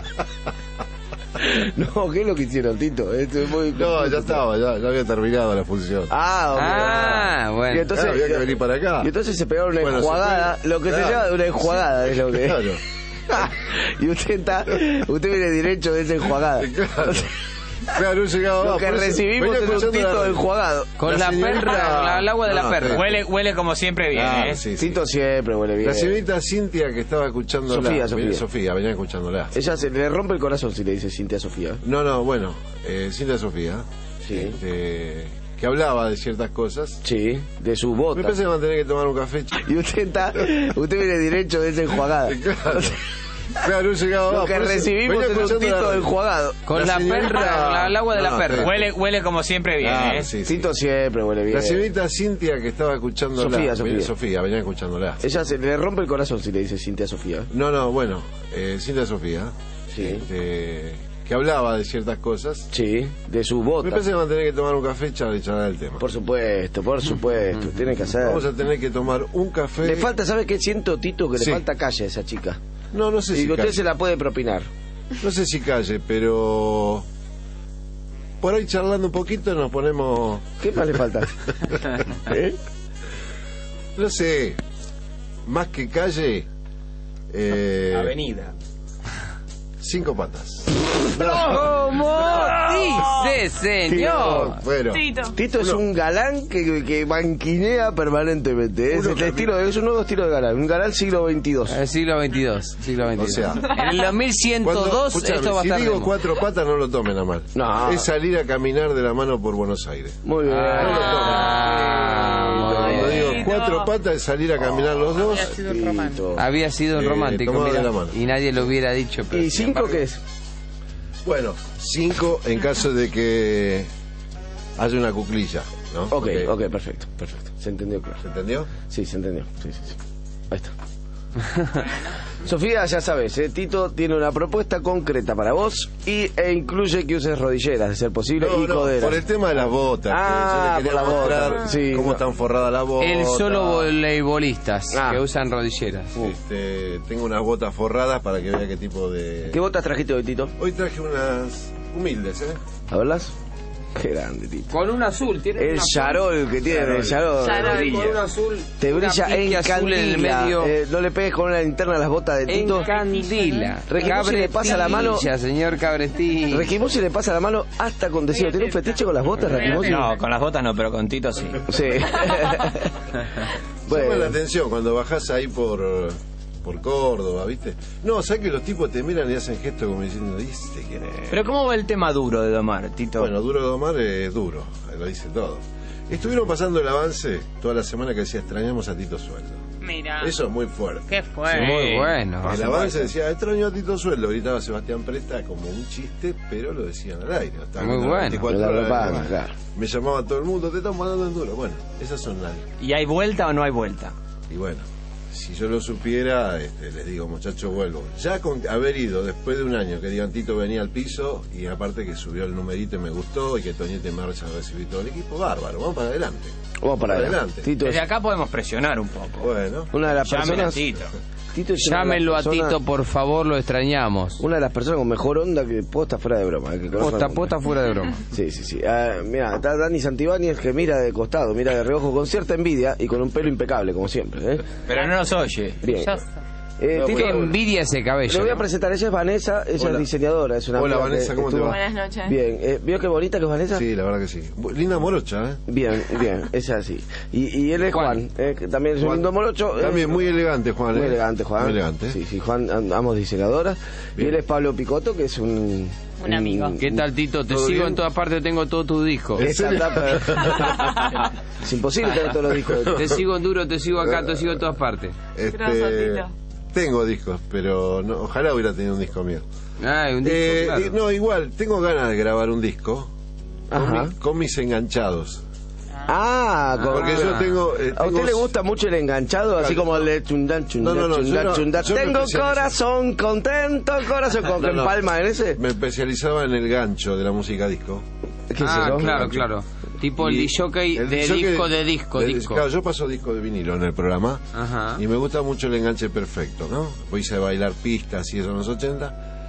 No, ¿qué es lo que hicieron, Tito? Esto es muy... No, ya estaba, ya, ya había terminado la función. Ah, ok. Ah, bueno. Y entonces, Claro, había que venir para acá. Y entonces se pegaron una Bueno, se enjuagada, fue- lo que claro. se llama una enjuagada es lo que Claro. Y usted está, usted viene derecho de esa enjuagada. Claro. Claro, no llegaba Lo más, que por eso recibimos venía es un escuchando tito la- de enjuagado. Con la, señorita- perra, la- el agua de la No, perra. sí. Huele, huele como siempre bien, Ah, ¿eh? sí, sí. Tito siempre huele bien. La señorita Cintia que estaba escuchándola. Sofía, Sofía. venía- Sofía, venía escuchándola. Ella se le rompe el corazón si le dice Cintia Sofía. No, no, bueno, eh, Cintia Sofía. Sí. este, que hablaba de ciertas cosas. Sí, de su Me bota. parece que van a tener que tomar un café. chico. Y usted está, usted viene derecho de esa enjuagada. Claro. Claro, no llegaba Lo más, que por eso recibimos venía es un escuchando tito la- de enjuagado. Con La la, señorita- perra, la- el agua de la No, perra. sí. Huele, huele como siempre bien, Ah, ¿eh? sí, sí. Tito siempre huele bien. La señorita Cintia que estaba escuchándola. Sofía, Sofía. venía- Sofía, venía escuchándola. Ella se le rompe el corazón si le dice Cintia Sofía. No, no, bueno, eh, Cintia Sofía. Sí. este, que hablaba de ciertas cosas. Sí, de su Me bota. parece que van a tener que tomar un café y charlar, charlar el tema. Por supuesto, por supuesto. Tiene que hacer. Vamos a tener que tomar un café. Le falta, ¿sabe qué siento, Tito? Que Sí. le falta calle a esa chica. No, no sé Y si que usted calle. se la puede propinar. No sé si calle, pero por ahí charlando un poquito nos ponemos. ¿Qué más le falta? ¿Eh? No sé, más que calle. Eh, Avenida. Cinco patas. ¿Cómo dice, señor? Bueno, Tito es un galán que, que banquinea permanentemente. Es, Uno el que- estilo, es un nuevo estilo de galán. Un galán siglo veintidós. El siglo veintidós. Siglo veintidós. O sea, en el dos mil ciento cuando- dos escuchame, esto va a si estar digo remo. cuatro patas, no lo tomen a mal. No. Es salir a caminar de la mano por Buenos Aires. Muy bien. Ah, Cuando muy digo bien. cuatro patas, es salir a caminar los dos. Tito. Había sido un Eh, romántico, tomado mira, de la mano. y nadie lo hubiera dicho. Pero ¿Y sin cinco embargo- qué es? Bueno, cinco en caso de que hace una cuclilla, ¿no? Ok, Porque- ok, perfecto, perfecto. ¿Se entendió, claro? ¿Se entendió? Sí, se entendió. Sí, sí, sí. Ahí está. Sofía, ya sabes, ¿eh? Tito tiene una propuesta concreta para vos y, e incluye que uses rodilleras, de ser posible, No, y no, coderas. por el tema de las botas. Ah, que yo le por quería la mostrar bota. Sí, cómo no. están forradas las botas. El solo voleibolistas Ah. que usan rodilleras. Este, tengo unas botas forradas para que vea qué tipo de... ¿Qué botas trajiste hoy, Tito? Hoy traje unas humildes, ¿eh? A verlas. Qué grande, Tito. Con un azul, tiene El una charol que tiene, el charol. Charol, con un azul, Te una brilla pique en azul en el candila. medio. Eh, no le pegues con una linterna a las botas de Tito. En candila. Regimos y le pasa la mano. Cabretilla, señor Cabretilla. Regimos y le pasa la mano hasta con deseo. ¿Tiene un fetiche con las botas, Regimos? No, con las botas no, pero con Tito sí. Sí. Llama la atención cuando bajás ahí por por Córdoba, ¿viste? No, ¿sabes que los tipos te miran y hacen gestos como diciendo, ¿viste quién es? Pero ¿cómo va el tema duro de domar, Tito? Bueno, duro de domar es duro, lo dice todo. Estuvieron pasando el avance toda la semana que decía extrañamos a Tito Sueldo. Mira. Eso es muy fuerte. Qué fuerte. Muy bueno. El avance decía extraño a Tito Sueldo, gritaba Sebastián Presta como un chiste, pero lo decían al aire. Estaban Muy las bueno. veinticuatro La horas de propaganda, programa. claro. Me llamaba todo el mundo, te están mandando en duro. Bueno, esas son las. ¿Y hay vuelta o no hay vuelta? Y bueno, si yo lo supiera, este, les digo, muchachos, vuelvo. Ya con haber ido después de un año que digan Tito venía al piso y aparte que subió el numerito y me gustó y que Toñete Marcha recibió todo el equipo, bárbaro, vamos para adelante. Vamos para adelante. Tito es Desde acá podemos presionar un poco. Bueno, una de las Llamen a personas. Tito. Tito es una de las Llámenlo a personas- Tito, por favor, lo extrañamos. Una de las personas con mejor onda que posta fuera de broma. eh, que conozco Posta, al- posta fuera de broma. Sí, sí, sí. Ah, mira, está Dani Santibáñez que mira de costado, mira de reojo con cierta envidia y con un pelo impecable, como siempre. ¿eh? Pero no nos oye. Bien. Eh, No, Tito, qué envidia ese cabello. le voy a ¿no? presentar, ella es Vanessa, ella Hola. es diseñadora, es una Hola, amiga que Vanessa, ¿cómo te estuvo- va? Buenas noches. Bien, eh, ¿vio qué bonita que es Vanessa? Sí, la verdad que sí. Bu- Linda morocha, ¿eh? Bien, bien, es así. Y, y él es Juan, eh, que también es un Juan. lindo morocho. eh, También muy elegante, Juan. Muy ¿eh? elegante, Juan. Muy elegante. Sí, sí, Juan, am- ambos diseñadoras. Y él es Pablo Picotto, que es un... Un amigo. ¿Qué tal, Tito? Te ¿Todo sigo bien? en todas partes, tengo todo tu disco. Esa tapa- es imposible tener todos los discos. Te sigo en duro, te sigo acá, te sigo en todas partes. Este, Gracias, Tito. tengo discos, pero no, ojalá hubiera tenido un disco mío. Ah, un disco, Eh, claro. y- no, igual, tengo ganas de grabar un disco con, Ajá. mi- con mis enganchados. Ah, con- Porque yo tengo, eh, ¿A usted tengo- le gusta mucho el enganchado? Así como el de chundán, chundán, No, no, no, yo chundán, no- chundán. yo me Tengo especializo- corazón contento, corazón con No, que no. empalma en ese. Me especializaba en el gancho de la música disco. ¿Qué es Ah, eso? claro, claro. Tipo el Y disjockey el de disjockey disco, de disco, de- disco. Claro, yo paso disco de vinilo en el programa. Ajá. Y me gusta mucho el enganche perfecto, ¿no? Pues hice bailar pistas y eso en los ochenta.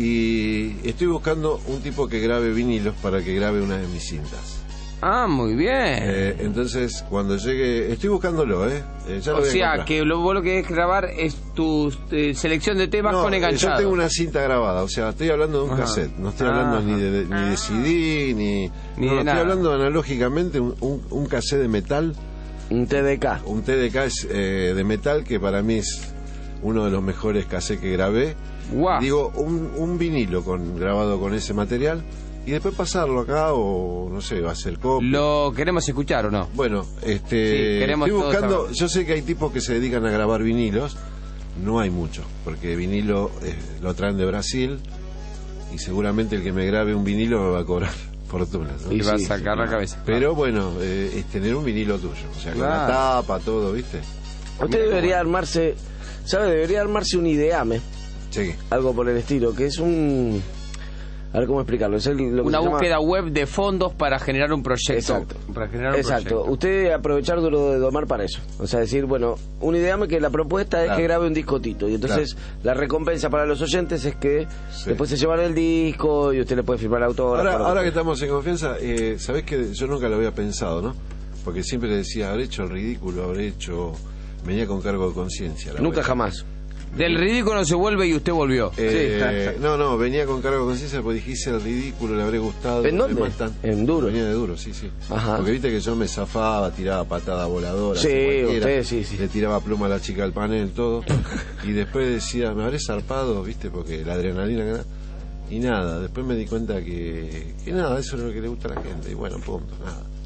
Y estoy buscando un tipo que grabe vinilos para que grabe una de mis cintas. Ah, muy bien. Eh, entonces, cuando llegue... Estoy buscándolo, ¿eh? Eh, ya lo O voy a sea, encontrar. que lo, vos lo que querés grabar es tu eh, selección de temas No, con eh, enganchado. yo tengo una cinta grabada, o sea, estoy hablando de un Ajá. cassette. No estoy hablando Ajá. ni de, ni de C D, ni... Ni no, de estoy nada. hablando analógicamente un, un, un cassette de metal. Un T D K. Un T D K es, eh, de metal que para mí es uno de los mejores cassettes que grabé. Guau. Digo, un, un vinilo con, grabado con ese material y después pasarlo acá o no sé, va a ser copia. ¿Lo queremos escuchar o no? Bueno, este, Sí, queremos estoy todos buscando, saber. yo sé que hay tipos que se dedican a grabar vinilos, no hay mucho, porque vinilo eh, lo traen de Brasil y seguramente el que me grabe un vinilo me va a cobrar fortunas, ¿no? Y va a sacar la cabeza. Pero bueno, eh, es tener un vinilo tuyo, o sea, con la Claro. tapa, todo, ¿viste? Usted debería armarse, ¿sabe? Debería armarse un ideame. Sí. Algo por el estilo, que es un... A ver cómo explicarlo. Es el- lo que Una se llama- búsqueda web de fondos para generar un proyecto. Exacto. Para generar un Exacto. proyecto. Usted aprovechar duro de domar para eso. O sea, decir, bueno, un ideame que la propuesta es Claro. que grabe un discotito. Y entonces la recompensa para los oyentes es que Sí. después se llevan el disco y usted le puede firmar autógrafo. Ahora, lo ahora que quiera. estamos en confianza, eh, sabés que yo nunca lo había pensado, ¿no? Porque siempre le decía, habré hecho el ridículo, habré hecho... Venía con cargo de conciencia. la Nunca verdad. jamás. Del ridículo se vuelve y usted volvió. Eh, no, no, venía con cargo de conciencia porque dije, hice el ridículo, le habré gustado. ¿En dónde? me matan. En Duro. Venía de Duro, sí, sí. Ajá. Porque viste que yo me zafaba, tiraba patada voladora. Sí, así cualquiera, usted, sí, sí. Le tiraba pluma a la chica del panel, todo. Y después decía, me habré zarpado, viste, porque la adrenalina que da. Y nada, después me di cuenta que, que nada, eso es lo que le gusta a la gente. Y bueno, punto, nada.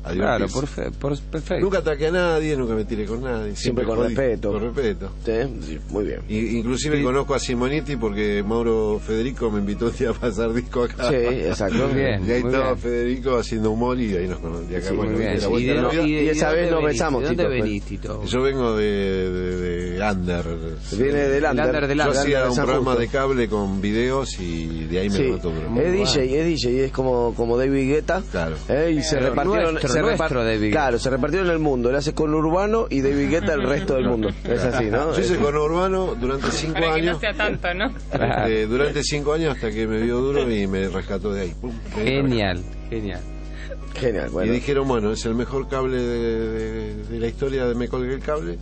a Claro, divertirse. por fe- por- perfecto. Nunca ataqué a nadie, nunca me tiré con nadie. Siempre con jodí, respeto. Con respeto. Sí, sí, muy bien. Y, inclusive Sí. conozco a Simonetti porque Mauro Federico me invitó un día a pasar disco acá. Sí, exacto. Muy bien, Y ahí muy estaba bien. Federico haciendo humor y ahí nos conocimos. Y acá Sí, bueno, Muy bien. de la ¿Y, vuelta de, a la vida. y de- Y esa de vez dónde nos venís? besamos, ¿De dónde Tito, venís, Tito? Yo vengo de, de, de Under. Viene del Under. Under del Yo Under. hacía de un San programa Justo. de cable con videos y de ahí me Sí, notó. es D J, es D J, es como, como David Guetta. Claro. ¿eh? Y se Pero repartieron. nuestro, se nuestro David Guetta. Claro, se repartieron el mundo. Él hace con Urbano y David Guetta el resto del mundo. Es así, ¿no? Yo hice con Urbano durante cinco Para que no años. sea tanto, ¿no? Este, durante cinco años hasta que me vio duro y me rescató de ahí. Pum, me Genial, genial. Genial, Y bueno. dijeron, bueno, es el mejor cable de, de- de la historia de Me Colgué el Cable.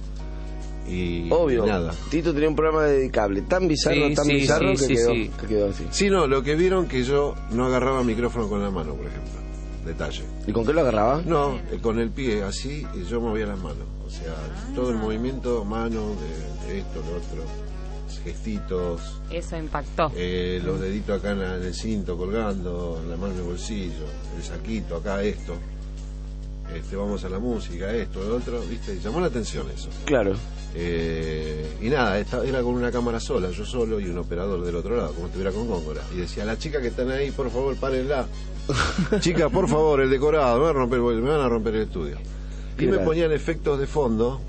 Y Obvio. y nada. Tito tenía un programa dedicable tan bizarro, Sí, tan sí, bizarro sí, que, sí, quedó, sí. que quedó así. Sí, no, lo que vieron que yo no agarraba micrófono con la mano, por ejemplo. Detalle. ¿Y con qué lo agarraba? No, eh, con el pie, así, y yo movía las manos. O sea, todo el movimiento, mano, de, de esto, lo otro, gestitos, Eso impactó. eh, los deditos acá en, la- en el cinto colgando, la mano en el bolsillo, el saquito, acá esto. Este, vamos a la música, esto, lo otro, ¿viste? Y llamó la atención eso. Claro. Eh, y nada, esta- era con una cámara sola, yo solo y un operador del otro lado, como si estuviera con Góngora. Y decía, la chica que están ahí, por favor, párenla. Chica, por favor, el decorado, me van a romper, me van a romper el estudio. Y me Claro. ponían efectos de fondo,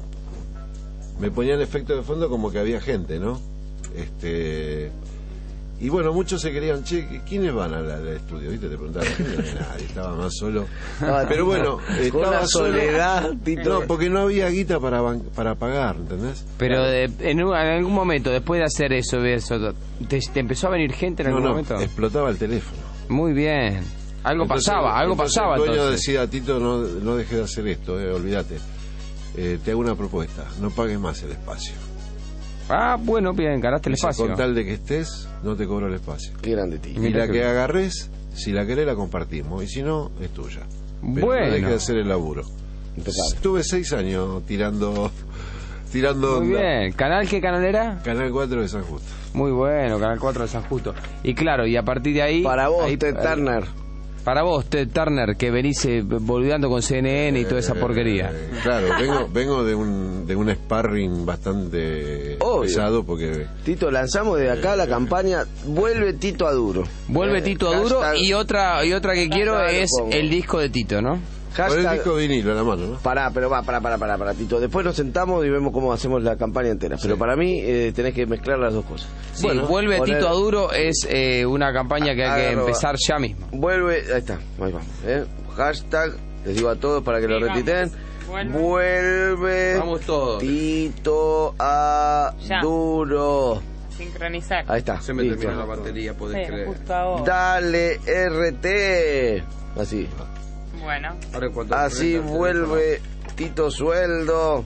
me ponían efectos de fondo como que había gente, ¿no? Este... Y bueno, muchos se querían, che, ¿quiénes van al, al estudio? ¿Viste? Te preguntaban, no había nadie, estaba más solo. Ah, Pero bueno, con estaba la solo. soledad, Tito. No, porque no había guita para, ban- para pagar, ¿entendés? Pero de- en, un- en algún momento, después de hacer eso, de eso ¿te, te empezó a venir gente en No, algún no, momento? explotaba el teléfono. Muy bien. Algo Entonces, pasaba, algo entonces pasaba El dueño entonces. decía, Tito, no, no dejes de hacer esto, eh, olvídate. Eh, te hago una propuesta, no pagues más el espacio. Ah, bueno, bien, encaraste el Dice, espacio. con tal de que estés, no te cobro el espacio. Qué grande, Tito. Y Mira la que que bien. agarres, si la querés, la compartimos. Y si no, es tuya. Pero Bueno. no dejes de hacer el laburo. Impecable. Estuve seis años tirando... tirando Muy onda. bien. ¿Canal qué canal era? Canal cuatro de San Justo. Muy bueno, Canal cuatro de San Justo. Y claro, y a partir de ahí... Para vos, ahí- Ted Turner. Para vos, Ted Turner, que venís eh, boludeando con C N N y toda esa porquería. Eh, claro, vengo, vengo de un, de un sparring bastante Obvio. pesado porque... Tito, lanzamos de acá la campaña Vuelve Tito a Duro. Vuelve Eh, Tito a duro hashtag- y otra y otra que quiero Claro, es pongo. el disco de Tito, ¿no? Con el Hashtag- disco vinilo en la mano, ¿no? Pará, pero va, pará, pará, pará, pará, Tito. Después nos sentamos y vemos cómo hacemos la campaña entera. Pero Sí. para mí eh, tenés que mezclar las dos cosas. Sí, Bueno, Vuelve poner- Tito a duro es eh, una campaña que hay que Arroba. empezar ya mismo. Vuelve, ahí está, ahí vamos. ¿eh? Hashtag, les digo a todos para que lo Sí, vamos. repiten. Vuelve. Vuelve Vamos todos. Tito a Ya. duro. Sincronizar. Ahí está. Se me listo. terminó la batería, podés Sí, creer. justo ahora. Dale R T. Así. Bueno. Ahora, cuando Así prenda el vuelve Tito Sueldo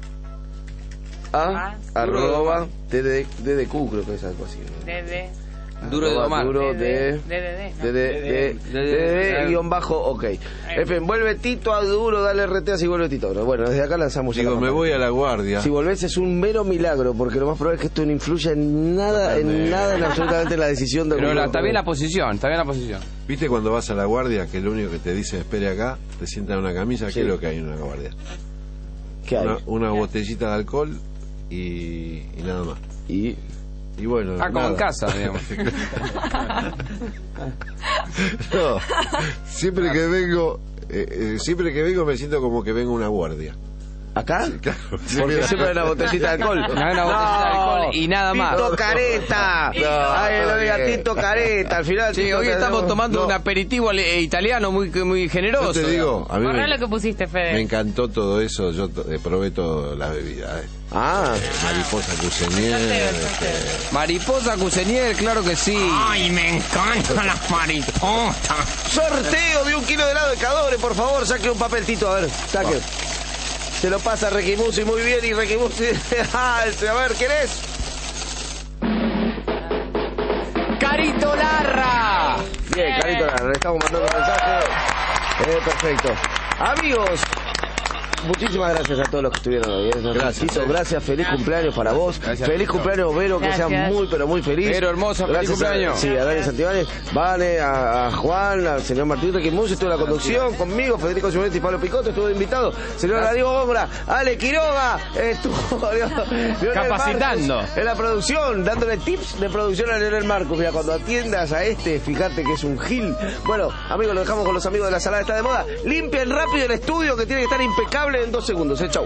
a Ah, arroba D D Q, creo que es algo así. Desde. Duro de Arroba domar. Duro de... D D D. De, de, de, de, de, guión bajo, ok. En fin, vuelve Tito a duro, dale R T, así vuelve Tito a duro. Bueno, desde acá lanzamos ya Digo, la me campaña. voy a la guardia. Si volvés es un mero milagro, porque lo más probable es que esto no influya en nada, en Totalmente. nada, en absolutamente la decisión de Pero la- está bien la posición, está bien la posición. ¿Viste cuando vas a la guardia que lo único que te dice espere acá, te sientan en una camilla? Sí. ¿Qué es lo que hay en una guardia? ¿Qué hay? Una, una botellita de alcohol y, y nada más. Y... Y bueno, Ah, como nada. en casa, digamos. No, siempre que vengo, eh, eh, siempre que vengo me siento como que vengo a una guardia. ¿Acá? Claro, Porque siempre hay una botellita de alcohol. Hay una botellita de alcohol y nada más. Tito Careta. No, Ay, lo diga bien. Tito Careta. Al final. Sí, Tito hoy Careta- estamos tomando No. un aperitivo eh, italiano muy muy generoso. Yo te digo, a mí Borrá me, lo que pusiste, Fede. me encantó todo eso, yo to- eh, probé todas las bebidas. eh. Ah, Mariposa Cusenier, este, Mariposa Cusenier, claro que sí. Ay, me encantan las mariposas. sorteo de un kilo de helado de Cadore, por favor, saque un papel, Tito, a ver, saque. Se lo pasa Requimusi muy bien y Requimusi alce. A ver, ¿quién es? Carito Larra. Bien, Carito, le estamos mandando un mensaje. Eh, perfecto. Amigos, muchísimas gracias a todos los que estuvieron hoy. ¿eh? Gracias, Felicito, eh. gracias, feliz cumpleaños para vos. Gracias, feliz Vero. cumpleaños, Vero, que Gracias. seas muy, pero muy feliz. Vero, hermosa, feliz Gracias cumpleaños. A, sí, a Dani Santibáñez, Vane, a, a Juan, al señor Martín Requimus, estuvo en la conducción conmigo, Federico Simonetti y Pablo Picotto, estuvo de invitado. Señor Darío Gómora, Ale Quiroga, estuvo Leonel Capacitando. Marcos en la producción, dándole tips de producción a Leonel Marcos. Mira, cuando atiendas a este, fíjate que es un gil. Bueno, amigos, lo dejamos con los amigos de la Salada Está de Moda. Limpien rápido el estudio, que tiene que estar impecable en dos segundos. Eh, chau.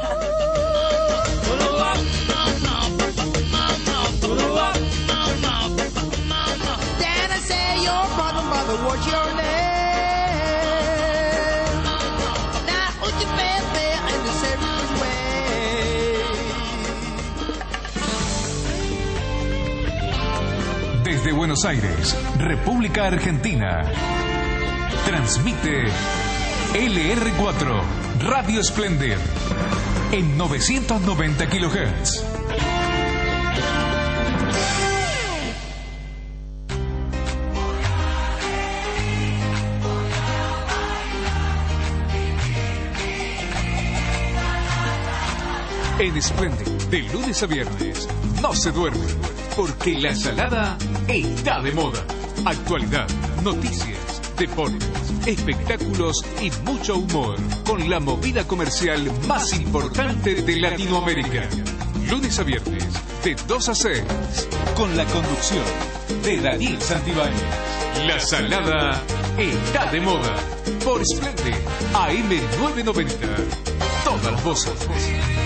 Desde Buenos Aires, República Argentina, transmite L R cuatro, Radio Splendid, en novecientos noventa kilohertz. En Splendid, de lunes a viernes, no se duerme, porque la salada está de moda. Actualidad, noticias, deportes, espectáculos y mucho humor, con la movida comercial más importante de Latinoamérica. Lunes a viernes, de dos a seis, con la conducción de Daniel Santibáñez. La salada está de moda, por Splendid, A M novecientos noventa. Todas las voces.